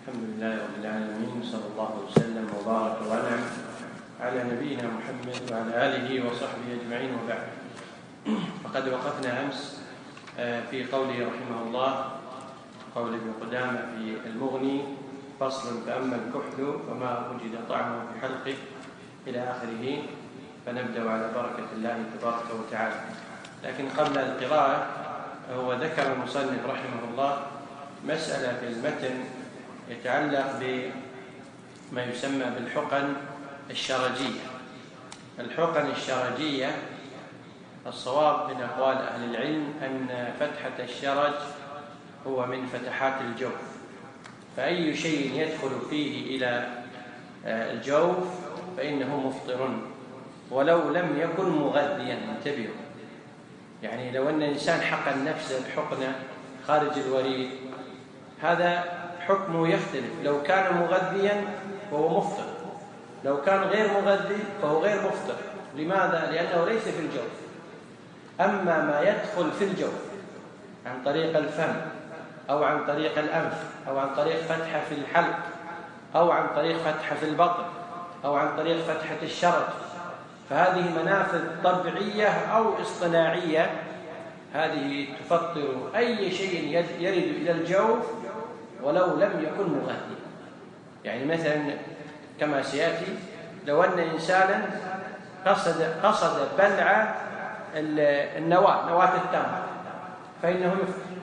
الحمد لله رب العالمين، صلى الله وسلم وبارك وانعم على نبينا محمد وعلى اله وصحبه اجمعين، وبعد. فقد وقفنا امس في قوله رحمه الله، قول ابن قدامه في المغني: فصل: فاما الكحل فما وجد طعمه في حلقه، الى اخره. فنبدا على بركه الله تبارك وتعالى. لكن قبل القراءه هو ذكر المصنف رحمه الله مساله في المتن يتعلق بما يسمى بالحقن الشرجية. الحقن الشرجية الصواب من أقوال أهل العلم أن فتحة الشرج هو من فتحات الجوف، فأي شيء يدخل فيه إلى الجوف فإنه مفطر ولو لم يكن مغذيا. انتبهوا، يعني لو أن إنسان حقن نفسه بحقنة خارج الوريد، هذا حكمه يختلف. لو كان مغذيا فهو مفطر، لو كان غير مغذي فهو غير مفطر. لماذا؟ لأنه ليس في الجوف. أما ما يدخل في الجوف عن طريق الفم أو عن طريق الأنف أو عن طريق فتحة في الحلق أو عن طريق فتحة في البطن أو عن طريق فتحة الشرج، فهذه منافذ طبيعية أو اصطناعية، هذه تفطر أي شيء يرد إلى الجوف ولو لم يكن مغذي. يعني مثلا كما سيأتي، لو أن إنسانا قصد بلع نواة التمر فإنه يفطر.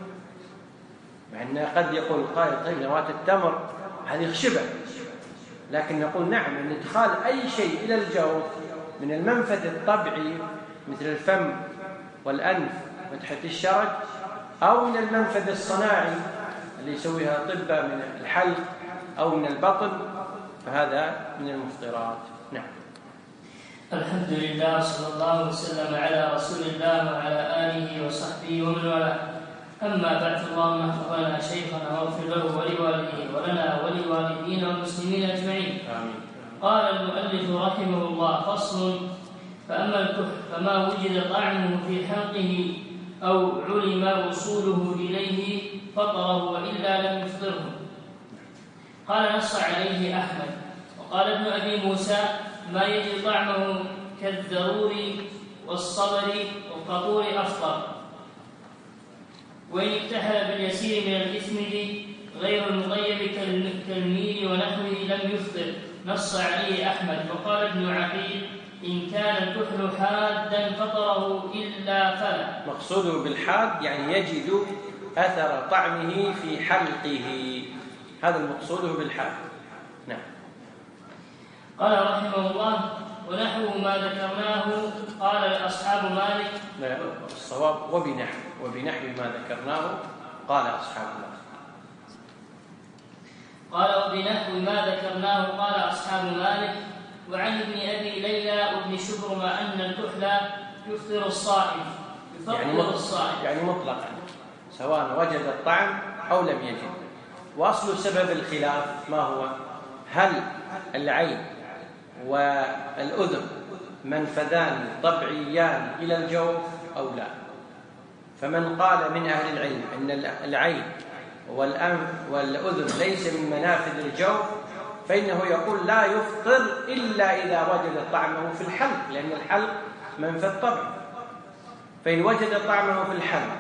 مع أن قد يقول قائل: طيب نواة التمر هذه خشبة، لكن نقول نعم، أن إدخال أي شيء إلى الجوف من المنفذ الطبيعي مثل الفم والأنف وفتحة الشرج، أو من المنفذ الصناعي اللي يسويها أطباء من الحلق أو من البطن، فهذا من المفطرات. نعم. الحمد لله، صلى الله وسلم على رسول الله وعلى آله وصحبه ومن والاه. أما بعد، اللهم اغفر لنا شيخنا واغفر له ولوالديه ولنا ولوالدينا والمسلمين أجمعين. آمين. قال المؤلف رحمه الله: فصل: فأما الكحل فما وجد طعمه في حلقه أو علم وصوله إليه فطره وإلا لم يفطره. قال: نص عليه أحمد. وقال ابن أبي موسى: ما يجد طعمه كالذرور والصبر والقطور أفطر، وإن اكتحل باليسير من الإثمد غير المطيب كالميل ونحوه لم يفطر. نص عليه أحمد. وقال ابن عقيل: إن كان الكحل حادا فطره إلا فلا. مقصوده بالحاد يعني يجد أثر طعمه في حلقه، هذا المقصوده بالحاد. نعم. قال رحمه الله: ونحو ما ذكرناه قال أصحاب مالك. لا، الصواب وبنحو ما ذكرناه قال أصحاب مالك. قال: وبنحو ما ذكرناه قال أصحاب مالك. وعن ابن أبي ليلى وابن شبرمة أن الكحل يفطر الصائم، يعني مطلقا سواء وجد الطعم أو لم يجد. وأصل سبب الخلاف ما هو؟ هل العين والأذن منفذان طبيعيان إلى الجوف أو لا؟ فمن قال من أهل العلم أن العين والأنف والأذن ليس من منافذ الجوف فإنه يقول لا يفطر إلا إذا وجد طعمه في الحلق، لأن الحلق منفذ طبيعي. فإن وجد طعمه في الحلق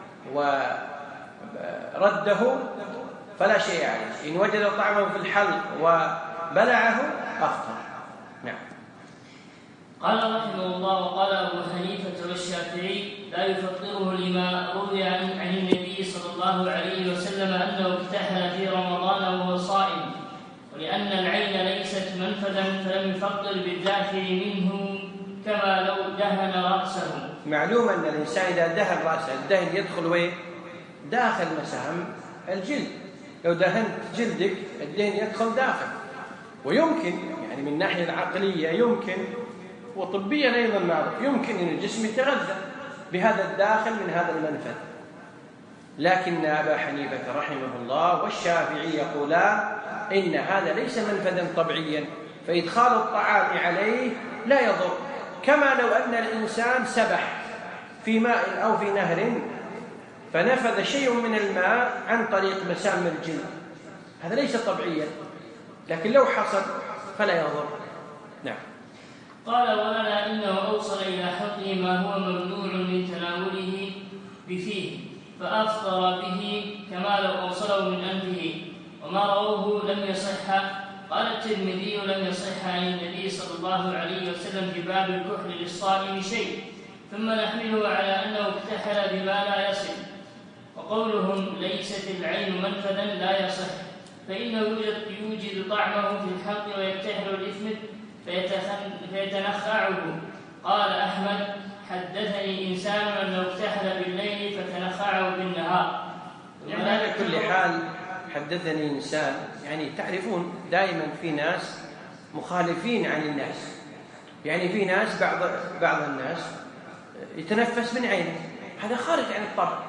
ورده فلا شيء عليه، إن وجد طعمه في الحلق وبلعه أفطر. نعم. قال رحمه الله: وقال أبو حنيفة والشافعي: لا يفطره لما روي عن النبي صلى الله عليه وسلم أنه اكتحل في رمضان وهو صائم، ولأن العين ليست منفذا فلم يفطر بالداخل منه كما لو دهن رأسه. معلوم أن الإنسان إذا دهن رأسه، الدهن يدخل وين؟ داخل مسام الجلد. لو دهنت جلدك الدهن يدخل داخل، ويمكن يعني من الناحية العقلية يمكن، وطبيا أيضا معروف، يمكن أن الجسم يتغذى بهذا الداخل من هذا المنفذ. لكن أبا حنيفة رحمه الله والشافعي يقولان إن هذا ليس منفذا طبيعيا، فإدخال الطعام عليه لا يضر. كما لو أن الإنسان سبح في ماء أو في نهر فنفذ شيء من الماء عن طريق مسام الجلد، هذا ليس طبيعيا، لكن لو حصل فلا يضر. نعم. قال ولنا إنه أوصل إلى حلقه ما هو ممنوع من تناوله بفيه فأفطر به كما لو أوصله من أنفه، وما رووه لم يصح. قال الترمذي لم يصح عن النبي صلى الله عليه وسلم في باب الكحل للصائم شيء، ثم نحمله على أنه اكتحل بما لا يصل. وقولهم ليست العين منفذا لا يصح، فإنه يوجد طعمه في الحلق ويكتحل الإثم فيتنخعه. قال أحمد حدثني إنسان أنه اكتحل بالليل فتنخعه بالنهار. يعني على كل حال حدثني إنسان، يعني تعرفون دائما في ناس مخالفين عن الناس، يعني في ناس بعض الناس يتنفس من عينه، هذا خارج عن الطبع.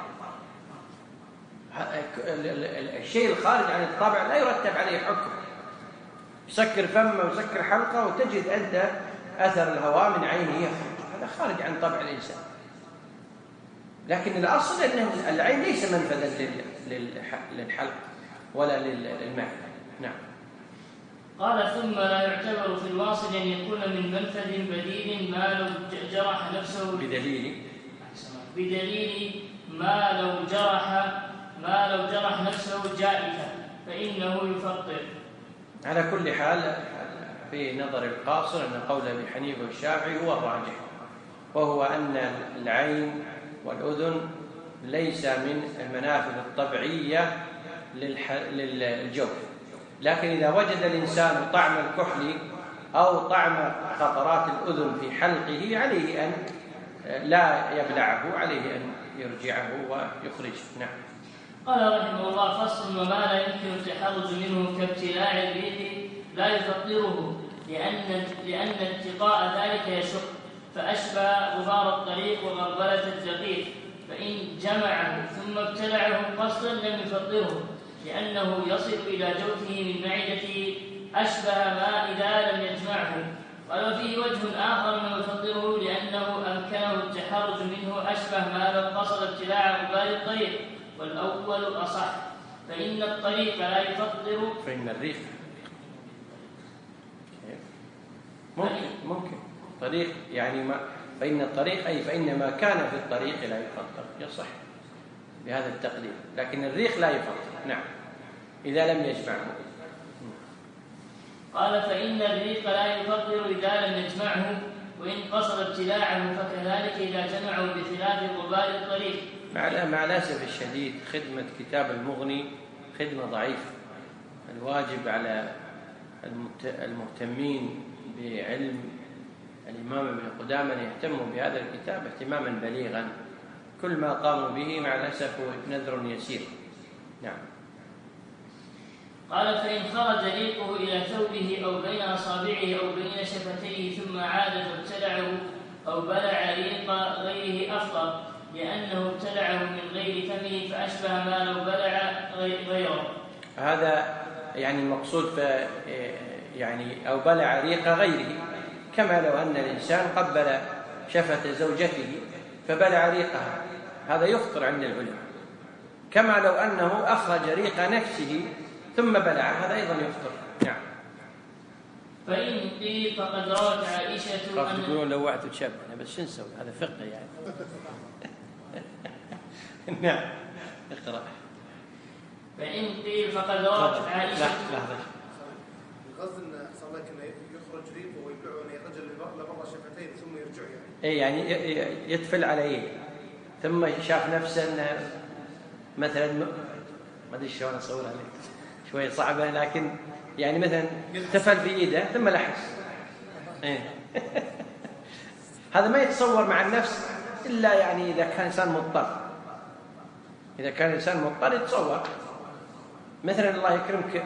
الشيء الخارج عن الطبع لا يرتب عليه حكم. يسكر فمه ويسكر حلقه وتجد أنت أثر الهواء من عينه يخرج، هذا خارج عن طبع الإنسان. لكن الأصل أن العين ليس منفذا للحلق ولا للمعدة. نعم. قال ثم لا يعتبر في الواصل أن يكون من منفذ بديل ما لو جرح نفسه بدليل ما لو جرح نفسه جائفا فإنه يفطر. على كل حال في نظر القاصر أن قول أبي حنيفة والشافعي هو الراجح، وهو أن العين والأذن ليس من المنافذ الطبيعية للجوف، لكن إذا وجد الإنسان طعم الكحل أو طعم قطرات الأذن في حلقه عليه أن لا يبلعه، عليه أن يرجعه ويخرجه. نعم. قال رحمه الله فصل وما لا يمكن التحرز منه كابتلاع الريح لا يفطره، لأن اتقاء ذلك يشق، فأشبه غبار الطريق وغربلة الدقيق، فإن جمعه ثم ابتلعه قصدا لم يفطره، لأنه يصل إلى جوفه من معدته أشبه ما إذا لم يجمعه. قال فيه وجه آخر أنه يفطره لأنه أمكنه التحرز منه أشبه ما لو قصد ابتلاع غبار الطريق، والأول أصح، فإن الطريق لا يفطر. فإن الريق ممكن طريق، يعني ما فإن الطريق أي فإن ما كان في الطريق لا يفطر، يصح بهذا التقدير، لكن الريق لا يفطر. نعم، إذا لم يجمعه. قال فإن الريق لا يفطر إذا لم يجمعه، وإن قصد ابتلاعه فكذلك إذا جمعه بخلاف غبار الطريق. مع الأسف الشديد خدمة كتاب المغني خدمة ضعيفة. الواجب على المهتمين بعلم الإمام ابن قدامة أن يهتموا بهذا الكتاب اهتماما بليغا، كل ما قاموا به مع الأسف هو نذر يسير. نعم. قال فإن خرج ريقه إلى ثوبه أو بين أصابعه أو بين شفتيه ثم عاد فابتلعه أو بلع ريق غيره أفضل، لأنه ابتلعه من غير فمه فأشبه ما لو بلع غيره. هذا يعني المقصود يعني أو بلع ريق غيره، كما لو أن الإنسان قبل شفة زوجته فبلع ريقها، هذا يفطر عند العلماء، كما لو أنه أخرج ريق نفسه ثم بلع، هذا أيضا يفطر. نعم. فإن قيل فقد روت عائشة أن يقولون لو واحد تشبه، بس شو نسوي، هذا فقه يعني. نعم، اقرأ. فإن قيل فقد روت عائشة. لحظة. القصد أن صار لك أنه يخرج ريقه ويبلعه أن يخرج لبرا شفتين ثم يرجع يعني. يعني يتفل عليه ثم شاف نفسه أنه مثلا ما أدري شلون أصورها لك، شوية صعبة، لكن يعني مثلا تفل في إيده ثم لحس. هذا ما يتصور مع النفس إلا يعني إذا كان إنسان مضطر. إذا كان إنسان مضطر يتصور. مثلا الله يكرمك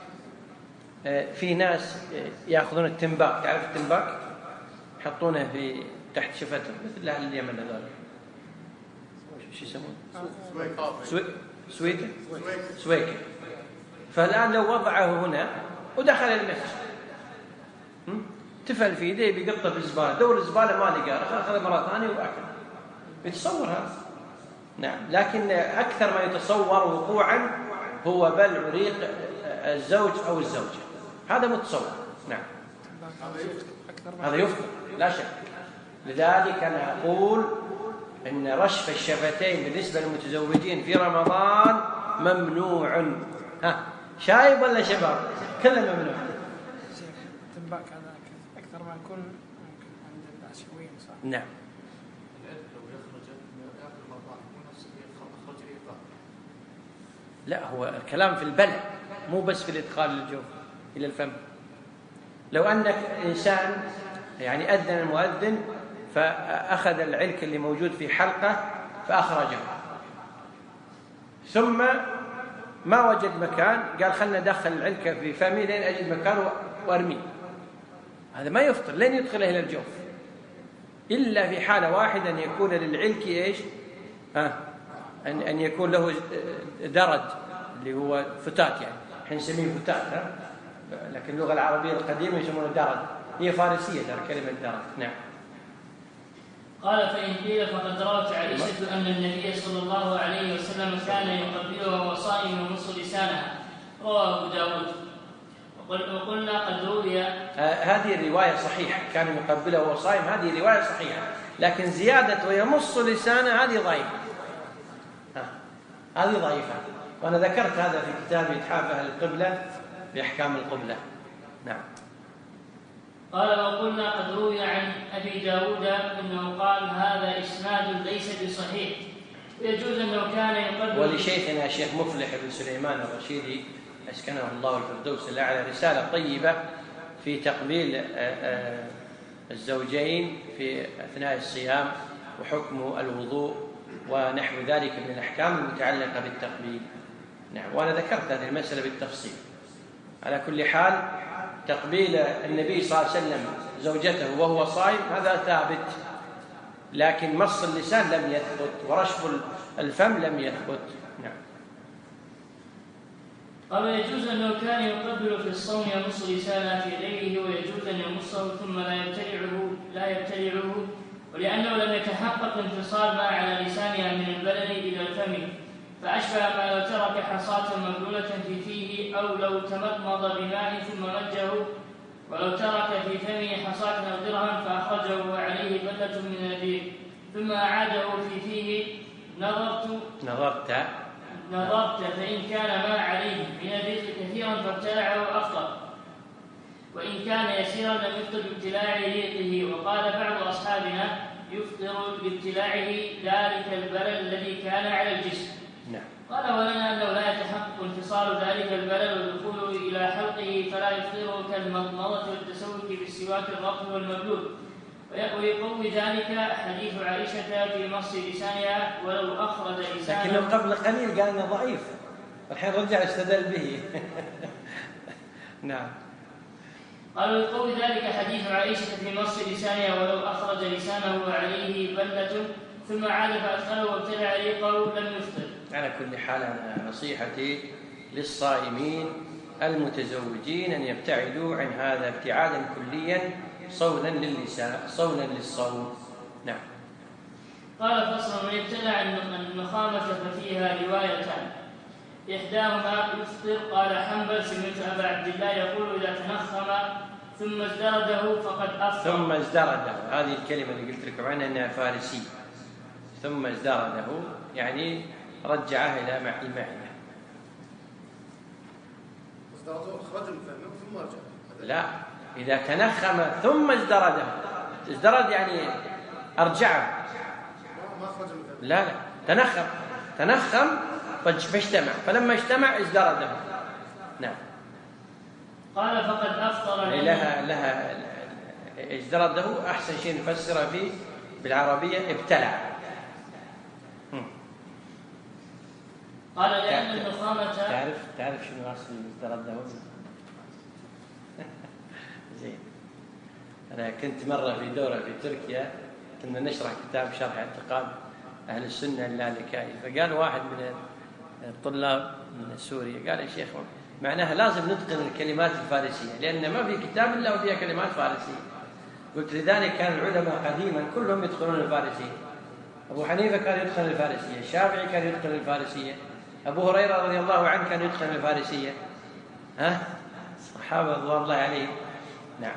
في ناس يأخذون التنباك، تعرف التنباك؟ يحطونه في تحت شفتهم مثل أهل اليمن هذول. شو يسمون؟ سويكة. فالآن لو وضعه هنا ودخل المسجد تفل في يديه بيقطه بالزبالة، دور الزبالة ما لقاه، أخذ مرة ثانية وأكل. يتصور هذا. نعم، لكن أكثر ما يتصور وقوعا هو بلع ريق الزوج أو الزوجة، هذا متصور. نعم هذا يفطر لا شك. لذلك أنا أقول إن رشف الشفتين بالنسبة للمتزوجين في رمضان ممنوع. شايب ولا شباب؟ كله ممنوع. تنباك هذا أكثر ما يكون ممكن عند الآسيويين صح؟ نعم. لا هو الكلام في البلع مو بس في الإدخال للجوف إلى الفم. لو أنك إنسان يعني أذن المؤذن فأخذ العلك اللي موجود في حلقة فأخرجه، ثم ما وجد مكان قال خلنا ندخل العلكة في فمي لين أجد مكان وأرميه، هذا ما يفطر لن يدخله إلى الجوف إلا في حالة واحدة أن يكون للعلك إيش؟ أن يكون له درج اللي هو فتات، يعني احنا نسميه فتات لكن اللغة العربية القديمة يسمونه درج، هي فارسية ترى كلمة درج. نعم. قال فإن قيل فقد روت عائشة أن النبي صلى الله عليه وسلم كان يقبله وهو صائم يمص لسانه، رواه أبو داود. وقلنا قد روي هذه الرواية صحيحة، كان يقبله وهو صائم، هذه رواية صحيحة، لكن زيادة ويمص لسانه هذه ضعيفة، هذه ضعيفة، وأنا ذكرت هذا في كتاب إتحاف أهل القبلة بأحكام القبلة. نعم. قال وقلنا قد روي عن أبي داود أنه قال هذا إسناد ليس بصحيح، ويجوز أنه كان يقبل. ولشيخنا الشيخ مفلح بن سليمان الرشيدي أسكنه الله الفردوس الأعلى رسالة طيبة في تقبيل الزوجين في أثناء الصيام وحكم الوضوء ونحو ذلك من الأحكام المتعلقة بالتقبيل. نعم. وأنا ذكرت هذه المسألة بالتفصيل. على كل حال تقبيل النبي صلى الله عليه وسلم زوجته وهو صائم هذا ثابت، لكن مص اللسان لم يثبت ورشف الفم لم يثبت. نعم. قال يجوز أنه كان يقبل في الصوم يمص لسانه في غيره، ويجوز أن يمصه ثم لا يبتلعه ولأنه لم يتحقق انفصال ما على لسانها من البلل إلى الفم، فأشبه ما لو ترك حصاة مبلولة في فيه أو لو تمضمض بماء ثم مجه، ولو ترك في فمه حصاة أو درهم فأخرجه وعليه بلة من نذير ثم أعاده في فيه نظرت فإن كان ما عليه بنذير كثيرا فابتلعه أفطر، وإن كان يسيرا لم يفطر بابتلاع ريقه. وقال بعض أصحابنا يفطر بابتلاعه ذلك البلل الذي كان على الجسم. نعم. قال ولنا أنه لا يتحقق انفصال ذلك البلل ودخوله إلى حلقه فلا يفطره كالمضمضة والتسوك بالسواك الرطب والمبلول، ويقوي ذلك حديث عائشة في مص لسانها ولو أخرج لسانه. لكنه قبل قليل قال إنه ضعيف، الحين رجع استدل به. نعم. قالوا يقوي ذلك حديث عائشة في مص لسانها ولو أخرج لسانه وعليه بلة ثم عاد فأدخله وابتلع ريقه لم يفطر. على كل حال أنا نصيحتي للصائمين المتزوجين أن يبتعدوا عن هذا ابتعادا كليا صونا للسان صونا للصوم. نعم. قال فصل من ابتلع النخامة ففيها روايتان، إحداهما يفطر. قال حنبل سمعت أبا عبد الله يقول إذا تنخم ثم ازدرده فقد أفطر. ثم ازدرده، هذه الكلمة اللي قلت لكم عنها أنها فارسية. ثم ازدرده يعني رجعه إلى المعدة. أخرجه من فمه ثم رجع. لا، إذا تنخم ثم ازدرده، ازدرد يعني أرجعه. ما أخرجه من فمه. لا تنخم فاجتمع، فلما اجتمع ازدرده. نعم. قال فقد أفطر. لها ازدرده أحسن شيء نفسره فيه بالعربية ابتلع. قال لأن النخامة تعرف شنو أصل ازدرده؟ زين. أنا كنت مرة في دورة في تركيا، كنا نشرح كتاب شرح اعتقاد أهل السنة اللالكائي، فقال واحد من الطلاب من سوريا قال يا شيخ معناها لازم نتقن الكلمات الفارسية لأن ما في كتاب إلا وفيها كلمات فارسية. قلت لذلك كان العلماء قديما كلهم يتقنون الفارسية. أبو حنيفة كان يتقن الفارسية، الشافعي كان يتقن الفارسية، أبو هريرة رضي الله عنه كان يتقن الفارسية. الصحابة رضوان الله عليهم. نعم.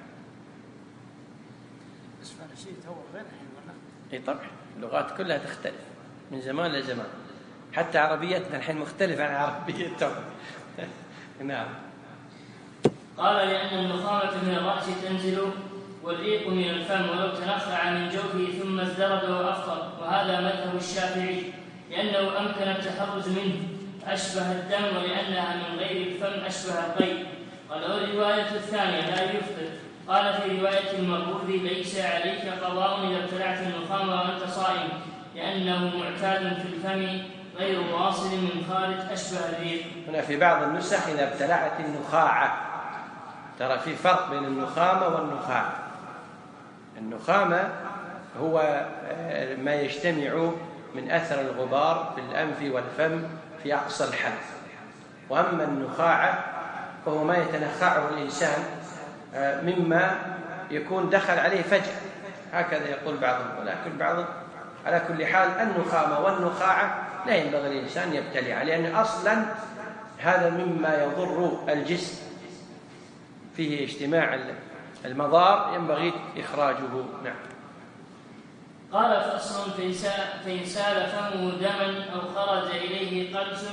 بس فارسية تو غير الحين ولا؟ اي طبعا اللغات كلها تختلف من زمان لزمان، حتى عربيتنا الحين مختلفة عن عربيتهم. نعم. قال لأن النخامة من الرأس تنزل والريق من الفم ولو تنخع من جوفه ثم ازدرد وأفطر، وهذا مذهب الشافعي لأنه أمكن التحرز منه أشبه الدم، ولأنها من غير الفم أشبه القيء. قال والرواية الثانية لا يفطر. قال في رواية المربوذي ليس عليك قضاء إذا ابتلعت النخامة وأنت صائم، لأنه معتاد في الفم غير واصل من خارج أشبه الريق. هنا في بعض النسخ إذا ابتلعت النخاعة، ترى في فرق بين النخامة والنخاعة. النخامة هو ما يجتمع من أثر الغبار في الأنف والفم في أقصى الحلق، وأما النخاعة فهو ما يتنخعه الإنسان مما يكون دخل عليه فجأة، هكذا يقول بعضهم. ولكن بعضهم على كل حال النخامة والنخاعة لا ينبغي الإنسان يبتلع، لأن أصلا هذا مما يضر الجسم، فيه اجتماع المضار ينبغي إخراجه. نعم. قال فصل فإن سال فمه دما أو خرج إليه قلس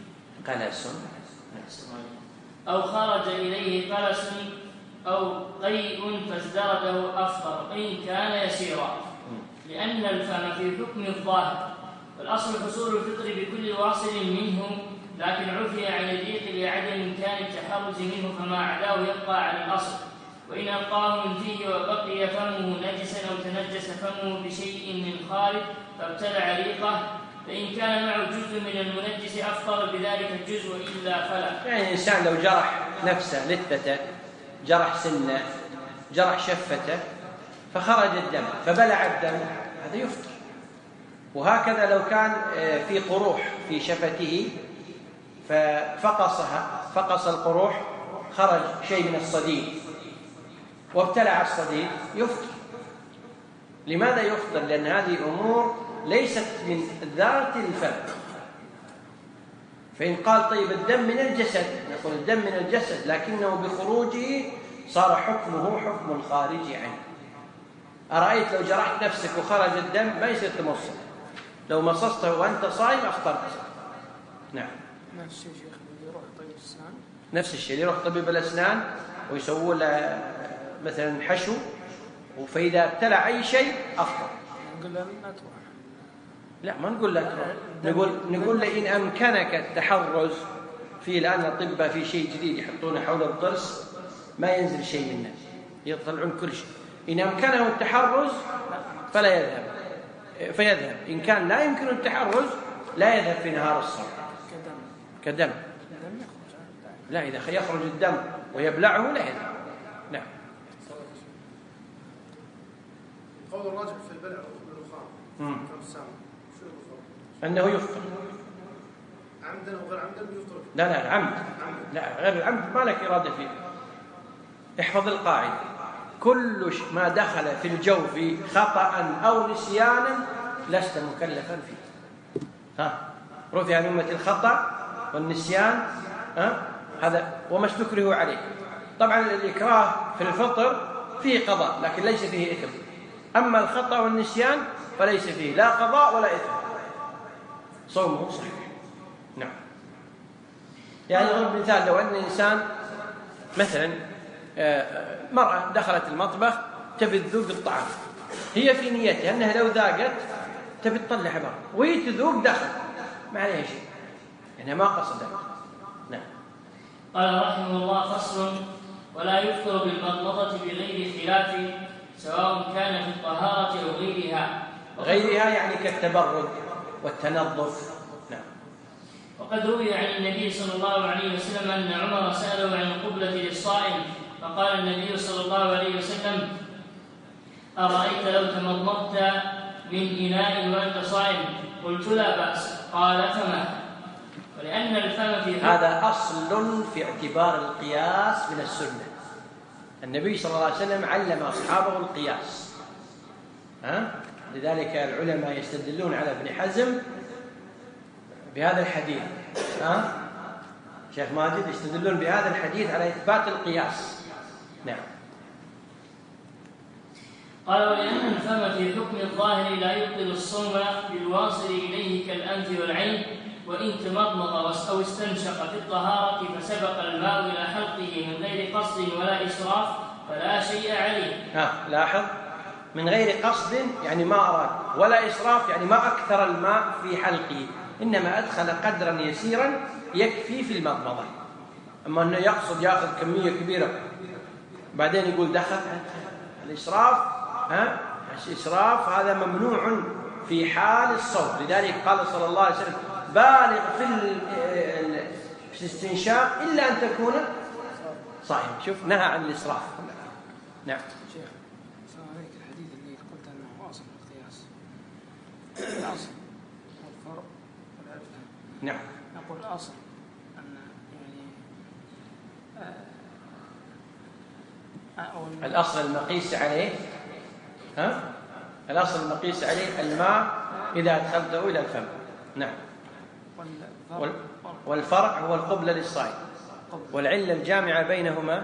أو خرج إليه قلس أو قيء فازدرده أفطر إن كان يسيرا، لأن الفم في حكم الظاهر، والأصل حصول الفطر بكل واصل منه، لكن عفي عن الريق لعدم إمكان التحرز منه، فما عداه يبقى على الأصل. وإن ألقاه من فيه وبقي فمه نجسا أو تنجس فمه بشيء من خارج فابتلع ريقه، فإن كان معه جزء من المنجس أفطر بذلك الجزء وإلا فلا. يعني الإنسان لو جرح نفسه لثته، جرح سنه، جرح شفته، فخرج الدم فبلع الدم، هذا يفطر. وهكذا لو كان في قروح في شفته ففقص القروح، خرج شيء من الصديد وابتلع الصديد، يفطر. لماذا يفطر؟ لأن هذه أمور ليست من ذات الفم. فإن قال طيب الدم من الجسد، نقول الدم من الجسد، لكنه بخروجه صار حكمه حكم الخارج عنه. أرأيت لو جرحت نفسك وخرج الدم ما يصير تمصه، لو مصصته وأنت صائم أفطرت. نعم. نفس الشيء شيخ اللي يروح طبيب الأسنان، نفس الشيء اللي يروح طبيب الأسنان ويسووا له مثلا حشو، فإذا ابتلع أي شيء أفطر. نقول له لا تروح. لا ما نقول لا تروح، نقول له إن أمكنك التحرز فيه، لأن الأطباء في شيء جديد يحطونه حول الضرس ما ينزل شيء منه، يطلعون كل شيء. إن أمكنه التحرز فلا يذهب فيذهب، إن كان لا يمكن التحرز لا يذهب في نهار الصوم. كدم لا، إذا يخرج الدم ويبلعه لا يذهب. نعم. قول الراجح في البلع والنخام كم السامع شو يفطر؟ أنه يفطر عمدا أو غير عمدا يفطر. لا عمد. لا غير العمد ما لك إرادة فيه. احفظ القاعدة، كل ما دخل في الجوف خطأ أو نسيانا لست مكلفا فيه. رفع عن أمة الخطأ والنسيان، هذا وما استكره عليه. طبعا الإكراه في الفطر فيه قضاء لكن ليس فيه إثم، أما الخطأ والنسيان فليس فيه لا قضاء ولا إثم، صومه صحيح. نعم. يعني ضرب مثال، لو أن إنسان مثلا مرأة دخلت المطبخ تبي تذوق الطعام، هي في نيتها أنها لو ذاقت تبي تطلع برا وهي تذوق دخل، ما عليها شيء، يعني ما قصدت. نعم. قال رحمه الله فصل ولا يفطر بالمضمضة بغير خلاف سواء كان في الطهارة أو غيرها يعني كالتبرد والتنظف. نعم. وقد روي عن النبي صلى الله عليه وسلم أن عمر سأله عن القبلة للصائم، فقال النبي صلى الله عليه وسلم أرأيت لو تمضمضت من إناء وأنت صائم؟ قلت لا بأس. قال فما؟ ولأن الفم في هذا أصل في اعتبار القياس من السنة. النبي صلى الله عليه وسلم علم أصحابه القياس، لذلك العلماء يستدلون على ابن حزم بهذا الحديث، شيخ ماجد يستدلون بهذا الحديث على إثبات القياس. نعم. قال ولأن الفم في حكم الظاهر لا يبطل الصوم بالواصل إليه كالأنف والعين، وإن تمضمض أو استنشق في الطهارة فسبق الماء إلى حلقه من غير قصد ولا إسراف فلا شيء عليه. لاحظ، من غير قصد يعني ما أراد، ولا إسراف يعني ما أكثر الماء في حلقه، إنما أدخل قدرا يسيرا يكفي في المضمضة. أما أنه يقصد يأخذ كمية كبيرة بعدين يقول دخل، الإسراف الإسراف هذا ممنوع في حال الصوم. لذلك قال صلى الله عليه وسلم بالغ في الاستنشاق إلا أن تكون صائم. شوف، نهى عن الإسراف. نعم. شيخ السلام عليك، الحديث اللي قلت أنه أصل القياس الأصل والفرع والعدل. نعم. نقول الأصل أن يعني الأصل المقيس عليه الأصل المقيس عليه الماء إذا أدخلته إلى الفم. نعم. والفرع هو القبلة للصائم، والعلة الجامعة بينهما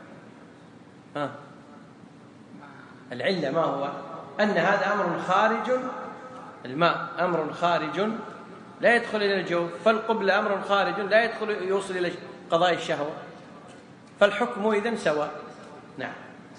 العلة ما هو؟ أن هذا أمر خارج، الماء أمر خارج لا يدخل إلى الجوف، فالقبلة أمر خارج لا يوصل إلى قضاء الشهوة، فالحكم إذن سواء. نعم.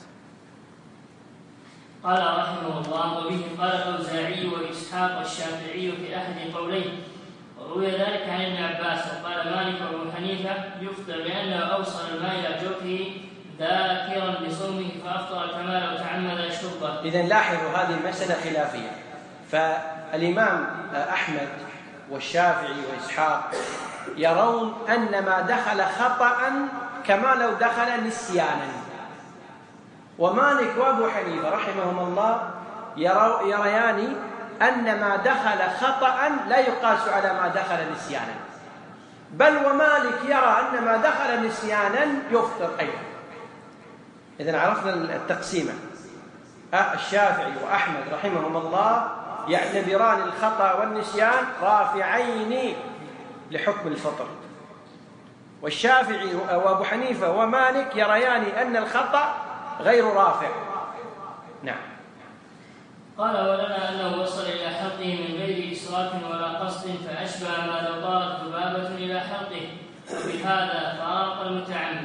قال رحمه الله وبه قال الأوزاعي وإسحاق الشافعي في أحد قوليه، وروي ذلك عن ابن عباس. وقال مالك وابن حنيفة يفطر لأنه أوصل الماء إلى جوفه ذاكرا بصومه فأفطر كما لو تعمد شربه. إذن لاحظوا هذه المسألة خلافية، فالإمام أحمد والشافعي وإسحاق يرون أن ما دخل خطأ كما لو دخل نسيانا، ومالك وابو حنيفة رحمهم الله يريان أن ما دخل خطأ لا يقاس على ما دخل نسيانا، بل ومالك يرى أن ما دخل نسيانا يفطر أيضا. إذن عرفنا التقسيمة. الشافعي وأحمد رحمهم الله يعتبران الخطأ والنسيان رافعين لحكم الفطر، والشافعي وأبو حنيفة ومالك يريان أن الخطأ غير رافع. نعم. قال ولنا أنه وصل إلى حلقه من غير إسراف ولا قصد فأشبه ما لو طارت ذبابة إلى حلقه، وبهذا فارق المتعمد.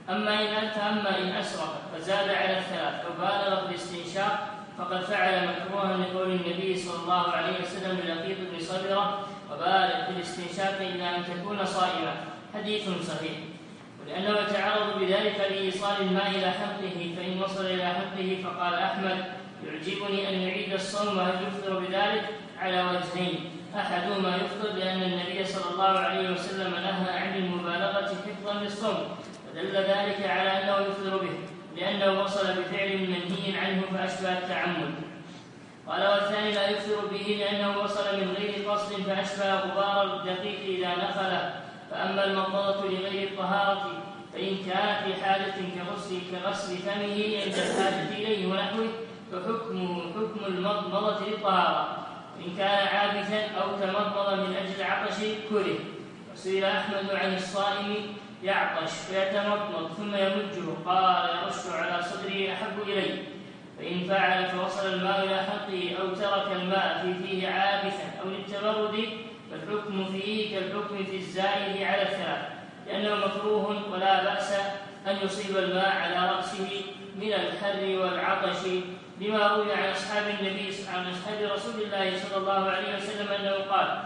أما إن أسرف فزاد على الثلاث وبالغ في الاستنشاق فقد فعل مكروها لقول النبي صلى الله عليه وسلم للقيط بن صبرة وبالغ في الاستنشاق إلا أن تكون صائما، حديث صحيح. ولأنه يتعرض بذلك لإيصال الماء إلى حلقه، فإن وصل إلى حلقه فقال أحمد يعجبني أن يعيد الصوم وهل يفطر بذلك على وجهين، أحدهما يفطر لأن النبي صلى الله عليه وسلم نهى عن المبالغة حفظا للصوم، فدل ذلك على أنه يفطر به لأنه وصل بفعل منهي عنه فأشبه التعمد. قال والثاني لا يفطر به لأنه وصل من غير قصد فأشبه غبار الدقيق إذا نخل. فأما المضمضة لغير الطهارة فإن كان في حالة كغسل فمه عند الحاجة إليه ونحوه فحكمه حكم المضمضة للطهارة، وإن كان عابثا أو تمضمض من أجل عطش كره. وسئل أحمد عن الصائم يعطش فيتمضمض ثم يمجه، قال يرش على صدره أحب إليه. فإن فعل فوصل الماء إلى حلقه أو ترك الماء في فيه عابثا أو للتبرد فالحكم فيه كالحكم في الزائد على الثلاث، لأنه مكروه ولا بأس أن يصيب الماء على رأسه من الحر والعطش، لما روي عن أصحاب رسول الله صلى الله عليه وسلم أنه قال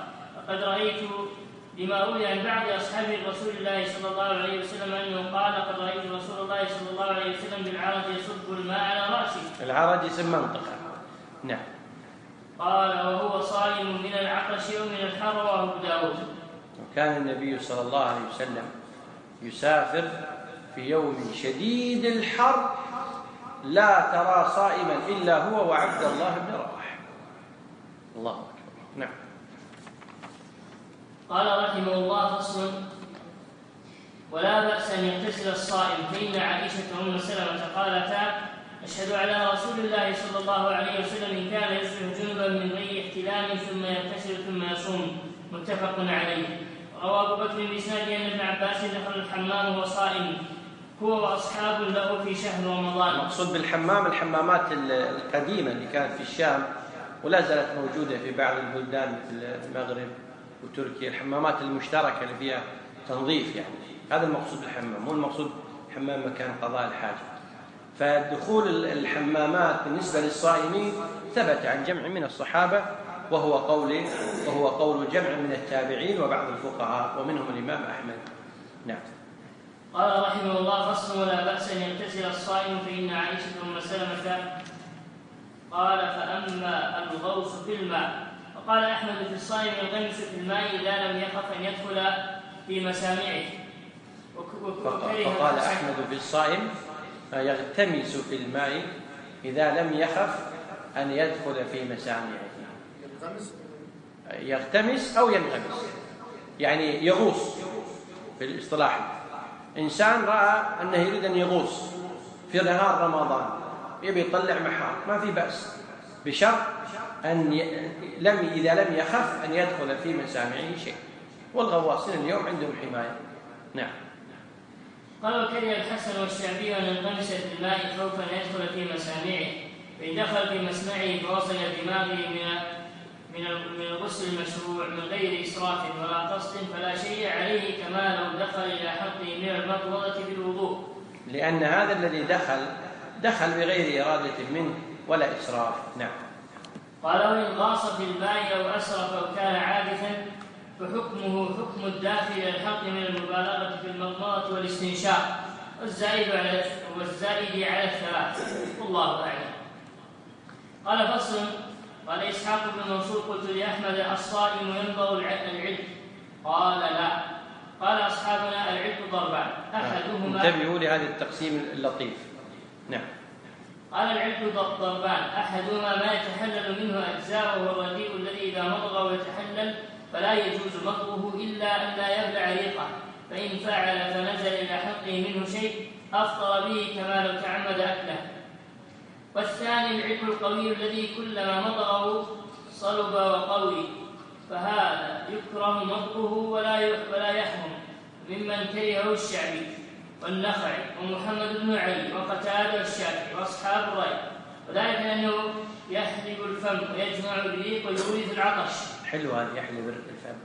لما روي عن بعض أصحاب رسول الله صلى الله عليه وسلم أنه قال لقد رأيت رسول الله صلى الله عليه وسلم بالعرج يصب الماء على رأسه. العرج اسم منطقة. نعم. قال وهو صائم من العطش ومن الحر، وهو أبو داود. وكان النبي صلى الله عليه وسلم يسافر في يوم شديد الحر لا ترى صائما إلا هو وعبد الله بن رواحة. الله أكبر. نعم. قال رحمه الله فصل ولا بأس أن يغتسل الصائم، فإن عائشة وأم سلمة قالتا أشهد على رسول الله صلى الله عليه وسلم إن كان يصبح جنبا من غير احتلام ثم يغتسل ثم يصوم، متفق عليه. روى أبو بكر بإسناده أن ابن عباس دخل الحمام وهو صائم هو وأصحاب له في شهر رمضان. المقصود بالحمام الحمامات القديمة اللي كانت في الشام ولا زالت موجودة في بعض البلدان مثل المغرب وتركيا، الحمامات المشتركة اللي فيها تنظيف، يعني هذا المقصود بالحمام، مو المقصود حمام مكان قضاء الحاجة. فدخول الحمامات بالنسبة للصائمين ثبت عن جمع من الصحابة، وهو قول جمع من التابعين وبعض الفقهاء ومنهم الإمام أحمد. نعم. قال رحمه الله: فصل: ولا بأس أن يغتسل الصائم فإن عائشة أم سلمة قال: فأما الغوص في الماء. وقال أحمد: في الصائم ينغمس في الماء إذا لم يخف أن يدخل في مسامعه. فقال أحمد: في الصائم يغتمس في الماء إذا لم يخف أن يدخل في مسامعه. يغتمس أو ينغمس، يعني يغوص في الاصطلاح. إنسان رأى أنه يريد أن يغوص في نهار رمضان، يبي يطلع محار، ما في بأس، بشرط أن إذا لم يخف أن يدخل في مسامعه شيء، والغواصين اليوم عندهم حماية. نعم. قال: وكره الحسن والشعبي أن ينغمس في الماء خوفا أن يدخل في مسامعه، فإن دخل في مسمعه فوصل دماغه من الغسل المشروع من غير إسراف ولا قصد فلا شيء عليه، كما لو دخل إلى حلقه من المضمضة بالوضوء، لأن هذا الذي دخل بغير إرادة منه ولا إسراف. نعم. قال: وإن غاص في الماء أو أسرف أو كان عابثا فحكمه حكم الداخل إلى الحلق من المبالغة في المضمضة والاستنشاق والزائد على الثلاث، والله أعلم. قال: فصل. قال إسحاق بن منصور: قلت لأحمد: الصائم ينبغ العلم؟ قال: لا. قال أصحابنا: العلم ضربان، أحدهما. انتبهوا لهذا التقسيم اللطيف. نعم. قال: العلم ضربان، أحدهما ما يتحلل منه أجزاء، وهو الرديء الذي إذا مضغ ويتحلل فلا يجوز مضغه إلا أن لا يبلع ريقه، فإن فعل فنزل إلى حلقه منه شيء أفطر به كما لو تعمد أكله. والثاني العلم القوي الذي كلما مضغه صلب وقوي، فهذا يكره مضغه ولا يحرم، ممن كرهه الشعبي والنخعي ومحمد بن علي وقتادة والشافعي وأصحاب الرأي، وذلك لأنه يحلب الفم ويجمع الريق ويورث العطش. حلو هذا، يحلب الفم.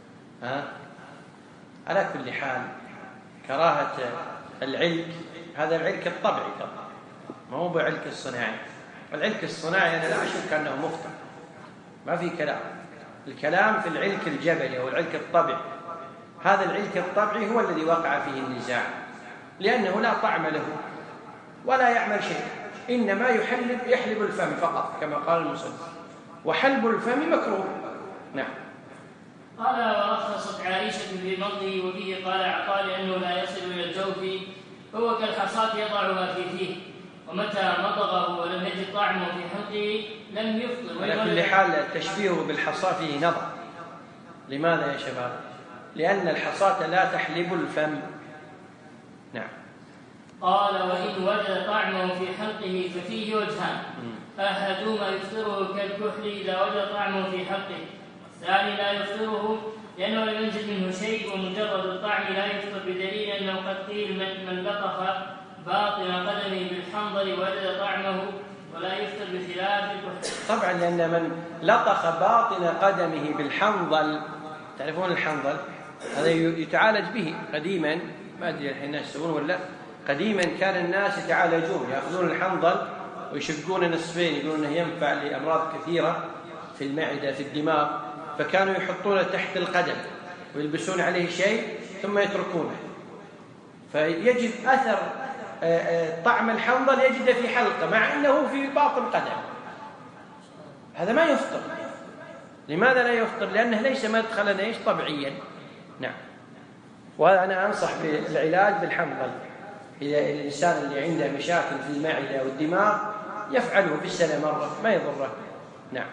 على كل حال كراهة العلك، هذا العلك الطبيعي طبعا، ما هو بعلك الصناعي. العلك الصناعي أنا لا أشك أنه مخطئ، ما في كلام. الكلام في العلك الجبلي أو العلك الطبيعي. هذا العلك الطبيعي هو الذي وقع فيه النزاع، لأنه لا طعم له ولا يعمل شيء، إنما يحلب الفم فقط كما قال المصنف، وحلب الفم مكروه. نعم. قال: ورخصت عائشة في مضغه، وفيه قال عطاء لأنه لا يصل إلى الجوف، فهو كالحصاة يضعها في فيه، ومتى مضغه ولم يجد طعمه في حلقه لم يفطر. على كل حال التشبيه بالحصاة فيه نظر. لماذا يا شباب؟ لأن الحصاة لا تحلب الفم. نعم. قال: وإن وجد طعمه في حلقه ففيه وجهان، أحدهما يفطره كالكحل إذا وجد طعمه في حلقه، والثاني لا يفطره لأنه لم ينزل منه شيء، ومجرد الطعم لا يفطر، بدليل أنه قد قيل: من لطخ باطن قدمه بالحنظل وجد طعمه ولا يفطر، بخلاف الكحل. طبعا لأن من لطخ باطن قدمه بالحنظل، تعرفون الحنظل هذا يتعالج به قديما، ما أدري الحين الناس يسوون ولا. قديما كان الناس يتعالجون، يأخذون الحنظل ويشقون نصفين، يقولون أنه ينفع لأمراض كثيرة في المعدة في الدماغ، فكانوا يحطونه تحت القدم ويلبسون عليه شيء ثم يتركونه، فيجد أثر طعم الحنظل يجد في حلقه مع أنه في باطن قدم. هذا ما يفطر. لماذا لا يفطر؟ لأنه ليس مدخلا طبيعيا. نعم. وهذا أنا أنصح بالعلاج بالحنظل. إذا الإنسان اللي عنده مشاكل في المعدة والدماغ يفعله في السنة مرة، ما يضره. نعم.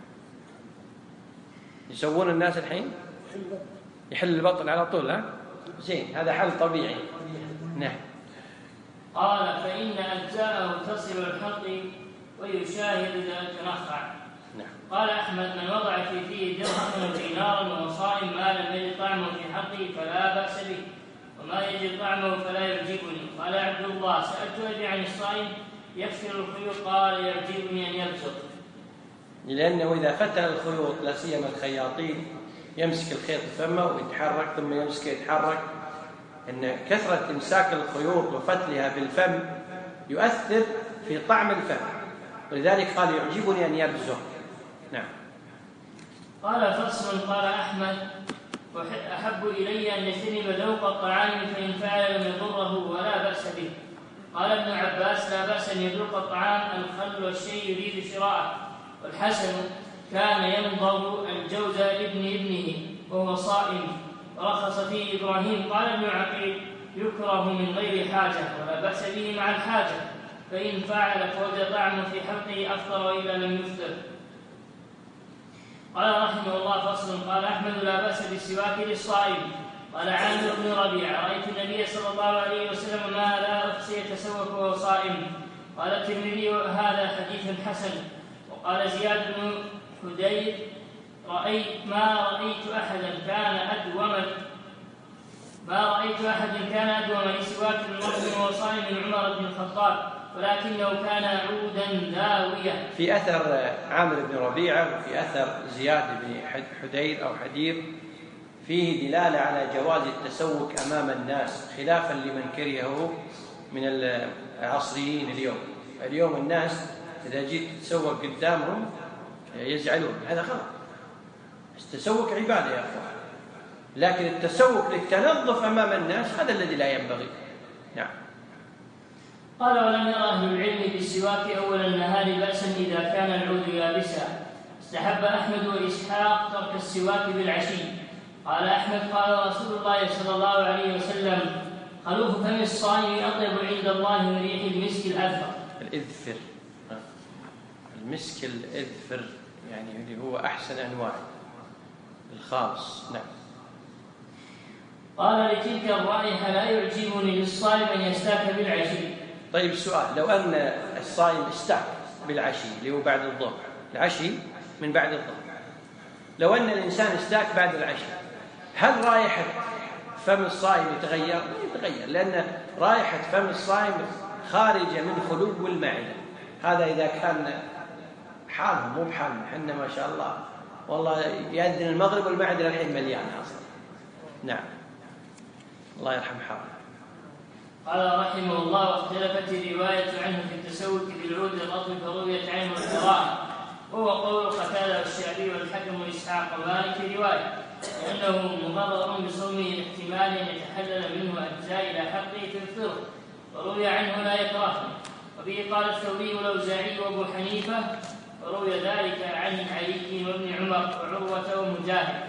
يسوون الناس الحين يحل البطن على طول. زين، هذا حل طبيعي. نعم. قال: فإن أجزاءه تصل الحلق ويشاهد إذا تنخع. نعم. قال أحمد: من وضع في فيه درهما ودينارا وهو صائم ما لم يجد طعمه في حقه فلا بأس به، وما يجد طعمه فلا يعجبني. قال عبد الله: سألت أبي عن الصائم يكسر الخيوط، قال: يعجبني أن يبسط. لأنه إذا فتل الخيوط لا سيما الخياطين يمسك الخيط بفمه ويتحرك ثم يمسكه يتحرك، أن كثرة إمساك الخيوط وفتلها بالفم يؤثر في طعم الفم، ولذلك قال: يعجبني أن يبزق. نعم. قال: فصل. قال أحمد: أحب إلي أن يجتنب ذوق الطعام فإن فعل لم يضره ولا بأس به. قال ابن عباس: لا بأس أن يذوق الطعام الخل والشيء يريد شراءه. والحسن كان ينظر الجوز لابن ابنه وهو صائم، ورخص فيه إبراهيم. قال ابن عقيل: يكره من غير حاجة ولا بأس به مع الحاجة، فإن فعل فوجد طعمه في حلقه أفطر وإلا لم يفطر. قال رحمه الله: فصل. قال أحمد: لا بأس بالسواك للصائم. قال عامر بن ربيعة: رأيت النبي صلى الله عليه وسلم ما لا أحصي يتسوك وهو صائم. قال الترمذي: هذا حديث حسن. وقال زياد بن حديد: ما رأيت أحدا كان أدوم لسواك المرء وهو صائم من عمر بن الخطاب، ولكنه كان عودا داوية. في أثر عامر بن ربيعة وفي أثر زياد بن حدير أو حدير فيه دلالة على جواز التسوك أمام الناس، خلافا لمن كرهه من العصريين اليوم الناس إذا جيت تتسوق قدامهم يزعلون. هذا غلط. التسوق عبادة يا أخوان، لكن التسوق للتنظف أمام الناس هذا الذي لا ينبغي. نعم. قال: ولم يرى أهل العلم بالسواك أول النهار بأسا إذا كان العود يابسا. استحب أحمد وإسحاق ترك السواك بالعشي. قال أحمد: قال رسول الله صلى الله عليه وسلم: خلوف فم الصائم أطيب عند الله من ريح المسك الأذفر. المسك الأذفر يعني اللي هو أحسن أنواع الخالص. نعم. قال: لتلك الرائحة لا يعجبني للصائم أن يستاك بالعشي. طيب سؤال: لو أن الصائم استاك بالعشي اللي هو بعد الظهر، العشي من بعد الظهر، لو أن الإنسان استاك بعد العشي، هل رائحة فم الصائم يتغير؟ لا يتغير، لأن رائحة فم الصائم خارجة من خلو المعدة. هذا إذا كان حالهم مو بحالنا، حنا ما شاء الله والله يأذن المغرب والمعدة الحين مليانة أصلا. نعم. الله يرحم حالنا. قال رحمه الله: واختلفت الرواية عنه في التسوك بالعود الرطب فرويت عنه القراءة، وهو قول قتادة والشعبي والحكم وإسحاق ومالك في رواية، لأنه مضرر بصومه لاحتمال أن يتحلل منه أجزاء إلى حقه في الفطر، وروي عنه لا يكرهه. وبه قال الثوري والأوزاعي وأبو حنيفة، وروي ذلك عن علي وابن عمر وعروة ومجاهد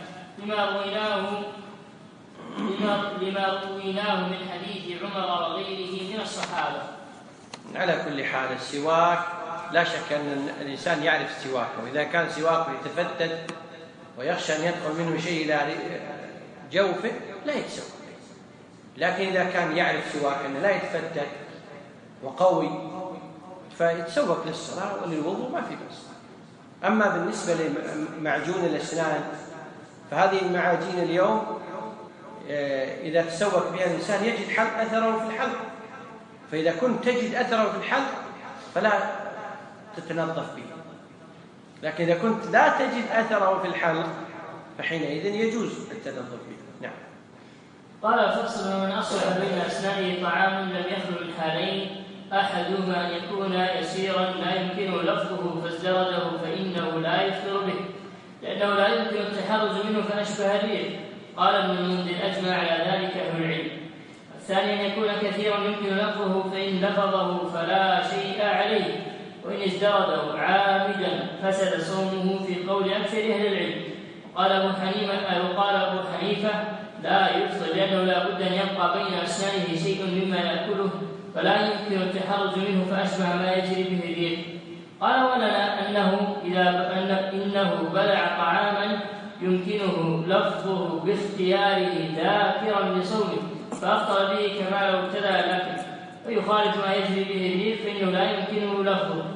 لما رويناه من حديث عمر وغيره من الصحابة. على كل حال السواك لا شك أن الإنسان يعرف سواكه، وإذا كان سواكه يتفتت ويخشى أن يدخل منه شيء إلى جوفه لا يتسوك. لكن إذا كان يعرف سواك أنه لا يتفتت وقوي فيتسوك للصلاة وللوضوء ما في بس. أما بالنسبة لمعجون الأسنان فهذه المعاجين اليوم إذا تسوك بها الإنسان يجد أثره في الحلق، فإذا كنت تجد أثره في الحلق فلا تتنظف به، لكن إذا كنت لا تجد أثره في الحلق فحينئذ يجوز التنظف به. نعم. قال: فصل. من أصلح بين أسنانه طعام لم يخلو من حالين: أحدهما أن يكون يسيرا لا يمكن لفظه فازدرده فإنه لا يفطر به، لأنه لا يمكن التحرز منه فأشبه الريح. قال ابن المنذر: أجمع على ذلك أهل العلم. الثاني أن يكون كثيرا يمكن لفظه فإن لفظه فلا شيء عليه، وإن ازدرده عامدا فسد صومه في قول أكثر أهل العلم. وقال أبو حنيفة لا يفطر، لأنه لا بد أن يبقى بين أسنانه شيء مما يأكله فلا يمكن التحرز منه فأشبه ما يجري به الريح. قال: ولنا إنه بلع طعاما يمكنه لفظه باختياره ذاكرا لصومه فأفطر به كما لو ابتدأ الأكل، ويخالف ما يجري به الريح فإنه لا يمكنه لفظه،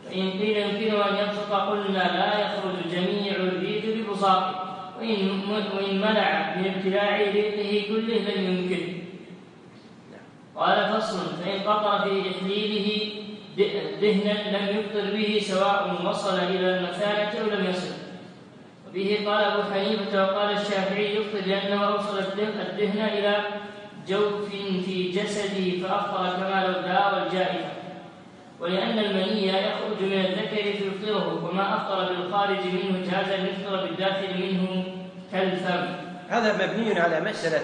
فإن قيل يمكنه أن يبسط قلنا لا يخرج جميع الريق ببساطه، وإن منع من ابتلاع ريقه كله لم يمكنه. قال فصل: فإن قطر في إحليله دهنا لم يفطر به سواء وصل إلى المثانة أو لم يصل. وبه قال أبو حنيفة وقال الشافعي يفطر لأنه أوصل الدهن إلى جوف في جسده فأفطر كما لو داوى الجائفة، ولأن المني يخرج من الذكر فيفطره، وما أفطر بالخارج منه جاز أن يفطر بالداخل منه كالفم. هذا مبني على مسألة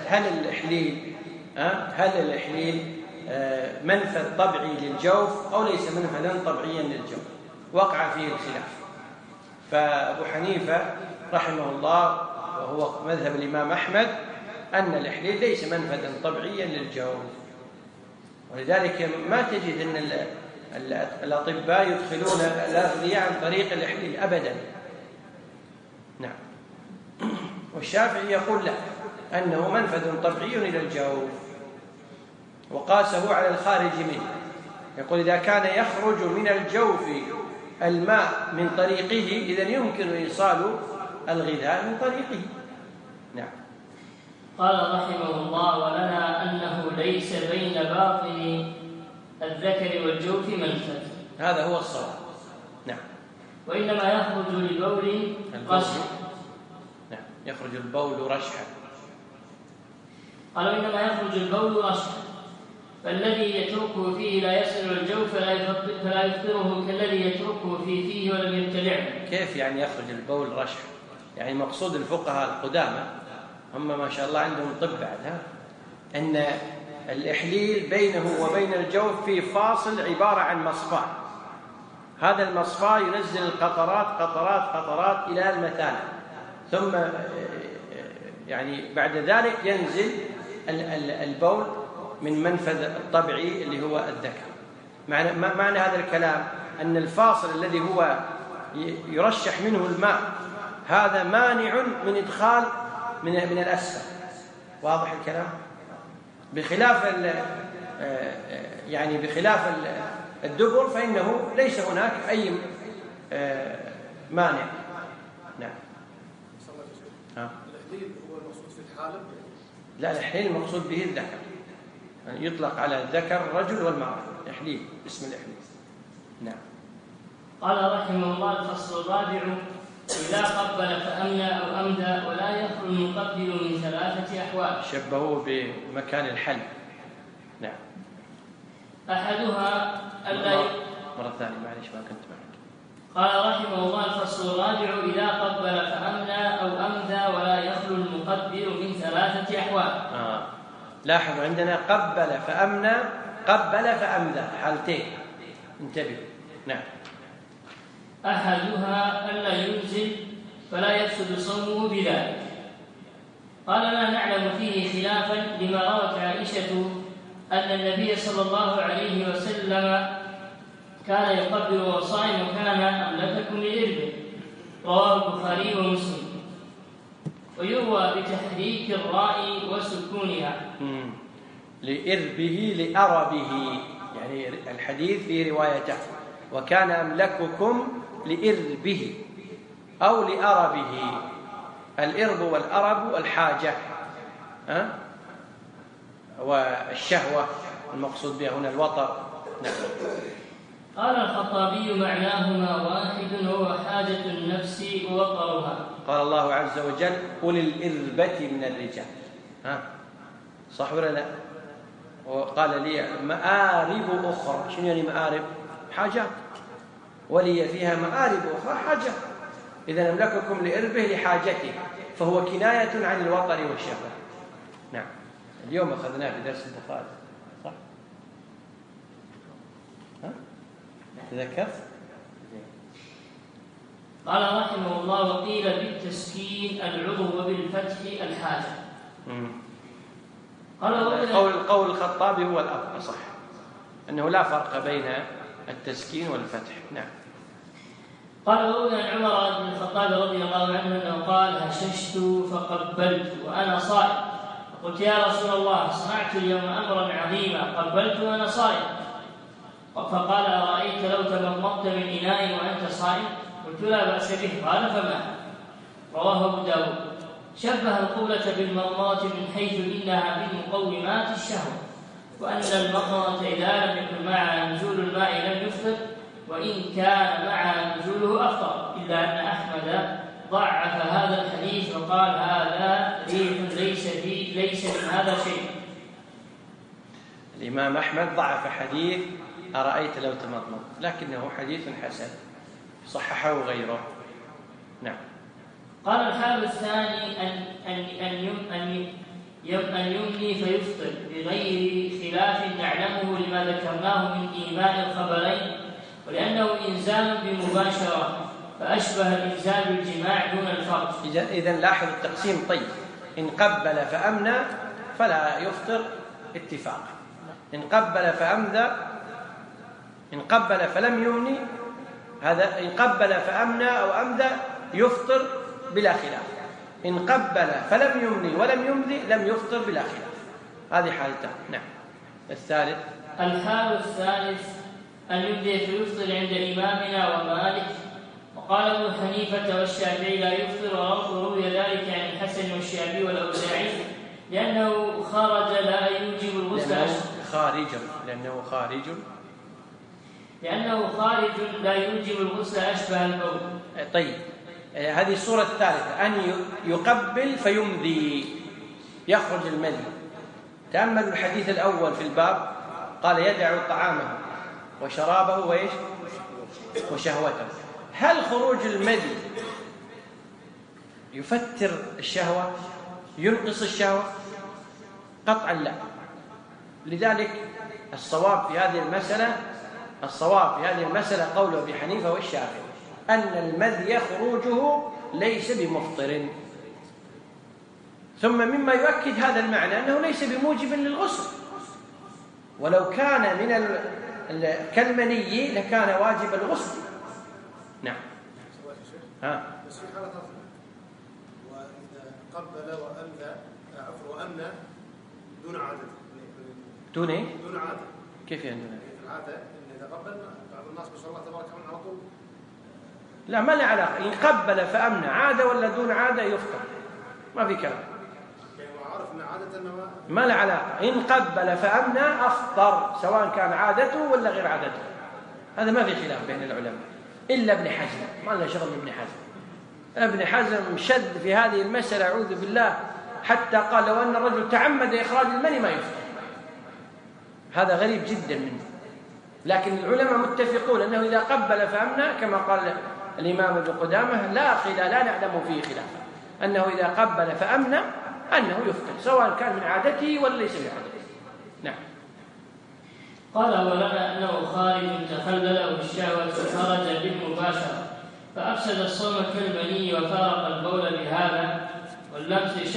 هل الإحليل منفذ طبيعي للجوف أو ليس منفذا طبيعيا للجوف، وقع فيه الخلاف. فأبو حنيفة رحمه الله وهو مذهب الإمام أحمد أن الإحليل ليس منفذا طبيعيا للجوف، ولذلك ما تجد أن الأطباء يدخلون الأغذية عن طريق الإحليل أبدا. نعم. والشافعي يقول لا، أنه منفذ طبيعي إلى الجوف، وقاسه على الخارج منه. يقول إذا كان يخرج من الجوف الماء من طريقه إذن يمكن إيصال الغذاء من طريقه. نعم. قال رحمه الله: ولنا أنه ليس بين باطن الذكر والجوف منفذ. هذا هو الصواب. نعم. وإنما يخرج لبول رشحا. نعم، يخرج البول رشحا. قال: وإنما يخرج البول رشحا، فالذي يتركه فيه لا يصل الجوف فلا يفطره كالذي يتركه فيه ولم يبتلعه. كيف يعني يخرج البول رشحا؟ يعني مقصود الفقهاء القدامى هم ما شاء الله عندهم طب بعد، أن الإحليل بينه وبين الجوف في فاصل عبارة عن مصفاة. هذا المصفاة ينزل القطرات قطرات إلى المثانة، ثم يعني بعد ذلك ينزل البول من منفذ الطبيعي اللي هو الذكر. معنى هذا الكلام أن الفاصل الذي هو يرشح منه الماء هذا مانع من إدخال من الأسفل. واضح الكلام؟ بخلاف الدبر فإنه ليس هناك أي مانع. نعم. الإحليل هو المقصود في الحالة؟ لا، الإحليل المقصود به الذكر، يعني يطلق على الذكر الرجل والمرأة إحليل، اسم الإحليل. نعم. قال رحمه الله: الفصل الرابع: إذا قبل فأمنى أو أمدى ولا يخلو المقبل من 3 أحوال. شبهوه بمكان الحل. نعم. أحدها مرة ثانية، معلش ما كنت معك. قال رحمه الله: الفصل الرابع: إذا قبل فأمنى أو أمدى ولا يخلو المقبل من 3 أحوال. لاحظوا عندنا قبل فأمنى، قبل فأمدى، حالتين، انتبه. نعم. أحدها ألا ينزل فلا يفسد صومه بذلك. قال: لا نعلم فيه خلافا لما روت عائشة أن النبي صلى الله عليه وسلم كان يقبل وصائم وكان أملككم لإربه. رواه البخاري ومسلم. ويروى بتحريك الراء وسكونها. لإربه لأربه، يعني الحديث في روايته وكان أملككم لإربه أو لأربه. الإرب والأرب الحاجة والشهوة، المقصود بها هنا الوطر. نعم. قال الخطابي: معناهما واحد وهو حاجة النفس ووطرها. قال الله عز وجل: أولي الإربة من الرجال. صح ولا لا؟ وقال لي مآرب أخرى. شنو يعني مآرب؟ حاجات. ولي فيها مآرب أخرى حاجات. إذا أملككم لإربه لحاجته، فهو كناية عن الوطر والشهوة. نعم. اليوم أخذناه في درس الدخان، صح؟ تذكرت؟ قال رحمه الله: وقيل بالتسكين العضو وبالفتح الحاجة. قول الخطابي هو الأصح، أنه لا فرق بين التسكين والفتح. نعم. قال: وروي عن عمر بن الخطاب رضي الله عنه أنه قال: هششت فقبلت وأنا صائم، فقلت: يا رسول الله، صنعت اليوم أمرا عظيما، قبلت وأنا صائم. فقال أرأيت لو تمضمضت من إناء وأنت صائم؟ قلت لا بأس به. قال فما؟ رواه أبو داود. شبه القبلة بالمضمضة من حيث إنها من مقومات الشهوة، وأن المضمضة إذا لم يكن معها نزول الماء لم يفطر، وإن كان معها نزوله أفطر، إلا أن أحمد ضعف هذا الحديث وقال هذا ريح ليس من هذا شيء. الإمام أحمد ضعف حديث أرأيت لو تمضمض، لكنه حديث حسن صححه غيره. نعم. قال الحال الثاني أن يمني فيفطر بغير خلاف نعلمه لما ذكرناه من إيماء الخبرين، ولأنه إنزال بمباشرة فأشبه الإنزال بالجماع دون الفرج. إذن لاحظ التقسيم. طيب، إن قبل فأمنى فلا يفطر اتفاقا، إن قبل فأمذى، إن قبل فلم يمني، هذا إن قبل فأمنى أو أمذى يفطر بلا خلاف، إن قبل فلم يمني ولم يمذي لم يفطر بلا خلاف. هذه حالتان. نعم. الثالث، الحال الثالث أن يمضي فيفطر عند إمامنا ومالك، وقال ابن حنيفة والشافعي لا يفطر، وروي ذلك عن الحسن والشافعي والأوزاعي لأنه خرج لا يوجب الغسل، لأنه خارج لا يوجب الغسل أشبه البول. طيب، هذه الصورة الثالثة، أن يقبل فيمضي يخرج المني. تأملوا الحديث الأول في الباب، قال يدع طعامه وشرابه وشهوته. هل خروج المني يفتر الشهوة، ينقص الشهوة؟ قطعا لا. لذلك الصواب في هذه المسألة قول أبي حنيفة والشافعي أن المذي خروجه ليس بمفطر. ثم مما يؤكد هذا المعنى أنه ليس بموجب للغسل، ولو كان من كالمني لكان واجب الغسل. نعم. بس في حالة وإذا قبل وأمنى دون عادة. دون عادة. كيف يعني؟ العادة إن إذا قبل بعض الناس ما شاء الله تبارك الله على طول. لا، ما له علاقة. إن قبل فأمنى عادة ولا دون عادة يفطر، ما في كلام. يعني عارف إن عادة إنما ما له علاقة. إن قبل فأمنى أفطر سواء كان عادته ولا غير عادته، هذا ما في خلاف بين العلماء إلا ابن حزم، ما له شغل ابن حزم. ابن حزم شد في هذه المسألة أعوذ بالله، حتى قال لو أن الرجل تعمد إخراج المني ما يفطر. هذا غريب جدا منه. لكن العلماء متفقون أنه إذا قبل فأمنى كما قال الإمام ابن قدامة لا نعلم فيه خلافا، أنه إذا قبل فأمنى أنه يفطر سواء كان من عادته ولا ليس من عادته. نعم. قال ولنا أنه خارج تخلل والشهوة خرج بالمباشرة فأفسد الصوم كالمني وفارق البول بهذا واللمس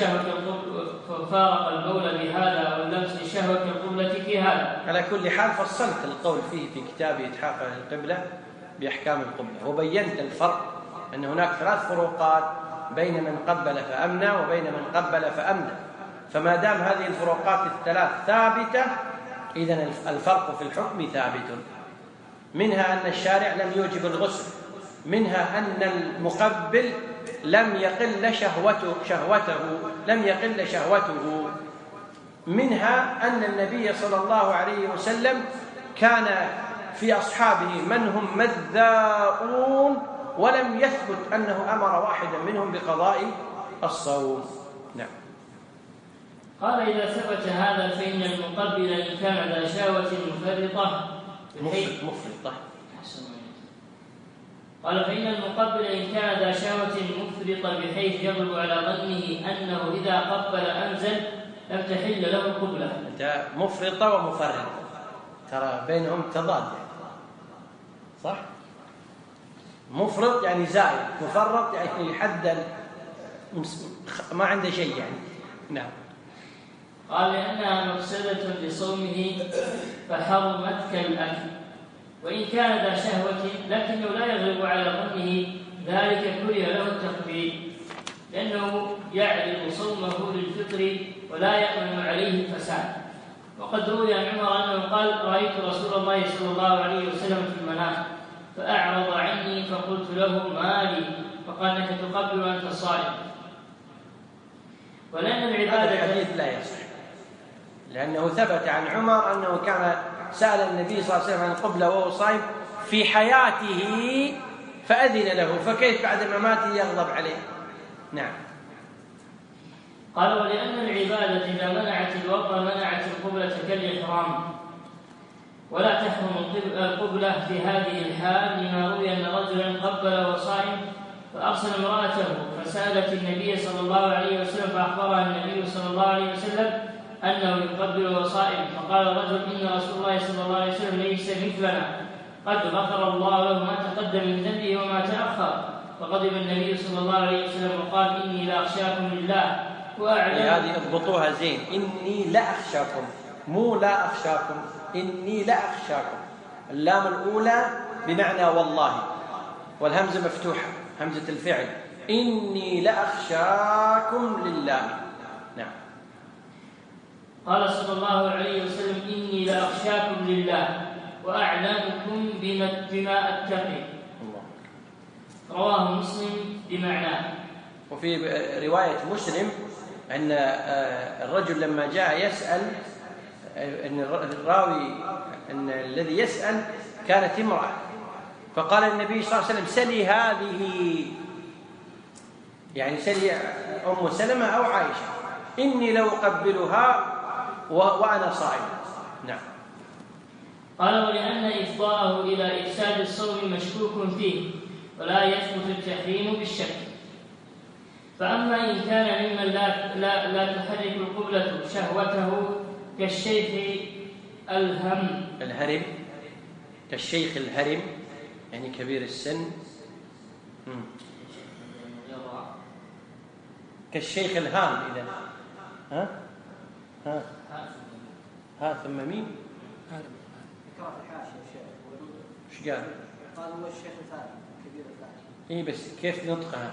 شهوة القبلة في هذا. على كل حال فصلت القول فيه في كتاب إتحاف القبلة بأحكام القبلة، وبينت الفرق أن هناك 3 فروقات بين من قبل فأمنى وبين من قبل فأمنى. فما دام هذه الفروقات ال3 ثابتة، إذن الفرق في الحكم ثابت. منها أن الشارع لم يوجب الغسل، منها أن المقبل لم يقل شهوته، منها أن النبي صلى الله عليه وسلم كان في أصحابه من هم مذاؤون ولم يثبت أنه أمر واحدا منهم بقضاء الصوم. نعم. قال إذا ثبت هذا فإن المقبل إن كان ذا شهوة مفرطة قال فإن المقبل إن كان ذا شهوة مفرطة بحيث يغلب على ظنه أنه إذا قبل أنزل لم تحل له القبلة. مفرطة ومفرطة ترى بينهم تضاد، صح؟ مفرط يعني زائد، مفرط يعني حد ما عنده شيء يعني. نعم. قال لأنها مفسدة لصومه فحرمت كالأكل، وإن كان ذا شهوة لكنه لا يغلب على ظنه ذلك كره له التقبيل، لأنه يعرض صومه للفطر ولا يأمن عليه الفساد. وقد روي عن عمر أنه قال: رأيت رسول الله صلى الله عليه وسلم في المنام فأعرض عني فقلت له: ما لي؟ فقال: إنك تقبل وأنت صائم. ولأن العبادة الحديث لا يصح، لأنه ثبت عن عمر أنه كان سأل النبي صلى الله عليه وسلم عن القبلة وهو صائم في حياته فأذن له، فكيف بعد مماته يغضب عليه؟ نعم. قال: ولأن العبادة إذا منعت الوضع منعت القبلة كالإحرام، ولا تحرم القبلة في هذه الحال، لما روي أن رجلا قبل وصائم فأرسل امرأته فسألت النبي صلى الله عليه وسلم فأخبرها النبي صلى الله عليه وسلم أنه يقبل وصائم، فقال الرجل: إن رسول الله صلى الله عليه وسلم ليس مثلنا، قد غفر الله له ما تقدم من ذنبه وما تأخر. فغضب النبي صلى الله عليه وسلم وقال: إني لأخشاكم لله وأعلم. هذه اضبطوها زين، إني لأخشاكم، مو لا أخشاكم، إني لأخشاكم. اللام الأولى بمعنى والله، والهمزة مفتوحة، همزة الفعل، إني لأخشاكم لله. نعم. قال صلى الله عليه وسلم: إني لأخشاكم لله وأعلمكم بما أتقي. رواه مسلم بمعناه. وفي رواية مسلم أن الرجل لما جاء يسأل، أن الراوي أن الذي يسأل كانت امرأة، فقال النبي صلى الله عليه وسلم: سلي هذه، يعني سلي أم سلمة أو عائشة، إني لو أقبلها وأنا صائم. نعم. قال: ولأن إفضاءه إلى إفساد الصوم مشكوك فيه، ولا يثبت التحريم بالشك. فأما إن كان ممن لا تحرك القبلة شهوته كالشيخ الهرم، كالشيخ الهرم يعني كبير السن، كالشيخ الهام. إذا ها ثم مين؟ ايش قال؟ قال هو الشيخ الثاني كبير الثاني. اي بس كيف نطقها؟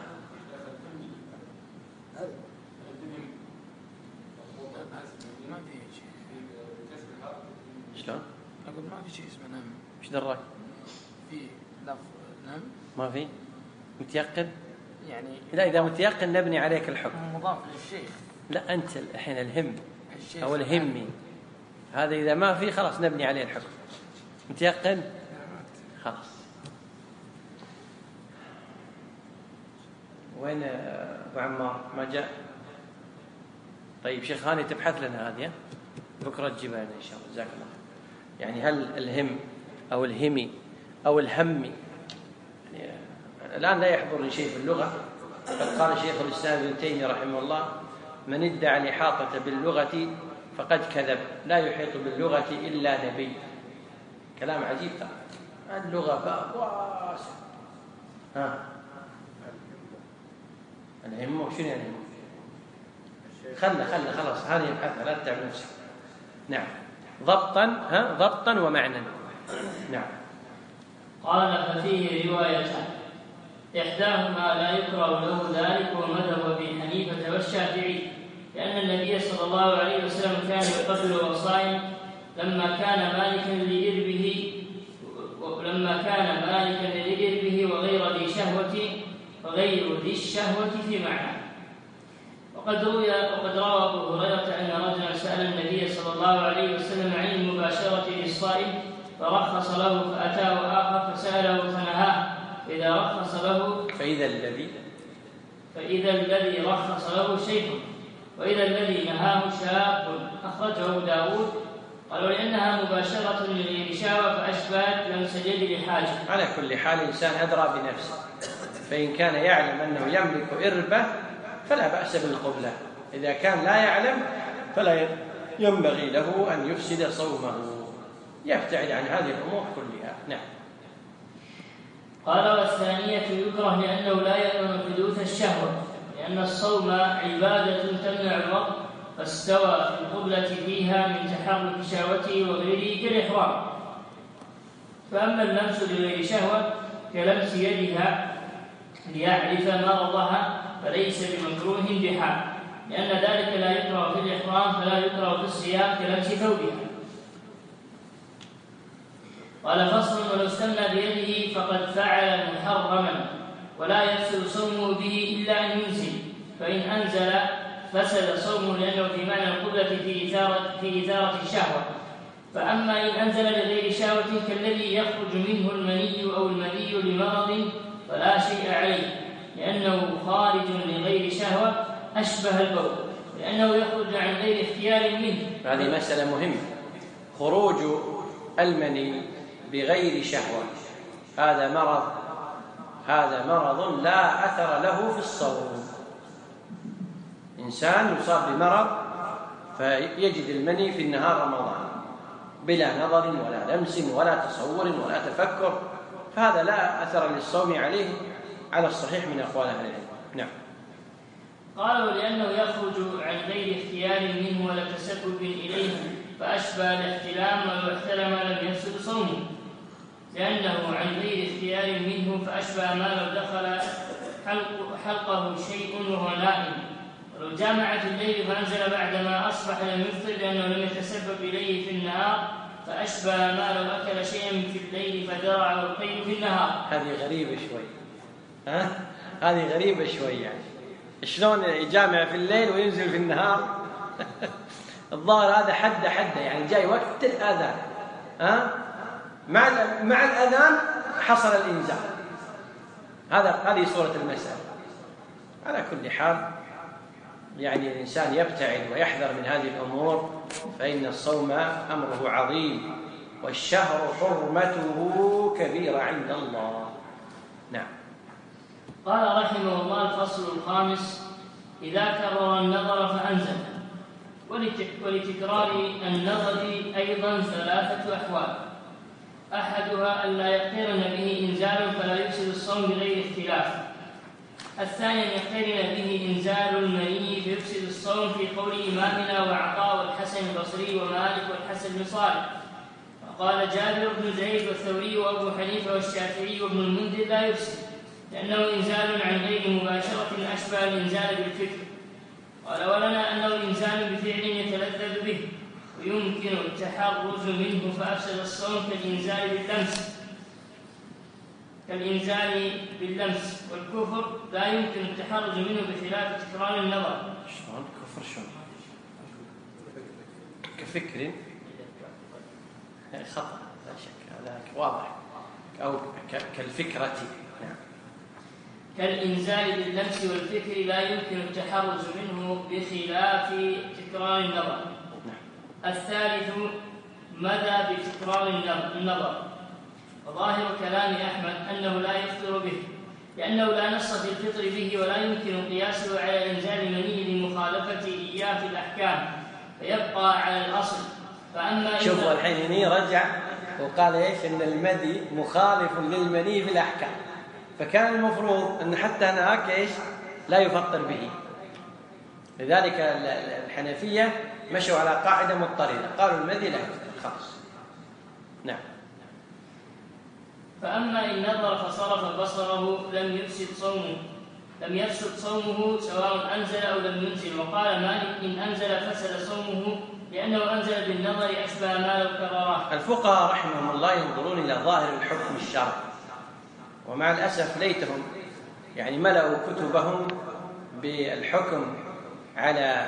ما في شيء. شلون؟ أقول ما في شيء اسمه نم. ايش دراك؟ في لفظ نم. ما في؟ متيقن؟ يعني لا، إذا متيقن نبني عليك الحكم. مضاف للشيخ. لا، أنت الحين الهم الشيخ أو الهمي، هذا إذا ما في خلاص نبني عليه الحكم. متيقن؟ خلاص. وين أبو عمار؟ ما جاء؟ طيب شيخ هاني تبحث لنا هذه، بكرة تجيبها لنا إن شاء الله. جزاك الله. يعني هل الهم أو الهمي أو الهمي، يعني الآن لا يحضرني شيء في اللغة. قد قال شيخ الإسلام ابن تيمية رحمه الله: من ادعى الإحاطة باللغة فقد كذب، لا يحيط باللغة إلا نبي. كلام عجيب ترى. اللغة باب واسع. الهم شنو يعني؟ خلاص هذه يبحثها، لا تتعب نفسك. نعم. ضبطا ومعنى. نعم. قال: ففيه روايتان، إحداهما لا يكره له ذلك ومذهب أبي حنيفة والشافعي، لأن النبي صلى الله عليه وسلم كان يقبل وصائم لما كان مالكا لإربه وغير ذي الشهوة في معنى. وقد روى أبو هريرة أن رجلا سأل النبي صلى الله عليه وسلم عن المباشرة للصائم فرخص له، فأتاه آخر فسأله فنهاه، فإذا الذي رخص له شيخ، وإذا الذي نهاه شاب. أخرجه داود. قالوا: لأنها مباشرة لغير شهوة فأشبهت لمس اليد لحاجة. على كل حال الإنسان أدرى بنفسه، فإن كان يعلم أنه يملك إربة فلا بأس بالقبلة، إذا كان لا يعلم فلا ينبغي له أن يفسد صومه، يبتعد عن هذه الأمور كلها. نعم. قال: والثانية يكره لأنه لا يأمن حدوث الشهوة، لأن الصوم عبادة تمنع الوقت، فاستوى في القبلة فيها من تحرك شهوته وغيره كالإحرام. فأما اللمس لغير شهوة كلمس يدها ليعرف مرضها فليس بمكروه بحال، لأن ذلك لا يكره في الإحرام فلا يكره في الصيام كلبس ثوبها. قال فصل: ولو استمنى بيده فقد فعل محرما ولا يفسد صومه به إلا أن ينزل، فإن أنزل فسد صومه لأنه في معنى القبلة في إثارة الشهوة. فأما إن أنزل لغير شهوة كالذي يخرج منه المني أو المني لمرض فلا شيء عليه، لأنه خارج لغير شهوة أشبه البول، لأنه يخرج عن غير اختيار منه. هذه مسألة مهمة. خروج المني بغير شهوة هذا مرض لا أثر له في الصوم. إنسان يصاب بمرض فيجد المني في النهار رمضان بلا نظر ولا لمس ولا تصور ولا تفكر، فهذا لا أثر للصوم عليه على الصحيح من أقوال أهل العلم. نعم. قالوا لأنه يخرج عن غير اختيار منه ولا تسبب إليه فأشبه الاحتلام، ولو احتلم لم يفسد صومه، لأنه عن غير اختيار منه فأشبه ما لو دخل حلقه شيء وهو نائم، ولو جامع في الليل فأنزل بعدما أصبح لم يفطر لأنه لم يتسبب إليه في النهار، فأشبه ما لو أكل شيئا في الليل فدرعه القيء في النهار. هذه غريبة شوي. هذه غريبة شوي، يعني شلون يجامع في الليل وينزل في النهار؟ الظاهر هذا حد يعني جاي وقت الأذان، مع الأذان حصل الإنزال. هذه صورة المسألة. على كل حال يعني الإنسان يبتعد ويحذر من هذه الأمور، فإن الصوم أمره عظيم، والشهر حرمته كبيرة عند الله. نعم. قال رحمه الله: الفصل الخامس: إذا كرر النظر فأنزل. ولتكرار النظر أيضا 3 أحوال: أحدها أن لا يقترن به إنزال فلا يفسد الصوم بغير اختلاف. الثاني أن يقترن به إنزال المني فيفسد الصوم، في قول إمامنا وعطاء والحسن البصري ومالك والحسن بن صالح. وقال جابر بن زيد والثوري وأبو حنيفة والشافعي وابن المنذر لا يفسد، لأنه إنزال عن غير مباشرة أشبه الإنزال بالفكر. قال ولنا أنه إنزال بفعل يتلذذ به ويمكن التحرز منه فأفسد الصوم كالإنزال باللمس، والكفر لا يمكن التحرز منه بخلاف تكرار النظر. شلون كفر؟ شلون كفكر؟ خطأ لا شك، هذا واضح، أو كالفكرة. نعم. كالإنزال باللمس والفكر لا يمكن التحرز منه بخلاف تكرار النظر. الثالث مدى بتكرار النظر. وظاهر كلام أحمد أنه لا يفطر به، لأنه لا نص في الفطر به ولا يمكن قياسه على إنزال مني لمخالفة إياه في الأحكام، فيبقى على الأصل. فأما شوفوا الحين هنا رجع وقال إيش؟ إن المدي مخالف للمني في الأحكام، فكان المفروض أن حتى هناك إيش؟ لا يفطر به. لذلك الحنفية مشوا على قاعدة مضطردة، قالوا المدي لا يفطر خلاص. نعم. فأما إن نظر فصرف بصره لم يفسد صومه سواء أنزل أو لم ينزل. وقال مالك إن أنزل فسد صومه لأنه أنزل بالنظر أشبه ما لو كرره. الفقهاء رحمهم الله ينظرون إلى ظاهر الحكم الشرعي، ومع الأسف ليتهم يعني ملأوا كتبهم بالحكم على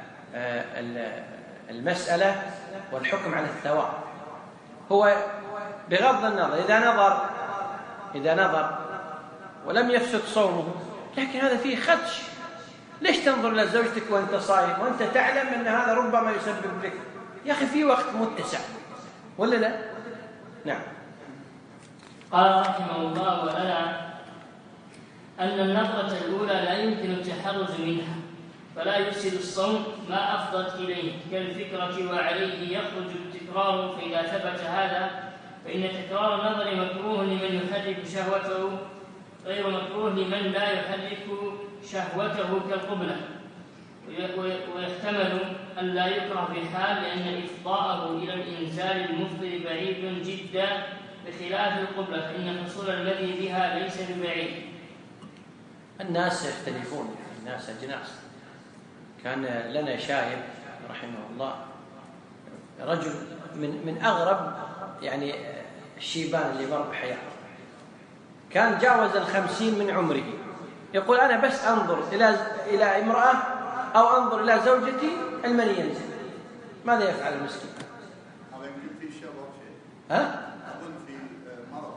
المسألة والحكم على الثواب. هو بغض النظر إذا نظر ولم يفسد صومه، لكن هذا فيه خدش. ليش تنظر لزوجتك وانت صايم وانت تعلم ان هذا ربما يسبب لك؟ يا أخي في وقت متسع ولا لا؟ نعم. قال رحمه الله ولنا أن النظرة الأولى لا يمكن التحرز منها فلا يفسد الصوم ما أفضت إليه كالفكرة، وعليه يخرج التكرار. فإذا ثبت هذا فإن تكرار النظر مكروه لمن يحرك شهوته، غير مكروه لمن لا يحرك شهوته كالقبلة. ويحتمل أن لا يكره في حال لأن إفضاءه إلى الإنزال المفطر بعيد جدا بخلاف القبلة، فإن حصول الذي بها ليس ببعيد. الناس يختلفون، الناس أجناس، كان لنا شايب رحمه الله، رجل من أغرب يعني الشيبان اللي مر بحياته، كان جاوز 50 من عمره، يقول أنا بس أنظر إلى امرأة أو أنظر إلى زوجتي المني ينزل. ماذا يفعل المسكين؟ هذا يمكن في شباب شيء. ها؟ أظن في مرض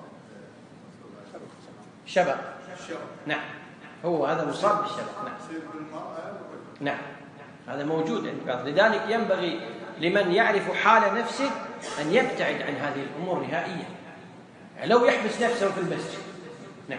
شبع. الشبع. نعم، هو هذا مصاب بالشبع. نعم. يصير بالمرأة. نعم، هذا موجود عند بعض. لذلك ينبغي لمن يعرف حال نفسه أن يبتعد عن هذه الأمور نهائيا، لو يحبس نفسه في المسجد. نعم.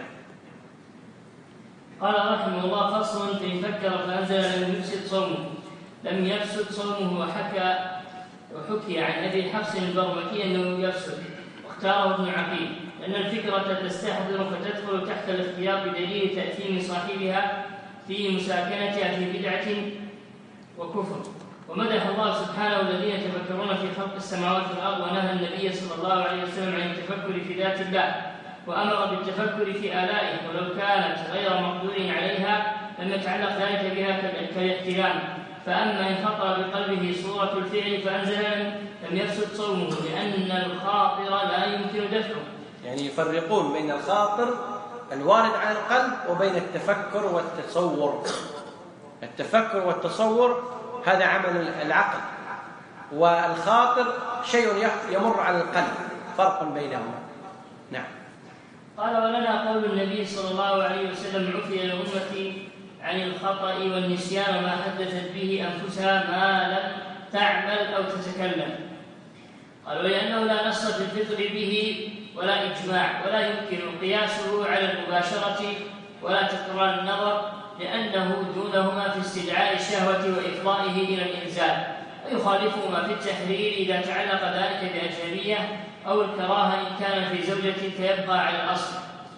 قال رحمه الله: فصل: فإن فكر فأنزل لم يفسد صومه. لم يفسد صومه. وحكي عن أبي حفص البرمكي أنه يفسد، واختاره ابن عقيل، لأن الفكرة تستحضر فتدخل تحت الاختيار بدليل تأثيم صاحبها في مساكنتها في بدعة وكفر. ومدح الله سبحانه الذين يتفكرون في خلق السماوات والأرض، ونهى النبي صلى الله عليه وسلم عن التفكر في ذات الله، وأمر بالتفكر في آلائه، ولو كانت غير مقدور عليها لم يتعلق ذلك بها كالاحتلام. فأما إن خطر بقلبه صورة الفعل فأنزل لم يفسد صومه، لأن الخاطر لا يمكن دفعه. يعني يفرقون بين الخاطر الوارد على القلب وبين التفكر والتصور. التفكر والتصور هذا عمل العقل، والخاطر شيء يمر على القلب، فرق بينهما. نعم. قال: ولنا قول النبي صلى الله عليه وسلم: عفي لأمتي عن الخطأ والنسيان ما حدثت به أنفسها ما لم تعمل أو تتكلم. قال: ولأنه لا نص في الفطر به ولا إجماع، ولا يمكن قياسه على المباشرة ولا تكرار النظر، لأنه دونهما في استدعاء الشهوة وإفضائه إلى الإنزال، ويخالفهما في التحرير إذا تعلق ذلك بأجنبية أو الكراهة إن كان في زوجة فيبقى على الأصل.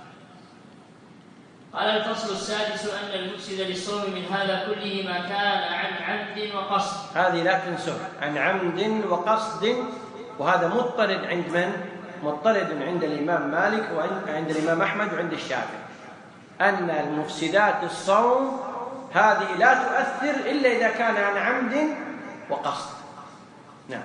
قال: الفصل السادس: أن المفسد للصوم من هذا كله ما كان عن عمد وقصد. هذه لا تنسوا، عن عمد وقصد، وهذا مضطرد عند من؟ مضطرد عند الإمام مالك وعند الإمام أحمد وعند الشافعي، أن المفسدات الصوم هذه لا تؤثر إلا إذا كان عن عمد وقصد. نعم.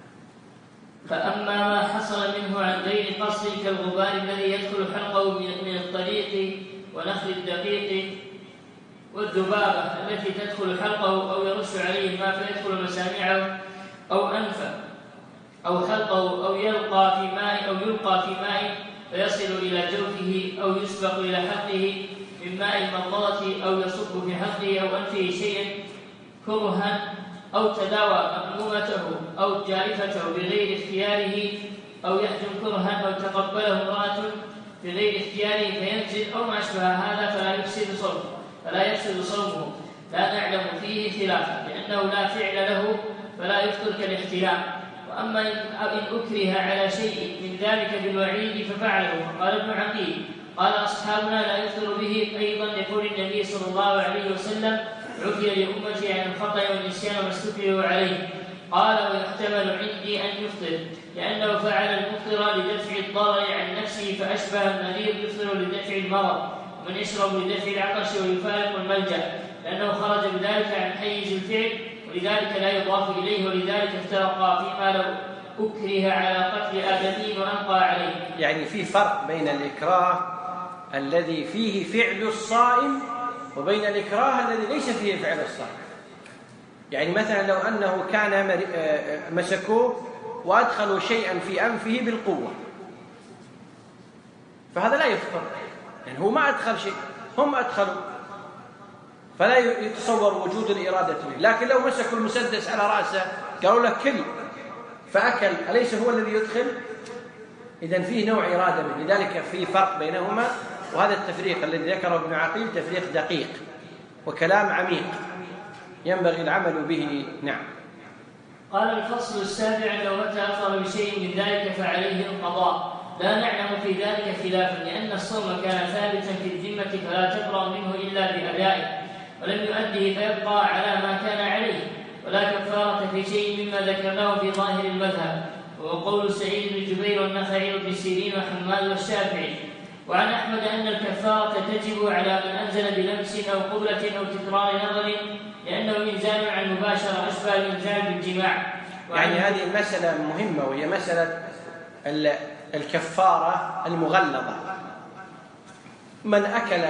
فأما ما حصل منه عن غير قصد كالغبار الذي يدخل حلقه من الطريق ونخل الدقيق، والذبابة التي تدخل حلقه أو يرش عليه الماء فيدخل مسامعه، أو أنفه أو حلقه، أو يلقى في ماء فيصل إلى جوفه، أو يسبق إلى حلقه من ماء المضغة، أو يصب في حلقه أو أنفه شيئا كرها، أو تداوى مأمومته أو جارفته بغير اختياره، أو يحجم كرها، أو تقبله امرأة بغير اختياره فينزل، أو ما أشبه هذا فلا يفسد صومه. لا نعلم فيه خلافا، لأنه لا فعل له فلا يفطر كالاحتلام. وأما إن أكره على شيء من ذلك بالوعيد ففعله. قال ابن عقيل: قال أصحابنا: لا يفطر به، أيضا لقول النبي صلى الله عليه وسلم: عفي لأمتي عن الخطأ والنسيان ما استكرهوا عليه. قال: ويحتمل عندي أن يفطر، لأنه فعل المفطر لدفع الضرر عن نفسه، فأشبه المريض يفطر لدفع المرض، ومن يشرب لدفع العطش ويفارق الملجأ، لأنه خرج بذلك عن حيز الفعل، ولذلك لا يضاف إليه، ولذلك افترقا فيما لو أكره على قتل آدمي وألقى عليه. يعني في فرق بين الإكراه الذي فيه فعل الصائم وبين الإكراه الذي ليس فيه فعل الصائم. يعني مثلا لو أنه كان مسكوه وأدخلوا شيئا في أنفه بالقوة، فهذا لا يفطر، يعني هو ما أدخل شيء، هم أدخلوا، فلا يتصور وجود الإرادة منه. لكن لو مسكوا المسدس على رأسه قالوا له كل فأكل، أليس هو الذي يدخل؟ إذن فيه نوع إرادة منه، لذلك فيه فرق بينهما. وهذا التفريق الذي ذكره ابن عقيل تفريق دقيق وكلام عميق ينبغي العمل به. نعم. قال: الفصل السابع: لو متى أفطر بشيء من ذلك فعليه القضاء. لا نعلم في ذلك خلافا، لأن الصوم كان ثابتا في الذمة فلا تبرأ منه إلا بأدائه، ولم يؤده فيبقى على ما كان عليه، ولا كفارة في شيء مما ذكرناه في ظاهر المذهب، وهو قول سعيد بن جبير والنخعي وابن سيرين وحماد والشافعي. وعن أحمد أن الكفارة تجب على من أنزل بلمس أو قبلة أو تكرار نظر لأنه إنزال عن مباشرة أشبه الإنزال بالجماع. يعني هذه المسألة مهمة، وهي مسألة الكفارة المغلظة. من أكل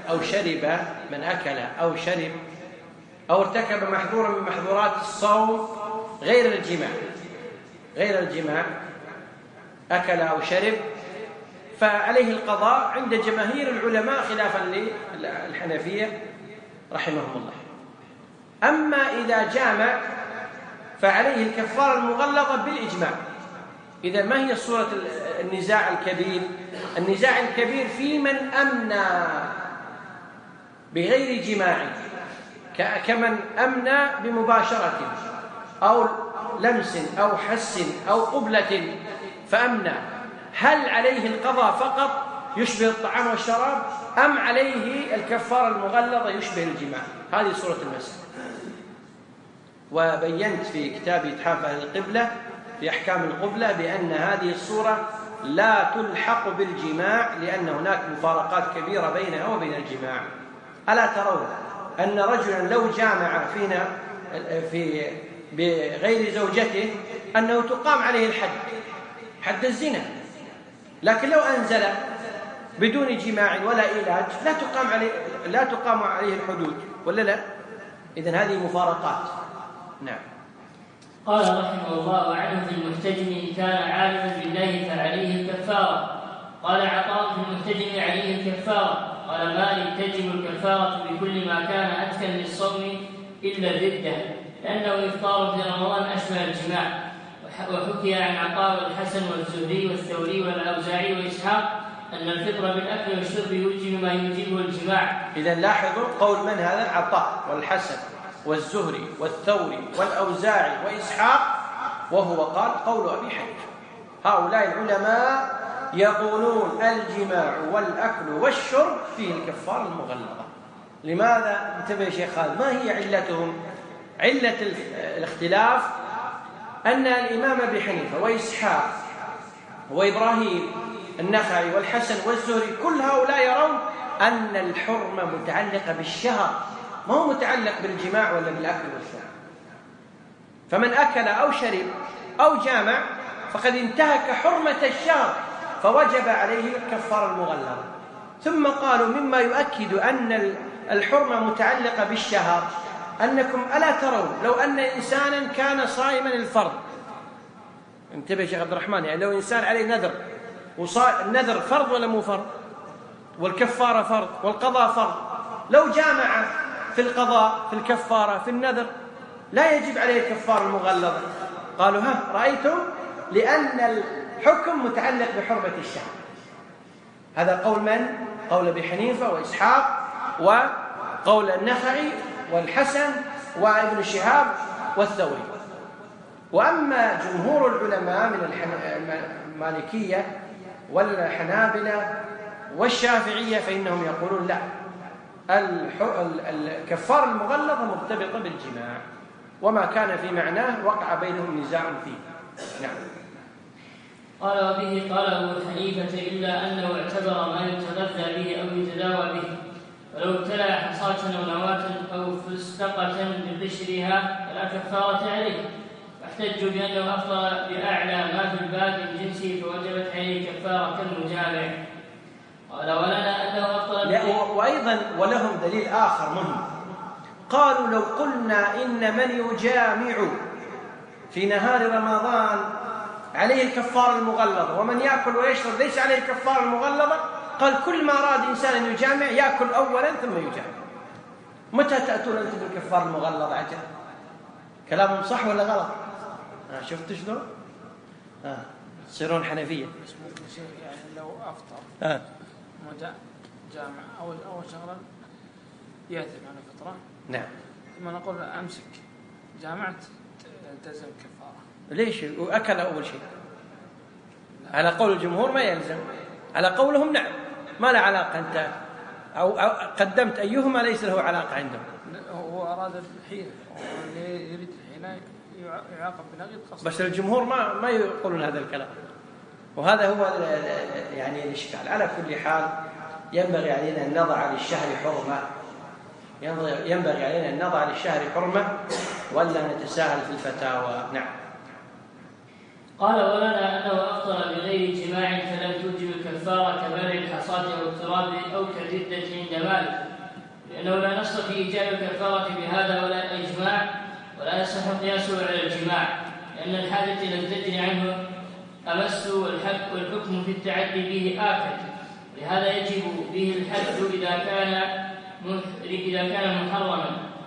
أو شرب أو ارتكب محظورا من محظورات الصوم غير الجماع أكل أو شرب فعليه القضاء عند جماهير العلماء خلافا للحنفية رحمهم الله. أما إذا جامع فعليه الكفارة المغلظة بالإجماع. إذا ما هي صورة النزاع الكبير؟ النزاع الكبير في من أمنى بغير جماع، كمن أمنى بمباشرة أو لمس أو حس أو قبلة فأمنى، هل عليه القضاء فقط يشبه الطعام والشراب أم عليه الكفارة المغلظة يشبه الجماع؟ هذه صورة المسألة. وبينت في كتاب إتحاف أهل القبلة في أحكام القبلة بأن هذه الصورة لا تلحق بالجماع لأن هناك مفارقات كبيرة بينها وبين الجماع. ألا ترون أن رجلا لو جامع فينا بغير زوجته أنه تقام عليه حد الزنا، لكن لو أنزل بدون جماع ولا علاج لا تقام عليه الحدود، ولا لا؟ إذن هذه مفارقات. نعم. قال رحمه الله عنه في المحتجم إن كان عالما بالله فعليه الكفارة. قال عطاء في المحتجم عليه الكفارة. قال مالك تجب الكفارة بكل ما كان أتكا للصوم إلا الردة لأنه إفطار في رمضان أشبه الجماع. وحكي عن عطاء والحسن والزهري والثوري والأوزاعي وإسحاق أن الفطر بالأكل والشرب يوجب ما يوجبه الجماع. إذن لاحظوا قول من هذا؟ عطاء والحسن والزهري والثوري والأوزاعي وإسحاق، وهو قال قول أبي حنيفة. هؤلاء العلماء يقولون الجماع والأكل والشرب فيه الكفارة المغلظة. لماذا؟ انتبه يا شيخ خالد، ما هي علتهم؟ علة الاختلاف أن الإمام أبي حنيفة وإسحاق وإبراهيم النخعي والحسن والزهري كل هؤلاء يرون أن الحرمة متعلقة بالشهر، ما هو متعلق بالجماع ولا بالأكل والشرب. فمن أكل أو شرب أو جامع فقد انتهك حرمة الشهر فوجب عليه الكفارة المغلظة. ثم قالوا مما يؤكد أن الحرمة متعلقة بالشهر أنكم ألا ترون لو أن إنسانا كان صائما الفرض، انتبه يا شيخ عبد الرحمن، يعني لو إنسان عليه نذر النذر فرض ولا مو فرض؟ والكفارة فرض والقضاء فرض. لو جامع في القضاء في الكفارة في النذر لا يجب عليه الكفارة المغلظة. قالوا رأيتم؟ لأن الحكم متعلق بحرمة الشهر. هذا قول من؟ قول أبي حنيفة وإسحاق وقول النخعي والحسن وابن شهاب والثوري. وأما جمهور العلماء من المالكية والحنابلة والشافعية فإنهم يقولون لا، الكفارة المغلظة مرتبطة بالجماع، وما كان في معناه وقع بينهم نزاع فيه. نعم. قال وبه قال أبو حنيفة إلا أنه اعتبر ما يتغذى به أو يتداوى به، ولو ابتلع حصاة أو نواة أو فستقة بقشرها فلا كفارة عليه، واحتجوا بأنه أفطر بأعلى ما في الباب من جنسه فوجبت عليه كفارة كالمجامع. قال ولنا أنه أفطر وأيضا ولهم دليل آخر مهم. قالوا لو قلنا إن من يجامع في نهار رمضان عليه الكفارة المغلظة ومن يأكل ويشرب ليس عليه الكفارة المغلظة، قال كل ما أراد إنسان يجامع يأكل أولا ثم يجامع. متى تأتون أنتم بالكفارة المغلظة عجل؟ كلامهم صح ولا غلط؟ شفت شلون؟ تصيرون حنفية. يعني لو أفطر جامع أول شغلة يأثم على الفطرة. نعم. ثم نقول أمسك جامعت تلزم الكفارة. ليش؟ وأكل أول شيء. على قول الجمهور ما يلزم، على قولهم نعم ما له علاقة. أنت أو قدمت أيهما ليس له علاقة عندهم. هو أراد الحيلة، اللي يريد الحيلة يعاقب بنقيض قصد. بس الجمهور ما يقولون هذا الكلام. وهذا هو يعني الإشكال. على كل حال ينبغي علينا أن نضع للشهر حرمة، ينبغي علينا أن نضع للشهر حرمة ولا نتساهل في الفتاوى. نعم. قال ولنا أنه أفطر بغير جماع فلم توجب الكفارة كبلع الحصاة أو التراب أو كالردة عند مالك، لأنه لا نص في إيجاب الكفارة بهذا ولا إجماع، ولا يصح قياسه على الجماع، لأن الحادث لم تجري عنه أمس والحكم في التعدي به آكد، لهذا يجب به الحد إذا كان محرما،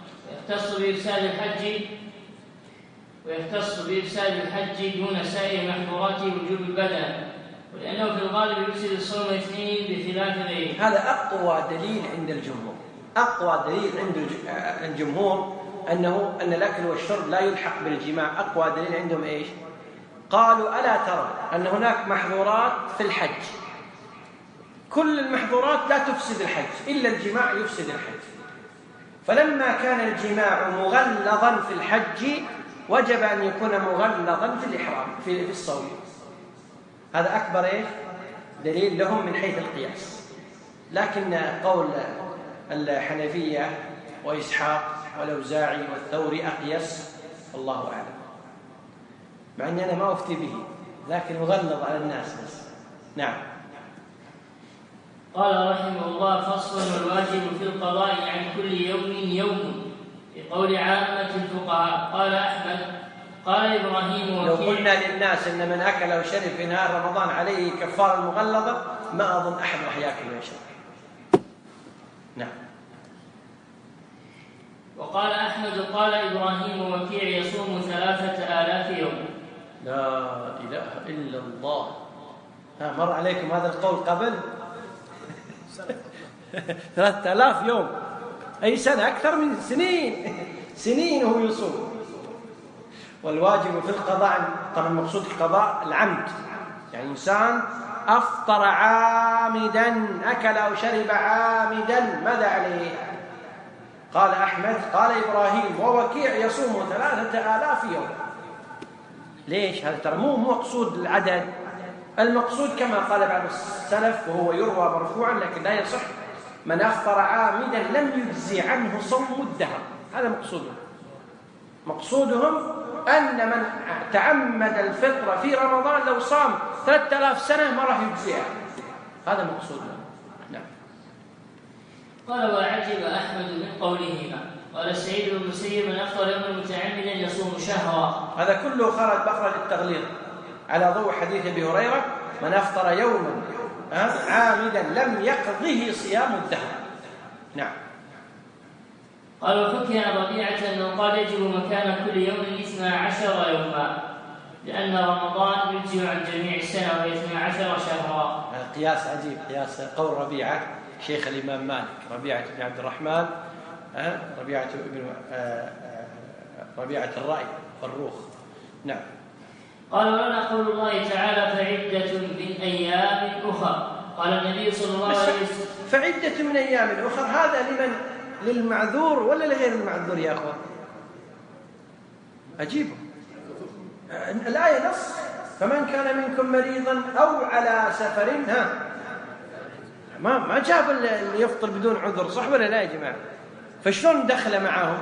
ويختص بإفساد الحج دون سائر محظورات وجوب البدن، ولأنه في الغالب يفسد الصوم اثنين بخلاف غيره. هذا أقوى دليل عند الجمهور، أقوى دليل عند الجمهور أن الأكل والشرب لا يلحق بالجماع. أقوى دليل عندهم إيش؟ قالوا ألا ترى أن هناك محظورات في الحج، كل المحظورات لا تفسد الحج إلا الجماع يفسد الحج، فلما كان الجماع مغلظا في الحج وجب أن يكون مغلظا في الإحرام في الصوم. هذا أكبر إيش؟ دليل لهم من حيث القياس. لكن قول الحنفية وإسحاق والأوزاعي والثوري أقيس، والله أعلم، مع أني أنا ما أفتي به، لكن مغلظ على الناس بس. نعم. قال رحمه الله: فصل: والواجب في القضاء عن كل يوم بقول عامة الفقهاء. قال أحمد قال إبراهيم لو قلنا للناس إن من أكل أو شرب في نهار رمضان عليه كفارة مغلظة ما أظن أحد راح يأكل ويشرب. نعم. وقال أحمد قال إبراهيم وكيع يصوم 3000 يوم. لا إله إلا الله. مر عليكم هذا القول قبل 3000 يوم، أي سنة، أكثر من سنين وهو يصوم. والواجب في القضاء، طبعا المقصود القضاء العمد، يعني إنسان أفطر عامدا، أكل أو شرب عامدا، ماذا عليه؟ قال أحمد قال إبراهيم ووكيع يصوم 3000 يوم. ليش؟ هذا ترى مو مقصود العدد، المقصود كما قال بعض السلف وهو يروى مرفوعا لكن لا يصح: من أفطر عامدا لم يجزي عنه صوم الدهر. هذا مقصودهم أن من تعمد الفطر في رمضان لو صام 3000 سنة ما راح يجزيها، هذا مقصودهم. نعم. قال وعجب أحمد من قولهما. قال سعيد بن المسيب: من أفطر يوما متعمدا يصوم شهرا. هذا كله بخرج للتغليظ على ضوء حديث أبي هريرة: من أفطر يوما عامدا لم يقضه صيام الدهر. نعم. قال وحكي عن ربيعة أنه قال يجب مكان كل يوم 12 يوما، لأن رمضان يجزي عن جميع السنة وهي 12 شهرا. قياس عجيب، قياس قول ربيعة شيخ الإمام مالك، ربيعة بن عبد الرحمن، ربيعة الرأي فروخ. نعم. قال ولنا قول الله تعالى: فعدة من أيام أخر. قال النبي صلى الله عليه وسلم: فعدة من أيام أخر، هذا للمعذور ولا لغير المعذور يا أخوان؟ أجيبه. الآية نص: فمن كان منكم مريضا أو على سفر. ما جاب اللي يفطر بدون عذر، صح ولا لا يا جماعة؟ فشلون دخل معهم؟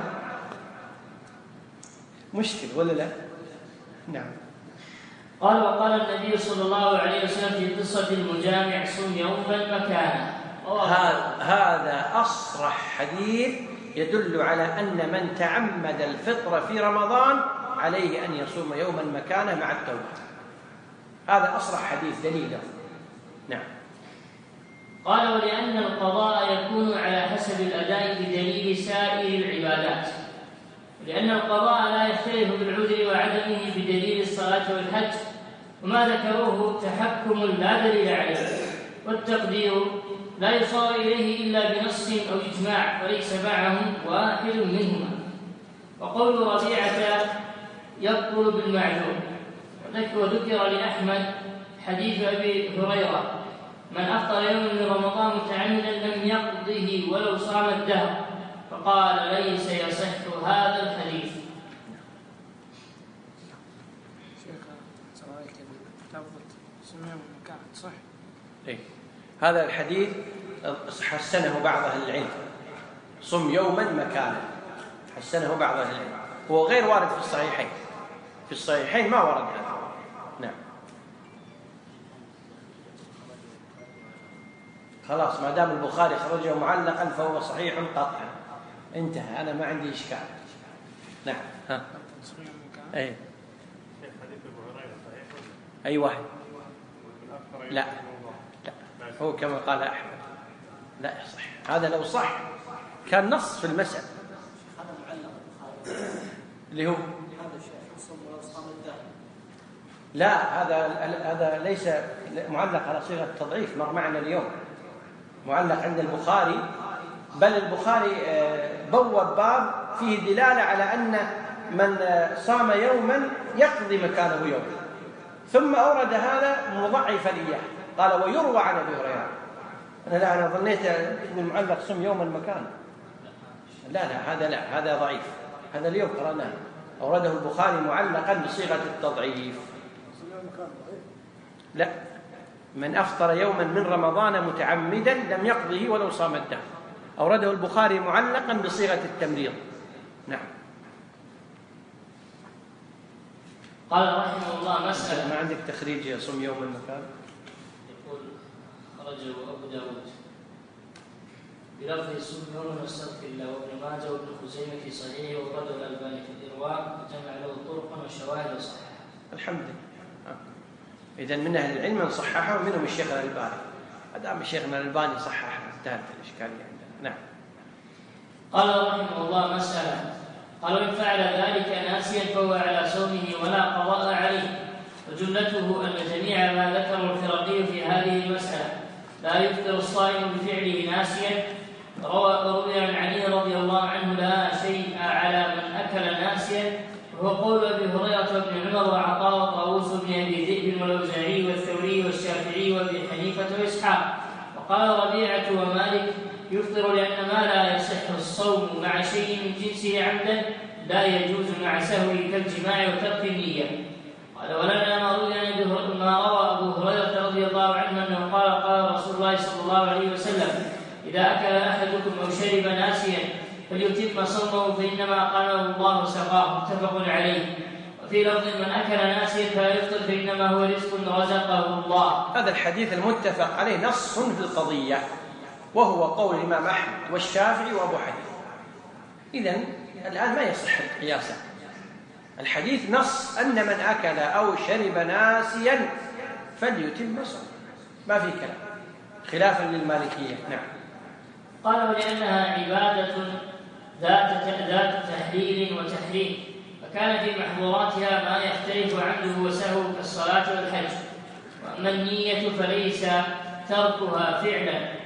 مشكل ولا لا؟ نعم. قال وقال النبي صلى الله عليه وسلم في قصة المجامع: صم يوما مكانه. هذا أصرح حديث يدل على أن من تعمد الفطر في رمضان عليه أن يصوم يوما مكانه مع التوبة. هذا أصرح حديث دليله. نعم. قال ولأن القضاء يكون على حسب الأداء بدليل سائر العبادات، لأن القضاء لا يختلف بالعذر وعدمه بدليل الصلاة والحج، وما ذكروه تحكم لا دليل عليه، والتقدير لا يصار إليه إلا بنص أو إجماع، فليس معهم واحد منهما. وقول ربيعة يبطل بالمعذور. وذكر لأحمد حديث أبي هريرة: من أفطر يوم من رمضان متعمدا لم يقضه ولو صام الدهر، فقال: ليس يصح هذا الحديث. شيخ سواء لفظة صم يوما مكانا صح؟ إيه؟ هذا الحديث حسنه بعض أهل العلم، صم يوما مكانا، حسنه بعض أهل العلم، هو غير وارد في الصحيحين، في الصحيحين ما ورد هذا. نعم. خلاص ما دام البخاري خرجه معلقا فهو صحيح قطعا، انتهى، أنا ما عندي إشكال. نعم. ها. أي. أي واحد؟ لا لا، هو كما قال أحمد لا يصح. هذا لو صح كان نص في المسألة. هذا معلق اللي هو هذا الشيء صم ولو صام الدهر. لا، هذا ليس معلق على صيغة التضعيف، مر معنا اليوم معلق عند البخاري، بل البخاري بوب باب فيه دلالة على أن من صام يوما يقضي مكانه يوم، ثم أورد هذا مضعفا إياه، قال ويروى عن أبي هريرة. أنا ظنيت أن المعلق صم يوما مكانه. لا هذا ضعيف، هذا اليوم قرأناه أورده البخاري معلقا بصيغة التضعيف. لا، من أفطر يوما من رمضان متعمدا لم يقضه ولو صام الدهر، أورده البخاري معلقا بصيغة التمريض. نعم. قال رحمه الله مسألة. ما عندك تخريج يصوم يوم المكان؟ يقول خرجه أبو داود بلفظ صوم يوم واستغفر الله، وابن ماجه وابن خزيمة في صحيحه، وقرده الألباني في الإرواء، وجمع له طرقا وشواهد وصححه. الحمد لله. إذن من أهل العلم من صححه ومنهم الشيخ الألباني. أدام الشيخنا الألباني صححه انتهت الإشكالية عندنا. نعم. قال رحمه الله مسألة. قال إن فعل ذلك ناسيا فهو على صومه ولا قضاء عليه، وجملته أن جميع ما ذكره الفرقي في هذه المسألة لا يفطر الصائم بفعله ناسيا. روي عن علي رضي الله عنه لا شيء على من أكل ناسيا، وهو قول أبي هريرة وابن عمر وعطاء وطاووس بن أبي ذئب والأوزاعي والثوري والشافعي وابي حنيفة وإسحاق. وقال ربيعة ومالك يفطر لأن ما لا يصح الصوم مع شيء من جنسه عمدا لا يجوز مع سهوه كالجماع وترك النية. قال ولنا ما روى أبو هريرة رضي الله عنه أنه قال رسول الله صلى الله عليه وسلم إذا أكل أحدكم أو شرب ناسيا فليتم صومه فإنما أقامه الله وسقاه، متفق عليه. وفي لفظ من أكل ناسيا فلا يفطر فإنما هو رزق رزقه الله. هذا الحديث المتفق عليه نص في القضية، وهو قول الإمام أحمد والشافعي وأبو حنيفة. إذن الآن ما يصح القياس، الحديث نص أن من أكل أو شرب ناسيا فليتم صومه، ما في كلام، خلافا للمالكية. نعم. قال ولأنها عبادة ذات تحليل وتحريم، فكان في محظوراتها ما يختلف عمده وسهوه كالصلاة والحج. وأما النية فليس تركها فعلا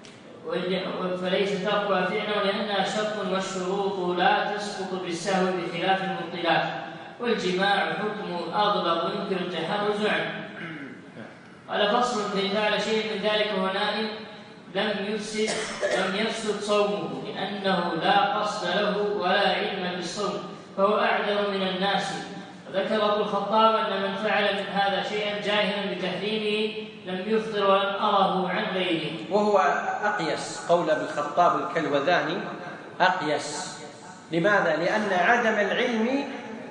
لأنها شرط والشروط لا تسقط بالسهو بخلاف المبطلات، والجماع حكم أغلب يمكن التحرز عنه. قال فصل فإن فعل شيء من ذلك وهو نائم لم يفسد صومه لأنه لا قصد له ولا علم بالصوم، فهو أعذر من الناس. وذكر ابن الخطاب أن من فعل من هذا شيئا جاهلا بتحريمه لم يفطر ولم أره عن غيره. وهو أقيس، قول ابن الخطاب الكلوذاني أقيس. لماذا؟ لأن عدم العلم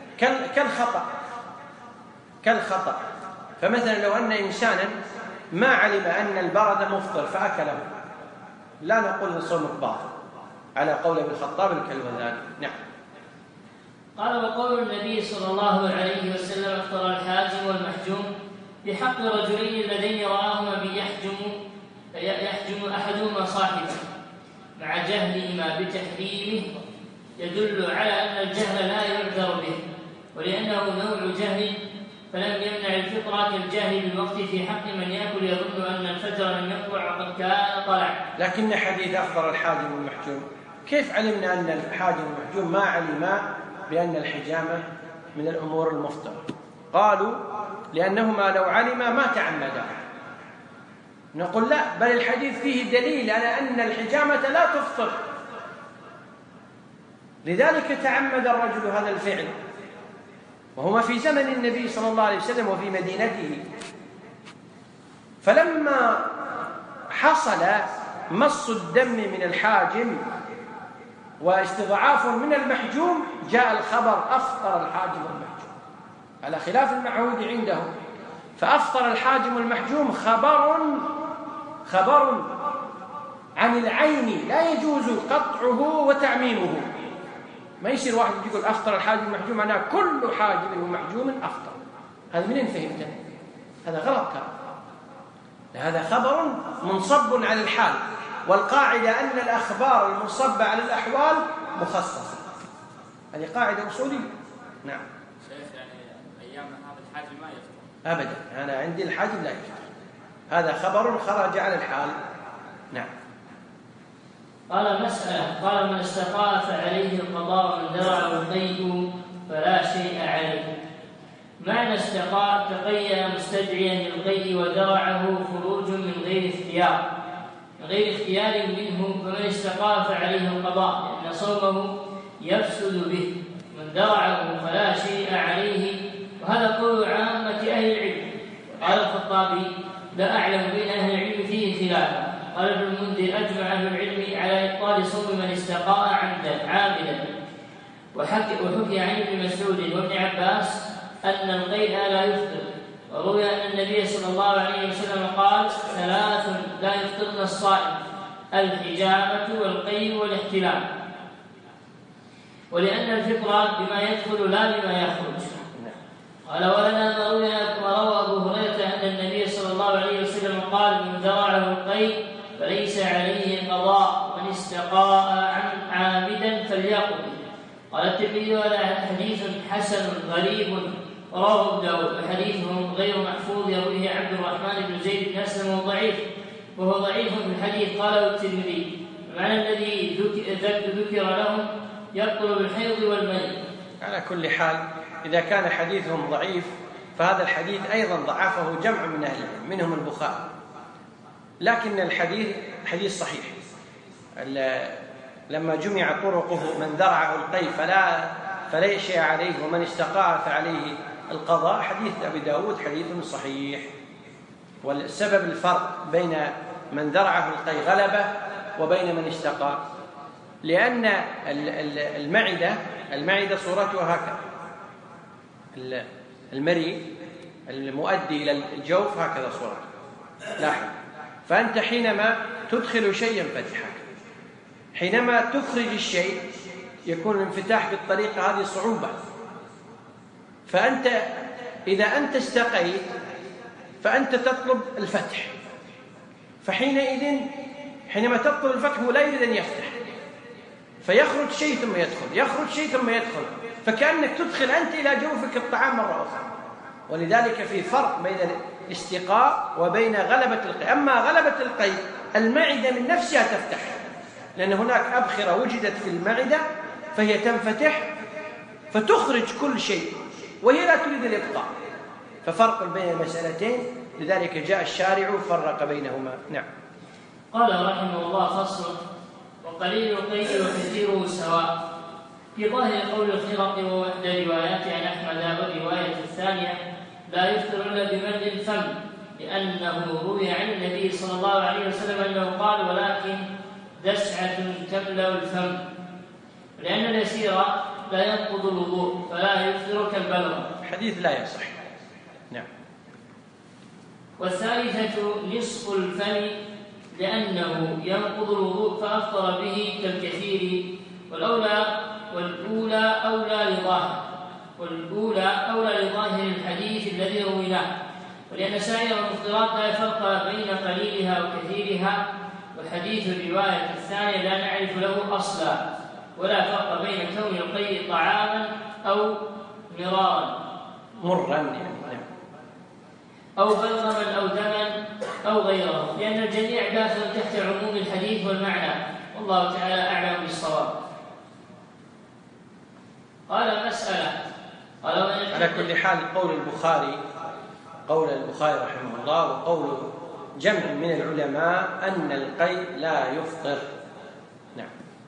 كالخطأ. فمثلا لو أن إنسانا ما علم أن البرد مفطر فأكله، لا نقول صومك باطل، على قول ابن الخطاب الكلوذاني. نعم. قال وقول النبي صلى الله عليه وسلم افطر الحاجم والمحجوم بحق رجلين اللذين رآهما يحجم أحدهما صاحبه مع جهلهما بتحريمه يدل على أن الجهل لا يعذر به، ولأنه نوع جهل فلم يمنع الفطرة كالجاهل بالوقت في حق من يأكل يظن أن الفجر لم يطلع وقد كان طلع. لكن حديث أفطر الحاجم والمحجوم، كيف علمنا أن الحاجم والمحجوم ما علما بأن الحجامة من الأمور المفطرة؟ قالوا لأنهما لو علما ما تعمدا. نقول لا، بل الحديث فيه دليل على أن الحجامة لا تفطر، لذلك تعمد الرجل هذا الفعل، وهما في زمن النبي صلى الله عليه وسلم وفي مدينته. فلما حصل مص الدم من الحاجم واستضعاف من المحجوم جاء الخبر أفطر الحاجم والمحجوم، على خلاف المعهود عندهم. فأفطر الحاجم والمحجوم خبر عن العين لا يجوز قطعه وتعميمه. ما يصير واحد يقول أفطر الحاجم والمحجوم معناه كل حاجم ومحجوم أفطر. هذا منين فهمته؟ هذا غلط كلام. هذا خبر منصب على الحال، والقاعدة أن الأخبار المنصبة على الأحوال مخصصة. هذه قاعدة أصولية. نعم. شيخ يعني أيام هذا الحاجم ما يفطر؟ أبدا، أنا عندي الحاجم لا يفطر. هذا خبر خرج على الحال. نعم. قال مسألة. قال من استقاء فعليه القضاء ومن درعه القيء فلا شيء عليه. معنى استقاء تقيأ مستدعيا للقيء ودرعه خروج من غير اختيار منه، فمن استقاء فعليه القضاء لأن صومه يفسد به. من درعه فلا شيء عليه، وهذا قول عامة أهل العلم. قال الخطابي لا أعلم بين أهل العلم فيه خلافا. قال ابن المنذر أجمع أهل العلم على إبطال صوم من استقاء عامدا. وحكي عن ابن مسعود وابن عباس أن القيء لا يفطر، وروي أن النبي صلى الله عليه وسلم قال 3 لا يفطرن الصائم: الحجامة والقيء والاحتلام. ولأن الفطر بما يدخل لا بما يخرج. قال ولنا ما روى أبو هريرة أن النبي صلى الله عليه وسلم قال من درعه القيء فليس عليه قضاء، من استقاء عامدا فليقضي. قال الترمذي هذا حديث حسن غريب رواه أبو داود، وحديثهم غير محفوظ يرويه عبد الرحمن بن زيد بن أسلم وهو ضعيف في الحديث. قاله الترمذي المعنى الذي ذكر لهم يبطل بالحيض والمني. على كل حال إذا كان حديثهم ضعيف فهذا الحديث أيضا ضعفه جمع من أهل العلم منهم البخاري، لكن الحديث حديث صحيح. لما جمع طرقه من درعه القيء فلا شيء عليه ومن استقاء فعليه القضاء، حديث أبي داود حديث صحيح. والسبب الفرق بين من درعه القيء غلبة وبين من استقاء، لأن المعدة صورتها هكذا، المريء المؤدي إلى الجوف هكذا صورته. لاحظ، فأنت حينما تدخل شيء ينفتحك، حينما تخرج الشيء يكون الانفتاح بالطريقة هذه صعوبة. فأنت إذا أنت استقيت فأنت تطلب الفتح، فحينئذ حينما تطلب الفتح هو لا يريد أن يفتح، فيخرج شيء ثم يدخل، يخرج شيء ثم يدخل، فكأنك تدخل أنت إلى جوفك الطعام مرة أخرى. ولذلك في فرق بين الاستقاء وبين غلبة القيء. أما غلبة القيء المعدة من نفسها تفتح، لأن هناك أبخرة وجدت في المعدة فهي تنفتح فتخرج كل شيء وهي لا تريد الإبقاء، ففرق بين المسألتين، لذلك جاء الشارع فرق بينهما. نعم. قال رحمه الله: فصل: وقليل القيء وكثيره سواء. في ظاهر قول الخرق ووحدة روايات عن أحمد، والرواية الثانية لا يفطر إلا بمد الفم، لأنه روي عن النبي صلى الله عليه وسلم أنه قال: ولكن دسعة تملأ الفم، لأن اليسير لا ينقض الوضوء فلا يفطر كالبلغم. حديث لا يصح. نعم. والثالثة نصف الفم، لأنه ينقض الوضوء فأفطر به كالكثير. والأولى أولى لظاهر الحديث الذي رويناه، ولأن سائر المفطرات لا فرق بين قليلها وكثيرها، وحديث الرواية الثانية لا نعرف له أصلا، ولا فرق بين كون القيء طعاما أو مرا يعني، أو بلغما أو دما أو غيره، لأن الجميع داخل تحت عموم الحديث والمعنى، والله تعالى أعلم بالصواب. قال مسألة. على كل حال قول البخاري رحمه الله وقول جمع من العلماء أن القيء لا يفطر. نعم.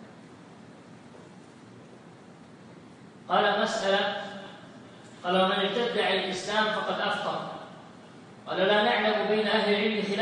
قال مسألة. قال: ومن ارتد عن الإسلام فقد أفطر. قال: لا نعلم بين أهل العلم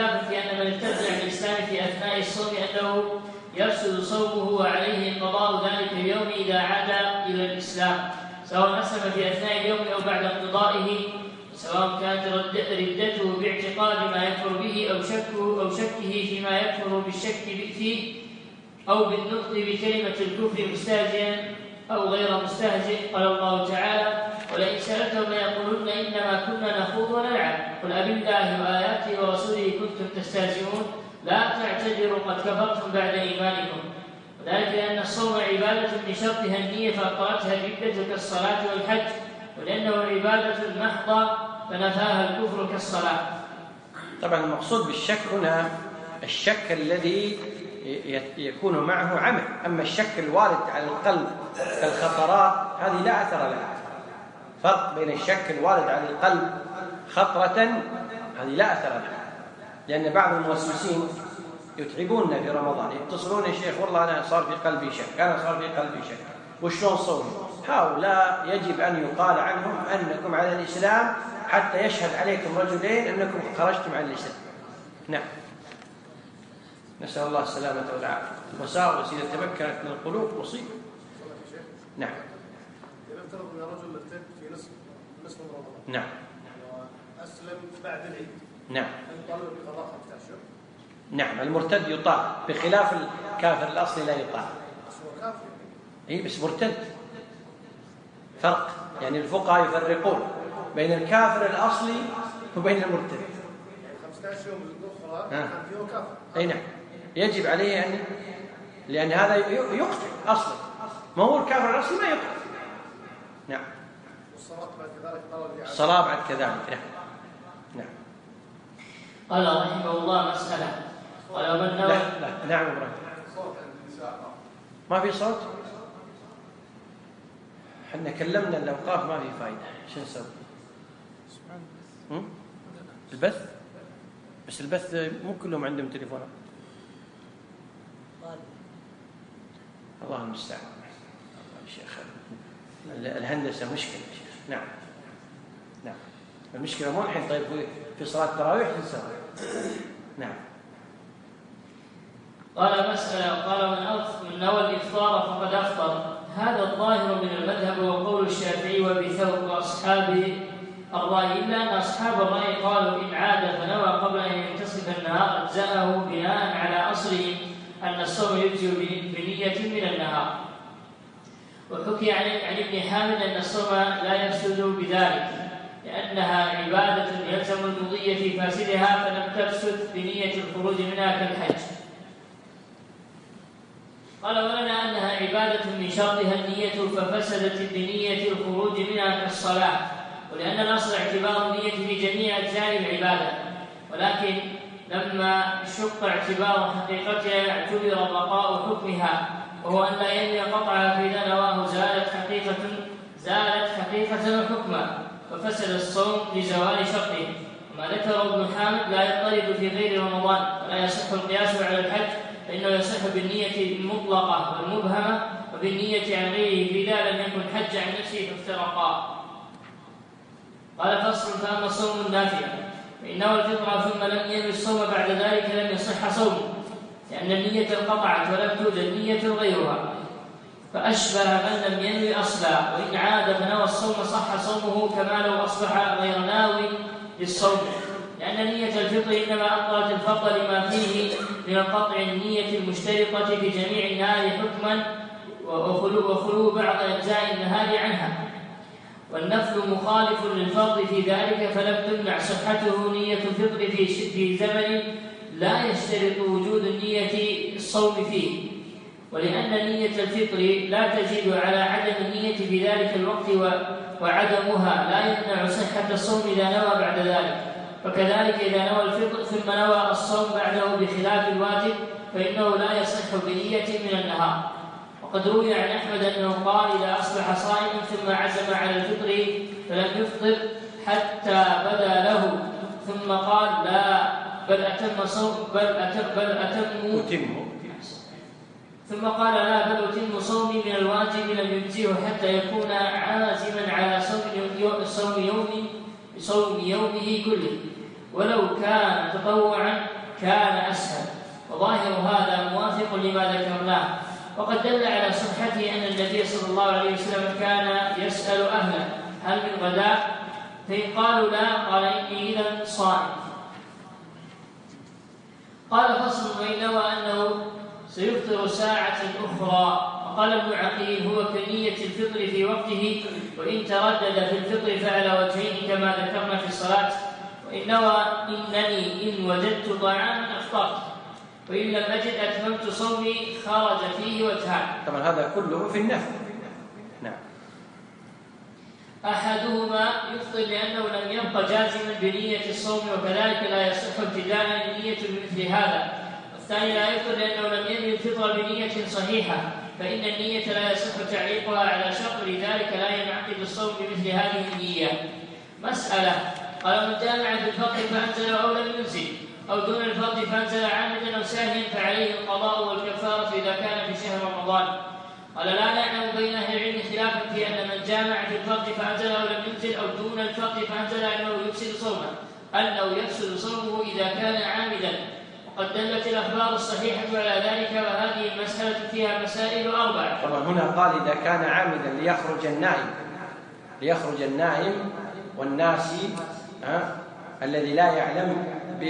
يفسد صومه وعليه قضاء ذلك اليوم إذا عاد إلى الإسلام، سواء أسلم في أثناء اليوم أو بعد انقضائه، سواء كانت ردته باعتقاد ما يكفر به أو شكه فيما يكفر بالشك فيه، أو بالنطق بكلمة الكفر مستهزئا أو غير مستهزئ. قال الله تعالى: ولئن سألتهم ليقولن إنما كنا نخوض ونلعب قل أبالله وآياته ورسوله كنتم تستهزئون لا تعتذروا قد كفرتم بعد إيمانكم. وذلك لأن الصوم عبادة بشرطها النية فأقرتها الردة كالصلاة والحج، ولأنه عبادة محضة فنفاها الكفر كالصلاة. طبعا المقصود بالشك هنا الشك الذي يكون معه عمل، أما الشك الوارد على القلب كالخطرات هذه لا أثر لها. فرق بين الشك الوارد على القلب خطرة هذه لا أثر لها، لأن بعض الموسوسين يتعبوننا في رمضان، يتصلون: يا شيخ والله أنا صار في قلبي شك، أنا صار في قلبي شك، وشلون صومي؟ هؤلاء يجب أن يقال عنهم أنكم على الإسلام حتى يشهد عليكم رجلين أنكم خرجتم عن الإسلام. نعم، نسأل الله السلامة والعافية. وساوس إذا تمكنت من القلوب مصيبة. نعم. إذا افترض أن رجل ارتد في نصف رمضان. نعم. وأسلم بعد العيد. نعم. يطالب بقضاء 15 أشهر. نعم، المرتد يطاع بخلاف الكافر الأصلي لا يطاع. بس هو كافر. إيه بس مرتد. فرق، يعني الفقهاء يفرقون بين الكافر الأصلي وبين المرتد. يعني 15 يوم الأخرى كان فيه كافر. أي نعم، يجب عليه أن، لأن هذا يقتل أصلا، ما هو الكافر الأصلي ما يقتل. نعم. والصلاة بعد كذلك طلب الصلاة بعد كذلك. نعم. نعم. قال رحمه الله مسألة. قال من نوى. لا. نعم إبراهيم. ما في صوت؟ حنا كلمنا الأوقاف ما في فائدة، شو نسوي؟ البث؟ بس البث مو كلهم عندهم تليفونات. الله المستعان. شيخ الهندسة مشكلة يا شيخ. نعم. نعم. المشكلة مو الحين. طيب في صلاة التراويح تنسى. نعم. قال مسألة. قال من نوى الإفطار فقد أفطر. هذا الظاهر من المذهب وقول الشافعي وبثوب وأصحاب الرأي، إلا أن أصحاب الرأي قالوا إن عاد فنوى قبل أن ينتصف النهار أجزأه بناء على أصله أن الصوم يجزئ بنية من النهار. وحكي عن ابن حامد أن الصوم لا يفسد بذلك لأنها عبادة يلزم المضي في فاسدها فلم تفسد بنية الخروج منها كالحج. قال ولنا أنها عبادة من شرطها النية ففسدت بنية الخروج منها كالصلاة، ولأن الأصل اعتبار النية في جميع أجزاء العبادة، ولكن لما شق اعتبار حقيقتها اعتبر بقاء حكمها، وهو أن لا ينوي قطعها فإذا نواه زالت حقيقة وحكما ففسد الصوم لزوال شرطه. وما ذكره ابن حامد لا يضطرد في غير رمضان، ولا يصح القياس على الحج، فإنه يصح بالنية المطلقة والمبهمة وبالنية عن غيره إذا لم يكن حج عن نفسه فافترقا. قال فصل. فأما الصوم النافع فإنه الفطرة ثم لم ينوي الصوم بعد ذلك لم يصح صومه، لأن النية انقطعت ولم توجد نية غيرها، فأشبه من لم ينوي أصلا. وإن عاد فنوى الصوم صح صومه كما لو أصبح غير ناوي للصوم، لأن نية الفطر إنما أبطلت الفضل لما فيه من القطع النية المشتركة في جميع النهار حكما وخلو بعض أجزاء النهار عنها، والنفل مخالف للفرض في ذلك، فلم تمنع صحته نية الفطر في زمن لا يشترط وجود النية الصوم فيه، ولأن نية الفطر لا تزيد على عدم النية في ذلك الوقت، وعدمها لا يمنع صحة الصوم إذا نوى بعد ذلك. فكذلك إذا نوى الفطر ثم نوى الصوم بعده بخلاف الواجب فإنه لا يصح بنية من النهار. وقد روي عن أحمد أنه قال إذا أصبح صائما ثم عزم على الفطر فلم يفطر حتى بدا له ثم قال لا بل أتم ثم قال لا بل أتم صومي من الواجب لم يجزيه حتى يكون عازما على صوم يومه كله، ولو كان تطوعا كان أسهل. وظاهر هذا موافق لما ذكرناه، وقد دل على صحته أن النبي صلى الله عليه وسلم كان يسأل أهله هل من غداء؟ فإن قالوا لا قال إني إذا صائم. قال فصل وإن نوى أنه سيفطر ساعة أخرى. وقال ابن عقيل هو كنية الفطر في وقته، وإن تردد في الفطر فعلى وجهين كما ذكرنا في الصلاة. وإن نوى إنني إن وجدت طعاما أفطرت، وإن لم أجد أتممت صومي خرج فيه وجهان. طبعا هذا كله في النفل. نعم. أحدهما يفطر لأنه لم يبق جازما بنية الصوم، وكذلك لا يصح ابتداء النية بمثل هذا. والثاني لا يفطر لأنه لم ينوي الفطر بنية صحيحة، فإن النية لا يصح تعليقها على شرط، لذلك لا ينعقد الصوم بمثل هذه النية. مسألة: قال من جامع في الفرض فأنزل أو لم ينزل، أو دون الفرض فأنزل عامدا أو ساهيا فعليه القضاء والكفارة إذا كان في شهر رمضان. قال لا نعلم بين أهل العلم خلافا في أن من جامع في الفرض فأنزل أو لم ينزل أو دون الفرض فأنزل أنه يفسد صومه إذا كان عامدا، وقد دلت الأخبار الصحيحة على ذلك، وهذه المسألة فيها مسائل 4. طبعا هنا قال إذا كان عامدا ليخرج النائم والناسي الذي لا يعلم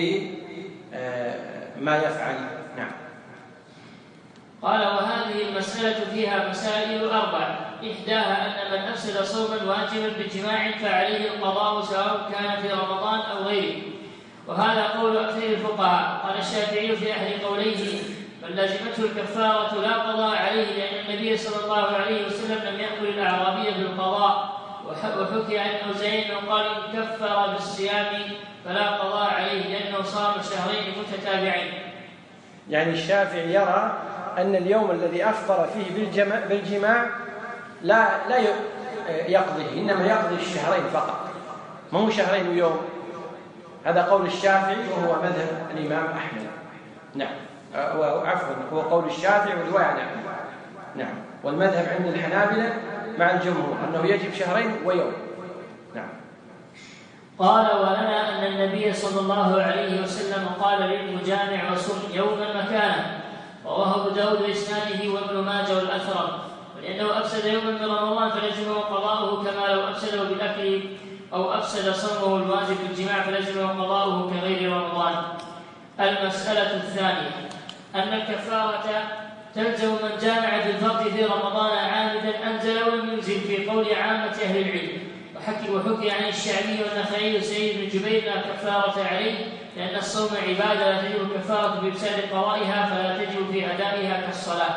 بما يفعل. نعم. قال وهذه المسألة فيها مسائل 4. إحداها أن من أفسد صوما واجبا بجماع فعليه القضاء سواء كان في رمضان أو غيره، وهذا قول أكثر الفقهاء. قال الشافعي في أحد قوليه من لزمته الكفارة لا قضاء عليه، لأن النبي صلى الله عليه وسلم لم يأمر الأعرابي بالقضاء. وحكي عن أوزاعي أنه قال إن كفر بالصيام فلا قضاء عليه لأنه صام شهرين متتابعين. يعني الشافعي يرى أن اليوم الذي أفطر فيه بالجماع لا يقضي، إنما يقضي الشهرين فقط، ما هو شهرين ويوم. هذا قول الشافعي وهو مذهب الإمام أحمد. نعم. عفوا، هو قول الشافعي ورواية عن أحمد. نعم. والمذهب عند الحنابلة مع الجمهور أنه يجب شهرين ويوم. نعم. قال ولنا أن النبي صلى الله عليه وسلم قال للمجامع وصم يوما مكانه، رواه أبو داود بإسناده وابن ماجه والأثرم. ولأنه أفسد يوما من رمضان فلزمه قضاؤه كما لو أفسده بالأكل، أو أفسد صومه الواجب بالجماع فلزمه قضاؤه كغير رمضان. المسألة الثانية أن الكفارة تلزم من جامع في الفرض في رمضان عامدا أنزل ولم ينزل، في قول عامة أهل العلم. وحكي عن الشعبي والنخعي وسعيد بن جبير لا كفارة عليه، لأن الصوم عبادة لا تجب الكفارة بإفساد قضائها، فلا تجب في أدائها كالصلاة.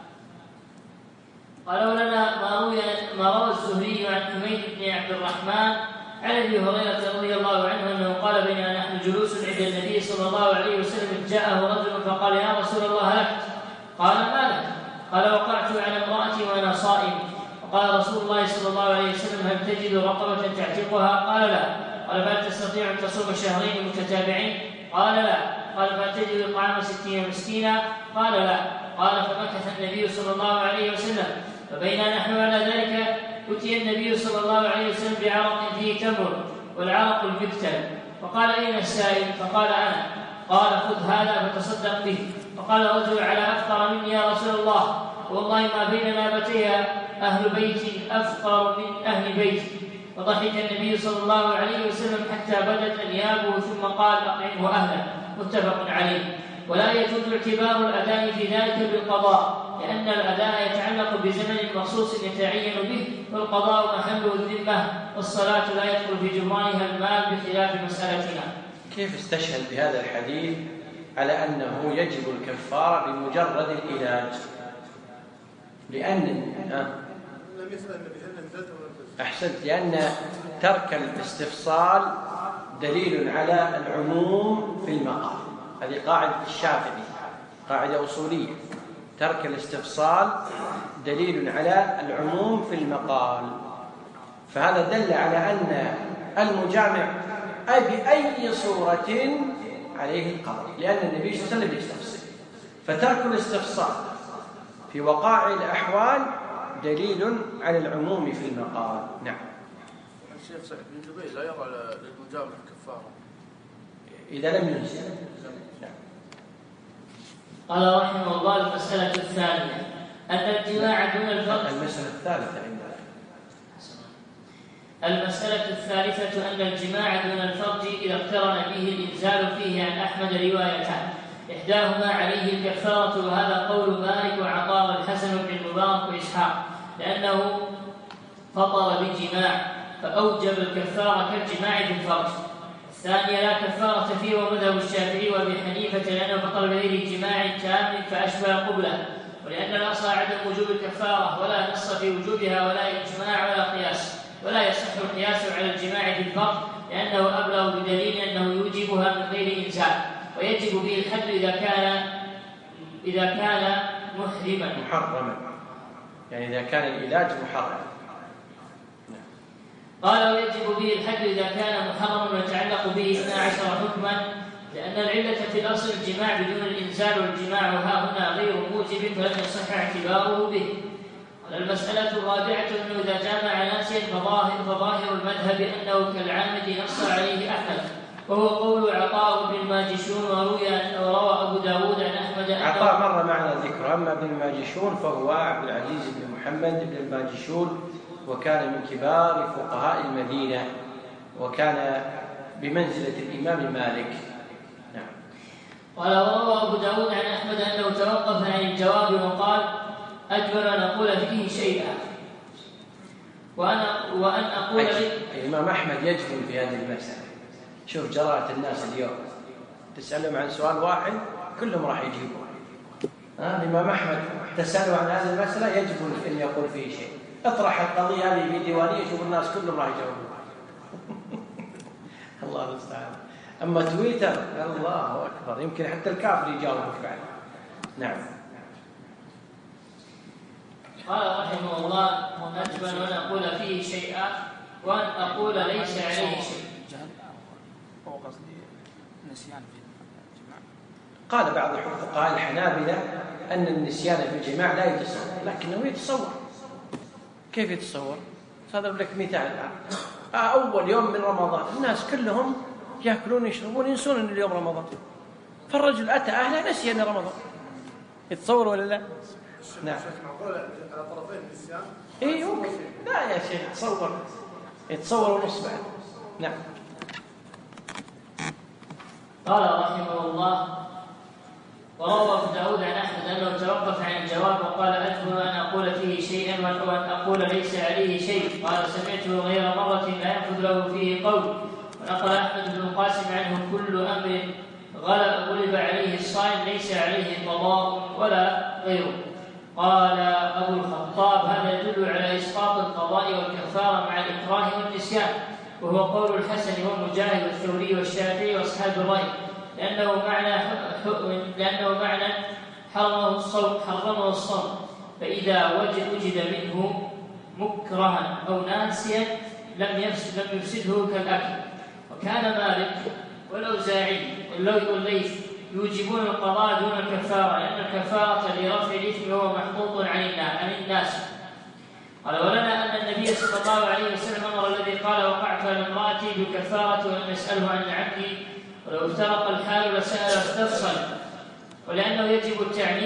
قالوا لنا ما روى الزهري عن حميد بن عبد الرحمن عن ابي هريره رضي الله عنه انه قال بينما نحن جلوس عند النبي صلى الله عليه وسلم جاءه رجل فقال يا رسول الله هلكت. قال ما لك؟ قال وقعت على امرأتي وأنا صائم. وقال رسول الله صلى الله عليه وسلم هل تجد رقبة تعتقها؟ قال لا. قال فهل تستطيع أن تصوم شهرين متتابعين؟ قال لا. قال فهل تجد إطعام 60 مسكينا؟ قال لا. قال فمكث النبي صلى الله عليه وسلم، فبينا نحن على ذلك أتي النبي صلى الله عليه وسلم بعرق فيه تمر، والعرق البكتل، فقال أين السائل؟ فقال أنا. قال خذ هذا فتصدق به. فقال رجل على أفقر مني يا رسول الله، والله ما بين نابتيها أهل بيت أفقر من أهل بيتي. فضحك النبي صلى الله عليه وسلم حتى بدت أنيابه ثم قال أطعمه أهله. متفق عليه. ولا يجوز اعتبار الأداء في ذلك بالقضاء، لأن الأداء يتعلق بزمن مخصوص يتعين به، والقضاء محله الذمة، والصلاة لا يدخل في جبرانها المال بخلاف مسألتنا. كيف استشهد بهذا الحديث على أنه يجب الكفارة بمجرد العلاج؟ لأن أحسنت، لأن ترك الاستفصال دليل على العموم في المقال. هذه قاعدة الشافعي، قاعدة أصولية. ترك الاستفصال دليل على العموم في المقال، فهذا دل على أن المجامع بأي صورة عليه القضاء، لأن النبي صلى الله عليه وسلم يستفصل. فترك الاستفصال في وقائع الأحوال دليل على العموم في المقال. نعم. الشيخ سعيد بن جبير لا يرى للمجامع كفارة إذا لم ينزل. نعم. قال رحمه الله: المسألة الثانية أن الجماع دون الفرج. المسألة الثالثة عندنا. المسألة الثالثة أن الجماع دون الفرج إذا اقترن به الإنزال فيه عن أحمد روايتان، إحداهما عليه الكفارة، وهذا قول مالك وعطاء والحسن بن المبارك وإسحاق، لأنه فطر بالجماع فأوجب الكفارة كالجماع بالفرج. الثانية لا كفارة فيه، ومذهب الشافعي وأبي حنيفة، لأنه فطر بغير جماع تام فأشبه قبله، ولأن الأصل عدم وجوب الكفارة، ولا نص في وجوبها ولا إجماع ولا قياس، ولا يصح القياس على الجماع بالفرج، لأنه أبلغ بدليل أنه يوجبها من غير إنزال، ويجب به الحد إذا كان محرما، يعني إذا كان العلاج محرم. قال: ويجب به الحد إذا كان محرما ويتعلق به 12 حكما، لأن العلة في الأصل الجماع بدون الإنزال، والجماع ها هنا غير موجب فلم يصح اعتباره به. المسألة الرابعة أنه إذا جامع ناسيا فظاهر المذهب أنه كالعامد نص عليه أحمد، وهو قول عطاء بن الماجشون، وروى أبو داود عن أحمد. عطاء مر معنا ذكر، أما ابن الماجشون فهو عبد العزيز بن محمد بن الماجشون، وكان من كبار فقهاء المدينة، وكان بمنزلة الإمام مالك. نعم. قال: وروى أبو داود عن أحمد أنه توقف عن الجواب وقال: أجبر أن أقول فيه شيئا، وأن أقول الإمام أحمد يجبر في هذه المسألة. شوف جراءة الناس اليوم، تسألهم عن سؤال واحد كلهم راح يجيبوا. الإمام أحمد تسألوا عن هذه المسألة يجبر أن يقول فيه شيء. اطرح القضية هذه في ديوانية، شوف الناس كلهم راح يجاوبون. الله المستعان. أما تويتر الله أكبر، يمكن حتى الكافر يجاوبك بعد. نعم. قال رحمه الله: أجبر أن أقول فيه شيئا، وأن أقول ليس عليه شيء. هو قصدي نسيان في الجماع. قال بعض الفقهاء الحنابلة أن النسيان في الجماع لا يتصور، لكنه يتصور. كيف يتصور؟ هذا لك مثال الآن. أول يوم من رمضان الناس كلهم يأكلون يشربون ينسون أن اليوم رمضان، فالرجل أتى أهله نسي أن رمضان. يتصور ولا لا؟ نعم. معقولة على طرفين النسيان؟ إيه ممكن. لا يا شيخ يتصور ونص بعد. نعم. قال رحمه الله: وروى أبو داود عن أحمد أنه توقف عن الجواب وقال: أجبر أن أقول فيه شيئا، وأن أقول ليس عليه شيء. قال: سمعته غير مرة لا ينفذ له فيه قول. ونقل أحمد بن القاسم عنه: كل أمر غلب عليه الصائم ليس عليه قضاء ولا غيره. قال أبو الخطاب: هذا يدل على إسقاط القضاء والكفارة مع الإكراه والنسيان، وهو قول الحسن ومجاهد والثوري والشافعي وأصحاب الرأي، لأنه معنى حرمه الصوم، فإذا وجد منه مكرها أو ناسيا لم يفسده كالأكل. وكان مالك والأوزاعي والليث يوجبون القضاء دون الكفارة، لأن الكفارة لرفع الإثم وهو محطوط عن الناس. قال: ولنا أن النبي صلى الله عليه وسلم أمر الذي قال: وقعت على امرأتي بالكفارة، ولم يسأله عن العبد، ولو افترق الحال لسأل واستفصل، ولأنه يجب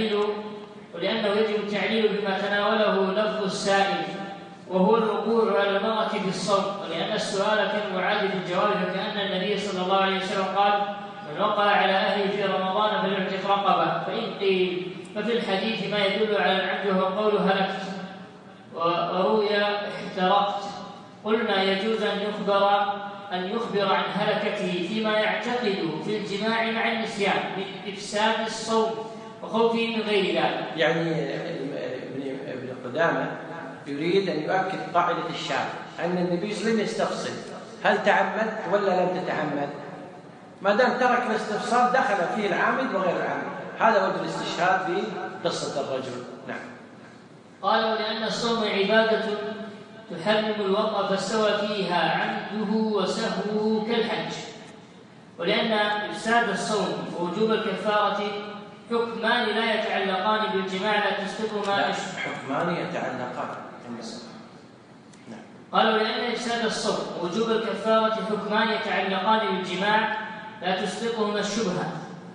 التعليل بما تناوله لفظ السائل، وهو الوقوع على المرأة بالصوم، ولأن السؤال كالمعاد في الجواب، فكأن النبي صلى الله عليه وسلم قال: من وقع على أهله في رمضان فليعتق رقبة. فإن قيل ففي الحديث ما يدل على العبد وهو قول هلكت، وروي احترقت. قلنا: يجوز أن يخبر عن هلكته فيما يعتقد في الجماع مع النسيان من إفساد الصوم وخوفه من غير ذلك. يعني ابن قدامة يريد أن يؤكد قاعدة الشافعي أن النبي صلى الله عليه وسلم يستفصل هل تعمد ولا لم تتعمد. ما دام ترك الاستفصال دخل فيه العامد وغير العامد. هذا وجه الاستشهاد في قصة الرجل. نعم. قال: ولأن الصوم عبادة تحرم الوطأ، فاستوى فيها عمده وسهوه كالحج. ولأن إفساد الصوم ووجوب الكفارة حكمان لا يتعلقان بالجماع، لا تسقطهما. حكمان يتعلقان. نعم. قال: ولأن إفساد الصوم ووجوب الكفارة حكمان يتعلقان بالجماع لا تسقطهما الشبهة،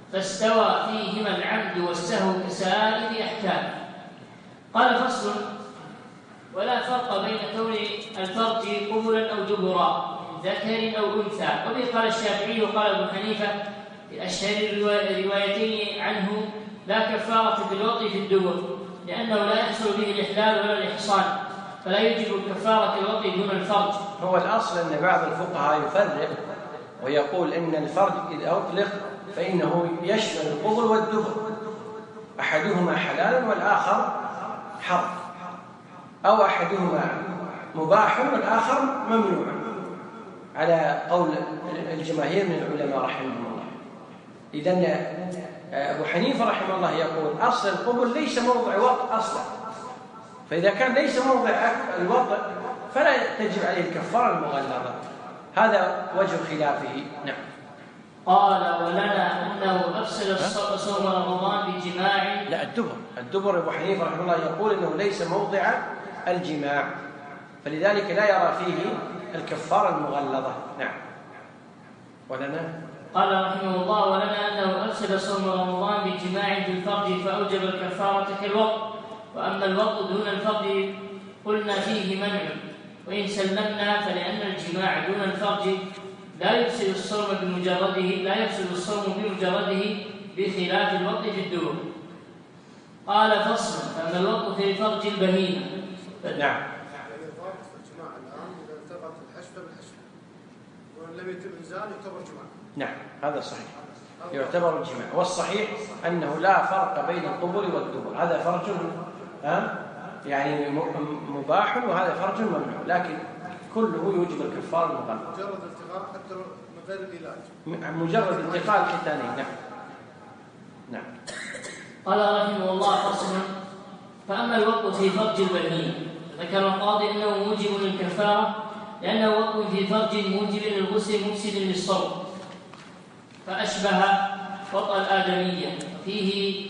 فاستوى فيهما العمد والسهو كسائر أحكامه. قال فصل: ولا فرق بين كون الفرج قبلا أو دبرا من ذكر أو أنثى. وبه قال الشافعي وقال أبو حنيفة في أشهر الروايتين عنه: لا كفارة في الوطء في الدبر، لأنه لا يحصل به الإحلال ولا الإحصان، فلا يجب الكفارة الوطء دون الفرج. هو الأصل أن بعض الفقهاء يفرق ويقول إن الفرج إذا أطلق فإنه يشمل القبل والدبر، أحدهما حلال والآخر حرام، أو أحدهما مباح والآخر ممنوع، على قول الجماهير من العلماء رحمهم الله. إذن أبو حنيفة رحمه الله يقول أصل القبل ليس موضع وطء أصلا، فإذا كان ليس موضع الوطء فلا تجب عليه الكفارة المغلظة. هذا وجه خلافه. نعم. قال: ولنا أنه أفسد صوم رمضان بجماع. لا، الدبر أبو حنيفة رحمه الله يقول إنه ليس موضع الجماع، فلذلك لا يرى فيه الكفارة المغلظة. نعم. ولنا قال رحمه الله: ولنا أنه أفسد صوم رمضان بجماع في الفرج فأوجب الكفارة كالوطء، وأما الوطء دون الفرج قلنا فيه منع، وإن سلمنا فلأن الجماع دون الفرج لا يفسد الصوم بمجرده بخلاف الوطء في الدبر. قال فصل: فأما الوطء في فرج البهيمة. نعم. يعني ضابط الجماع الآن إذا التقت الحشفة بالحشفة وإن لم يتم إنزال يعتبر جماع. نعم، هذا صحيح، يعتبر الجماع. والصحيح أنه لا فرق بين القبل والدبر، هذا فرج يعني مباح وهذا فرج ممنوع، لكن كله يوجب الكفارة المغلظة. مجرد التقاء حتى من غير العلاج. مجرد التقاء الختانين. نعم. نعم. قال رحمه الله: فصل: فأما الوطء في فرج البهيمة، ذكر القاضي أنه موجب للكفارة لأنه وطء في فرج موجب للغسل مفسد للصوم، فأشبه وطء الآدمية. فيه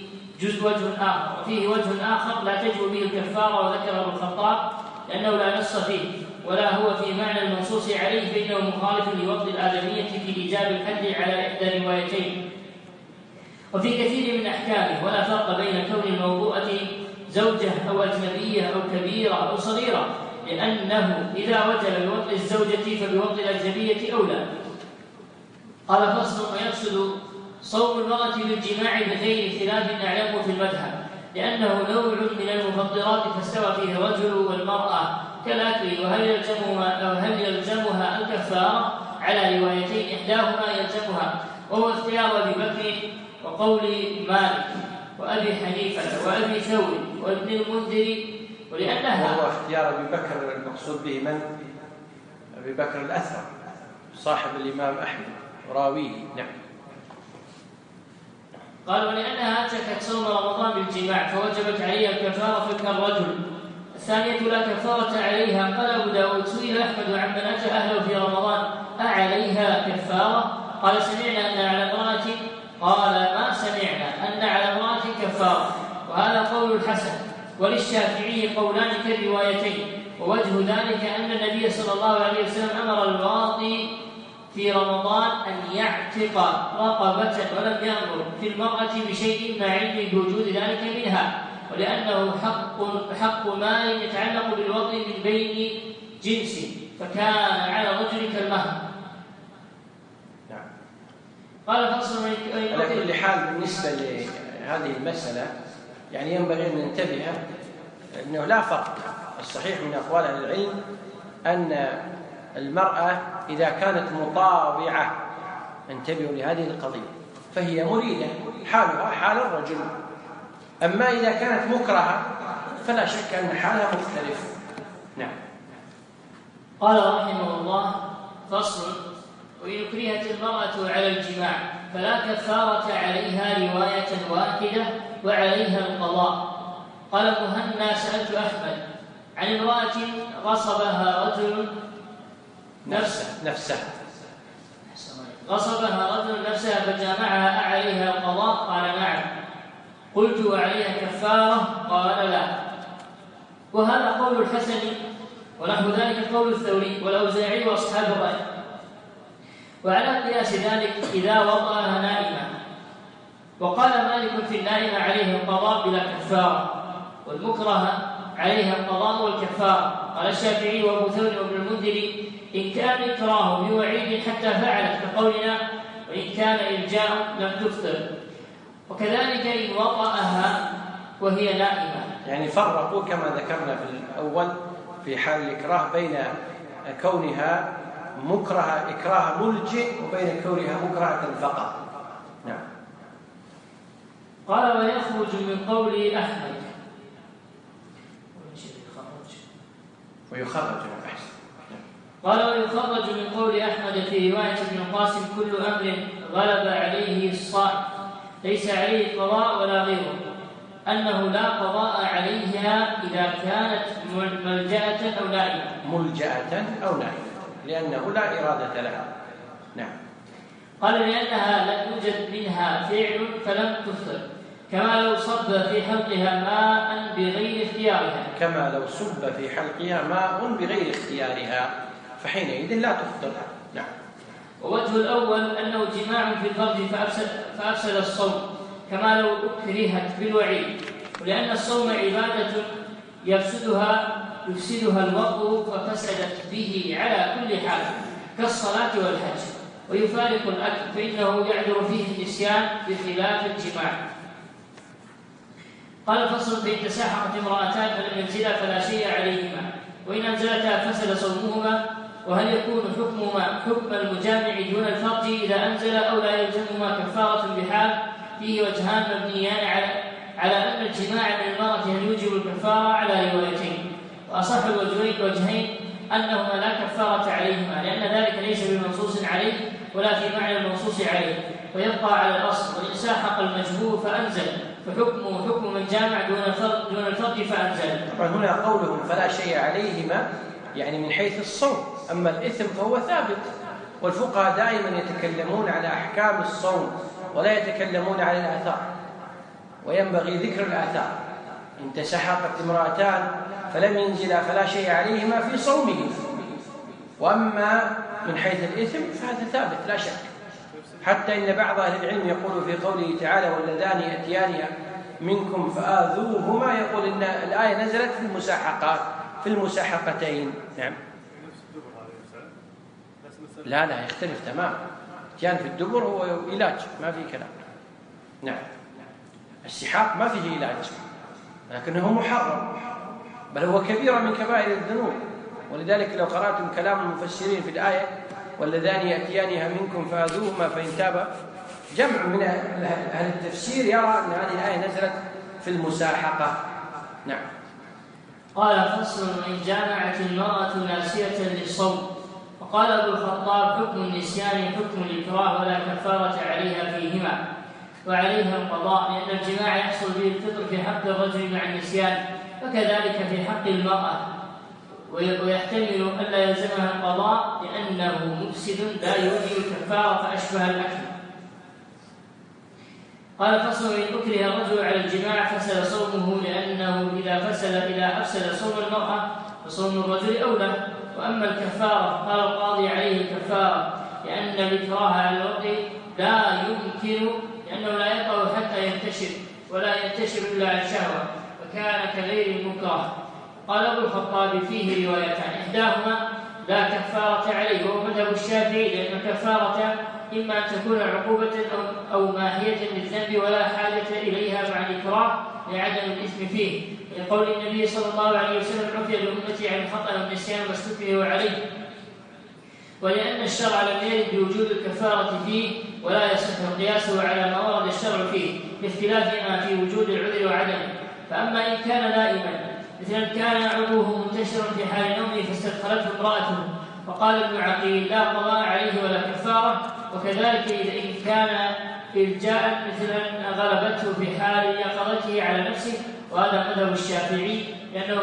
وجه آخر لا تجب به الكفارة، وذكره ابن الخطاب لأنه لا نص فيه ولا هو في معنى المنصوص عليه، فإنه مخالف لوطء الآدمية في إيجاب الحد على إحدى الروايتين وفي كثير من أحكامه. ولا فرق بين كون الموضوعة زوجة أو أجنبية أو كبيرة أو صغيرة، لأنه إذا وجب بوطء الزوجة فبوطء الأجنبية أولى. قال فصل: ويفسد صوم المرأة بالجماع بغير خلاف نعلمه في المذهب، لأنه نوع من المفطرات فاستوى فيه الرجل والمرأة كالأكل، وهل يلزمها الكفارة على روايتين، إحداهما يلزمها وهو اختيار أبي بكر وقول مالك وأبي حنيفة وأبي ثور وابن المنذر، ولأنها وهو اختيار أبي بكر المقصود به من؟ أبي بكر الأثرم صاحب الإمام أحمد راويه. نعم. قال: ولأنها أتركت صوم رمضان بالجماع فوجبت عليها الكفارة كالرجل. الثانية لا كفارة عليها. قال أبو داود: سئل أحمد عمن أتى أهله في رمضان أعليها كفارة؟ قال: سمعنا أن على امرأة، قال: ما سمعنا أن على امرأة كفارة. وهذا قول الحسن. وللشافعي قولان كالروايتين، ووجه ذلك أن النبي صلى الله عليه وسلم أمر الواطي في رمضان أن يعتق رقبة ولم يأمر في المرأة بشيء مع علم بوجود ذلك منها، ولأنه حق مال يتعلق بالوطء من بين جنس، فكان على الرجل كالمهر. نعم. قال فصل: على كل حال بالنسبة لهذه المسألة يعني ينبغي أن ننتبه أنه لا فرق. الصحيح من أقوال أهل العلم أن المرأة إذا كانت مطاوعة، انتبهوا لهذه القضية، فهي مريدة حالها حال الرجل. أما إذا كانت مكرهة فلا شك أن حالها مختلف. نعم. قال رحمه الله: فصل: وإن كرهت المرأة على الجماع فلا كفارة عليها رواية واحدة وعليها القضاء. قال مهنا: سألت أحمد عن امرأة غصبها رجل نفسها فجامعها أعليها القضاء؟ قال: نعم. قلت: وعليها كفارة؟ قال: لا. وهذا قول الحسن، ونحو ذلك قول الثوري والأوزاعي وأصحاب الرأي. وعلى قياس ذلك إذا وطأها نائما وقال مالك في النائم عليه القضاء بلا كفارة، والمكره عليه القضاء والكفارة. قال الشافعي وابو ثور وابن المنذر إن كان إكراه بوعيد حتى فعلت كقولنا، وإن كان إرجاء لم تفطر. وكذلك إن وطأها وهي نائمة. يعني فرقوا كما ذكرنا في الأول في حال الإكراه بين كونها مكره إكراه ملجئ وبين كونها مكرهة فقط. نعم. قال ويخرج من قول أحمد ويخرج من بحث. قال ويخرج من قول أحمد في رواية ابن القاسم كل أمر غلب عليه الصائم ليس عليه قضاء ولا غيره، أنه لا قضاء عليها إذا كانت ملجأة أو نائمة. ملجأة أو نائمة لأنه لا إرادة لها. نعم. قال لأنها لم يوجد منها فعل فلم تفطر، كما لو صب في حلقها ماء بغير اختيارها. كما لو صب في حلقها ماء بغير اختيارها فحينئذ لا تفطر. نعم. ووجه الأول أنه جماع في الفرج فأفسد الصوم، كما لو أكرهت بالوعيد، ولأن الصوم عبادة يفسدها الوضوء ففسدت به على كل حال كالصلاة والحج، ويفارق الأكل فإنه يعذر فيه النسيان بخلاف الجماع. قال فصل فإن تساحقت امرأتان فلم ينزلا فلا شيء عليهما، وإن أنزلتا فسد صومهما. وهل يكون حكمهما حكم المجامع دون الفرج إذا أنزل أو لا يلزمهما كفارة بحال؟ فيه وجهان مبنيان على أن الجماع من المرأة هل يوجب الكفارة على روايتين، وأصح الوجهين أنهما لا كفارة عليهما، لأن ذلك ليس بمنصوص عليه ولا في معنى المنصوص عليه، ويبقى على الأصل. وإن ساحق المجبور فأنزل فحكمه حكم من جامع دون الفرج فأنزل. طبعا هنا قولهم فلا شيء عليهما يعني من حيث الصوم، أما الإثم فهو ثابت، والفقهاء دائما يتكلمون على أحكام الصوم ولا يتكلمون على الآثار، وينبغي ذكر الآثار. إن تسحقت امرأتان فلم ينزلا فلا شيء عليهما في صومهم، وأما من حيث الإثم فهذا ثابت لا شك، حتى إن بعض أهل العلم يقول في قوله تعالى واللذان يأتيان منكم فآذوهما، يقول إن الآية نزلت في المساحقتين. نعم. لا يختلف تمام. اتيان في الدبر هو علاج ما في كلام. نعم. السحاق ما فيه علاج لكنه محرم، بل هو كبيرة من كبائر الذنوب، ولذلك لو قرأتم كلام المفسرين في الآية واللذان يأتيانها منكم فآذوهما فإن تابا، جمع من أهل التفسير يرى أن هذه الآية نزلت في المساحقة. نعم. قال فصل إن جامعت المرأة ناسية للصوم. وقال أبو الخطاب حكم النسيان حكم الإكراه ولا كفارة عليها فيهما، وعليها القضاء، لأن الجماع يحصل به الفطر في حق الرجل مع النسيان، وكذلك في حق المرأة، ويحتمل أن لا يلزمها القضاء لأنه مفسد لا يوجب الكفارة فأشبه الأكل. قال فصل إن أكره الرجل على الجماع فسد صومه، لأنه إذا أفسد صوم المرأة فصوم الرجل أولى. وأما الكفارة قال القاضي عليه الكفارة، لأن الإكراه على الوضع لا يمكن، لأنه لا يقع حتى ينتشر، ولا ينتشر إلا عن شهوة، وكان كغير المكره. قال أبو الخطاب فيه روايتان، إحداهما لا كفارة عليه وهو مذهب الشافعي، لأن الكفارة إما أن تكون عقوبة أو ماهية للذنب ولا حاجة إليها مع الإكراه لعدم الإثم فيه، لقول النبي صلى الله عليه وسلم عفي لأمتي عن الخطأ والنسيان ما استكره عليه، ولأن الشرع لم يرد بوجود الكفارة فيه ولا يصح قياسه على ما ورد الشرع فيه، باختلافهما في وجود العذر وعدمه. فأما إن كان نائما مثل أن كان عضوه منتشرا في حال نومه فاستدخلته امرأته، فقال ابن عقيل لا قضاء عليه ولا كفارة. وكذلك إن كان إلجاء مثل أن غلبته في حال يقظته على نفسه، وهذا مذهب الشافعي، لأنه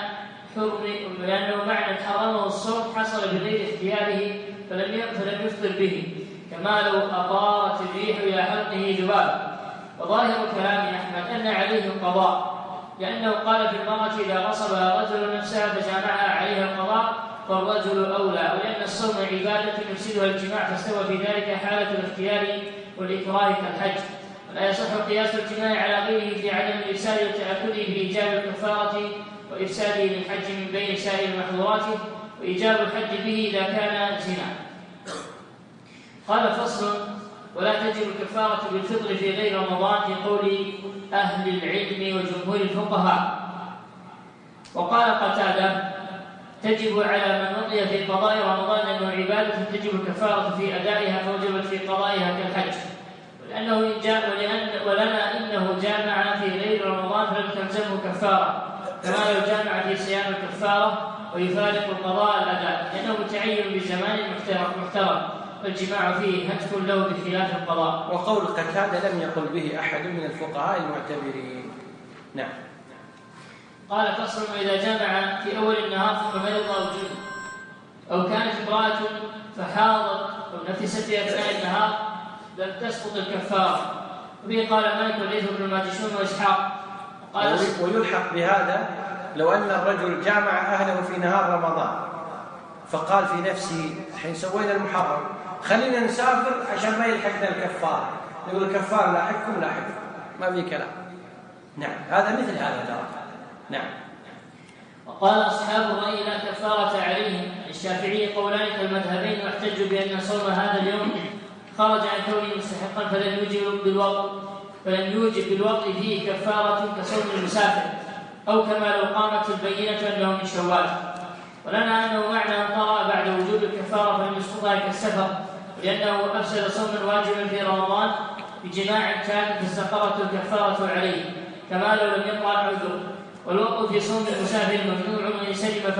معنى حرمه الصوم حصل بغير اختياره فلم يفطر به، كما لو أطارت الريح إلى حلقه ذباب. وظاهر كلام أحمد أن عليه القضاء، لأنه قال في المرأة إذا غصبها رجل نفسها فجامعها عليها القضاء فالرجل أولى، ولأن الصوم عبادة يفسدها الجماع، فاستوى في ذلك حالة الاختيار والإكراه كالحج. ولا يصح وقياس الجماع على غيره في عدم الإفساد وتأكده بإيجاب الكفارة وإفساده للحج من بين سائر محظوراته وإيجاب الحج به إذا كان زنا. قال فصل: ولا تجب الكفارة بالفطر في غير رمضان في قول أهل العلم وجمهور الفقهاء. وقال قتادة: تجب على من وقي في قضاء رمضان أنه عبادة تجب الكفارة في أدائها فوجبت في قضائها كالحج، ولنا إنه جامع في غير رمضان فلم تلزمه كفارة، كما لو جامع في صيام الكفارة ويفارق القضاء الأداء، لأنه متعين بزمان محترم والجماع فيه هتف له بخلاف القضاء. وقول قتادة لم يقل به أحد من الفقهاء المعتبرين. نعم. قال فصل: وإذا جامع في أول النهار ثم مرض أو جن، أو كانت امرأة فحاضت أو نفست في أثناء النهار لم تسقط الكفارة. وبه قال مالك والليث بن الماجشون وإسحاق. ويلحق بهذا لو أن الرجل جامع أهله في نهار رمضان فقال في نفسه: حين سوينا المحرم خلينا نسافر عشان ما يلحقنا الكفارة، يقول الكفارة لاحقكم ما في كلام. نعم، هذا مثل هذا ترى. نعم. وقال أصحاب الرأي لا كفارة عليهم. الشافعي قولان كالمذهبين، واحتجوا بأن صوم هذا اليوم خرج عن كونه مستحقا فلن يوجب بالوقت فيه كفارة كصوم المسافر، أو كما لو قامت البينة أنه من شوال. ولنا أنه معنى أن طرأ بعد وجوب الكفارة فلم يسقطها كالسفر، لأنه أفسد صوما واجبا في رمضان بجماع كان فاستقرت الكفارة عليه، كما لو لم يقع عذر. والوقت في صوم المسافر ممنوع وإن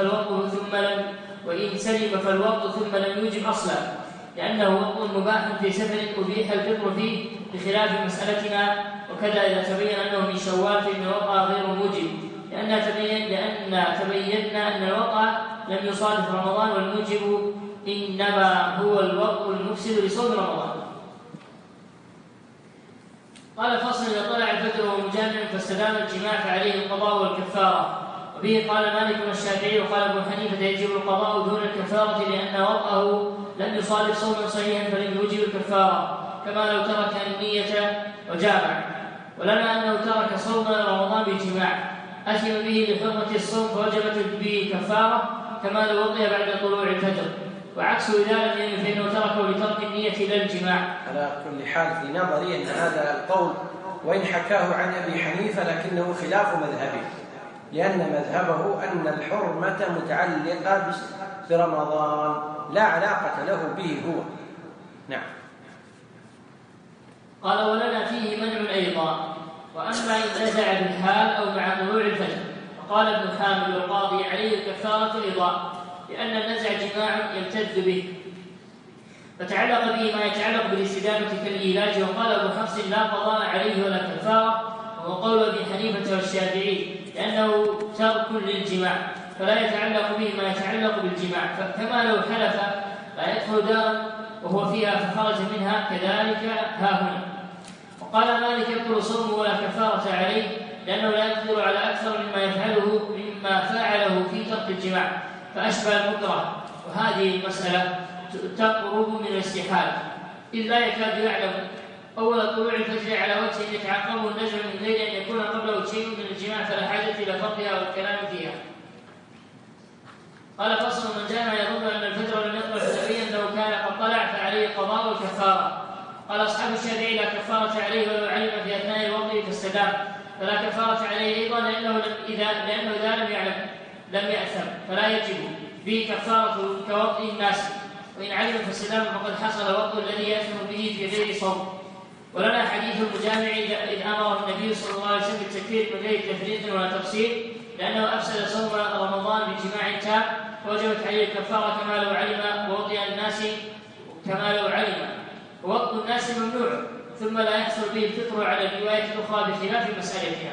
سلم فالوقت ثم لم يوجب أصلا، لأنه وقت مباح في سفر أبيح الفطر فيه بخلاف مسألتنا. وكذا إذا تبين أنه من شوال فإن الوقع غير موجب، لأن تبينا أن الوقع لم يصادف رمضان، والموجب إنما هو الوقت المفسد لصوم رمضان. قال فصل: إذا طلع الفجر وهو مجامع فاستدام الجماع فعليه القضاء والكفارة. وبه قال مالك والشافعي وقال أبو حنيفة: يجب القضاء دون الكفارة لأن وقعه لم يصادف صوما صحيحا فلم يوجب الكفارة، كما لو ترك النية وجامع. ولنا أنه ترك صوم رمضان بجماع أثم به لحرمة الصوم فوجبت به كفارة، كما لو وقع بعد طلوع الفجر. وعكسه إذا لم ينم فإنه تركه لترك النية لا الجماع. على كل حال في نظري أن هذا القول وإن حكاه عن أبي حنيفة لكنه خلاف مذهبه، لأن مذهبه أن الحرمة متعلقة برمضان لا علاقة له به هو. نعم. قال: ولنا فيه منع أيضا، وأما إن نزع بالحال أو مع طلوع الفجر. وقال ابن حامد القاضي: عليه الكفارة أيضا، لأن النزع جماع يمتد به، فتعلق به ما يتعلق بالاستدامة كالإيلاج. وقال أبو حفص: لا قضاء عليه ولا كفارة، وهو قول أبي حنيفة والشافعي، لأنه ترك للجماع فلا يتعلق به ما يتعلق بالجماع، فكما لو حلف لا يدخل دارا وهو فيها فخرج منها كذلك ها هنا. وقال مالك: يبطل صومه ولا كفارة عليه، لأنه لا يقدر على أكثر مما فعله في ترك الجماع فأشبه المكره. وهذه المسألة تقرب من الاستحالة، إذ لا يكاد يعلم أول طلوع الفجر على وجه يتعقبه النجم من غير أن يكون قبله شيء من الجماع، فلا حاجة إلى فرقها والكلام فيها. قال فصل: من جامع يظن أن الفجر لم يطلع فتبين أنه كان قد طلع فعليه القضاء والكفارة. قال أصحاب الشافعي: لا كفارة عليه ولو علم في أثناء الوضع فاستدام، فلا كفارة عليه أيضا، لأنه إذا لم يعلم لم يأثم فلا يجب به كفارة كوضع الناس، وإن علم فاستدام فقد حصل الوضع الذي يأثم به في غير صوم. ولنا حديث المجامع إذ أمره النبي صلى الله عليه وسلم بالتكفير من غير تفريط ولا تفصيل، لأنه أفسد صوم رمضان بجماع تام فوجبت عليه الكفارة، كما لو علم ووضع الناس كما لو علم. ووضع الناس ممنوع، ثم لا يحصل به الفطر على الرواية الأخرى بخلاف مسألتها.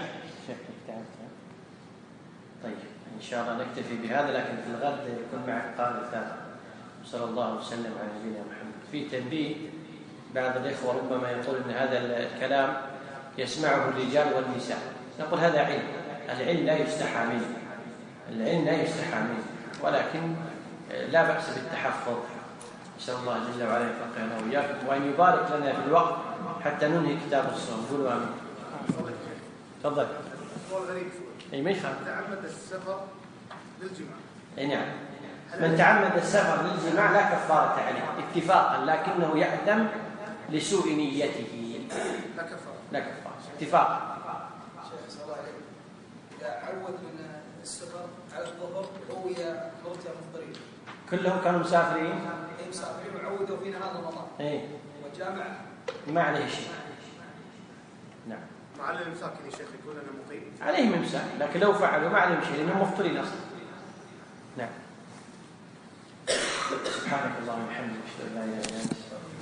طيب إن شاء الله نكتفي بهذا، لكن في الغد يكون معك قال ثاني. صلى الله وسلم على نبينا محمد. في تنبيه، بعض الإخوة ربما يقول أن هذا الكلام يسمعه الرجال والنساء. نقول هذا علم، العلم لا يستحى منه، العلم لا يستحى منه، ولكن لا بأس بالتحفظ. نسأل الله جل وعلا يوفقنا وإياكم وأن يبارك لنا في الوقت حتى ننهي كتاب الصوم. قولوا آمين. تفضل. سؤال غريب اي ما يخالف. تعمد السفر للجماع. اي نعم. من تعمد السفر للجماع لا كفارة عليه اتفاقا، لكنه يأثم لسوء نيته. لا كفارة. لا كفارة اتفاقا. شيخ صلى الله عليه إذا عود من السفر على الظهر هو يا مرته مفطرين. كلهم كانوا مسافرين. اي مسافرين وعودوا في نهار رمضان. اي. وجامع. ما عليه شيء. نعم. مع الإمساك يا شيخ يقول أنا مقيم. عليهم إمساك، لكن لو فعلوا ما عليهم شيء لأنهم مفطرين أصلا. نعم. سبحانك اللهم وبحمدك أشهد أن لا إله إلا أنت.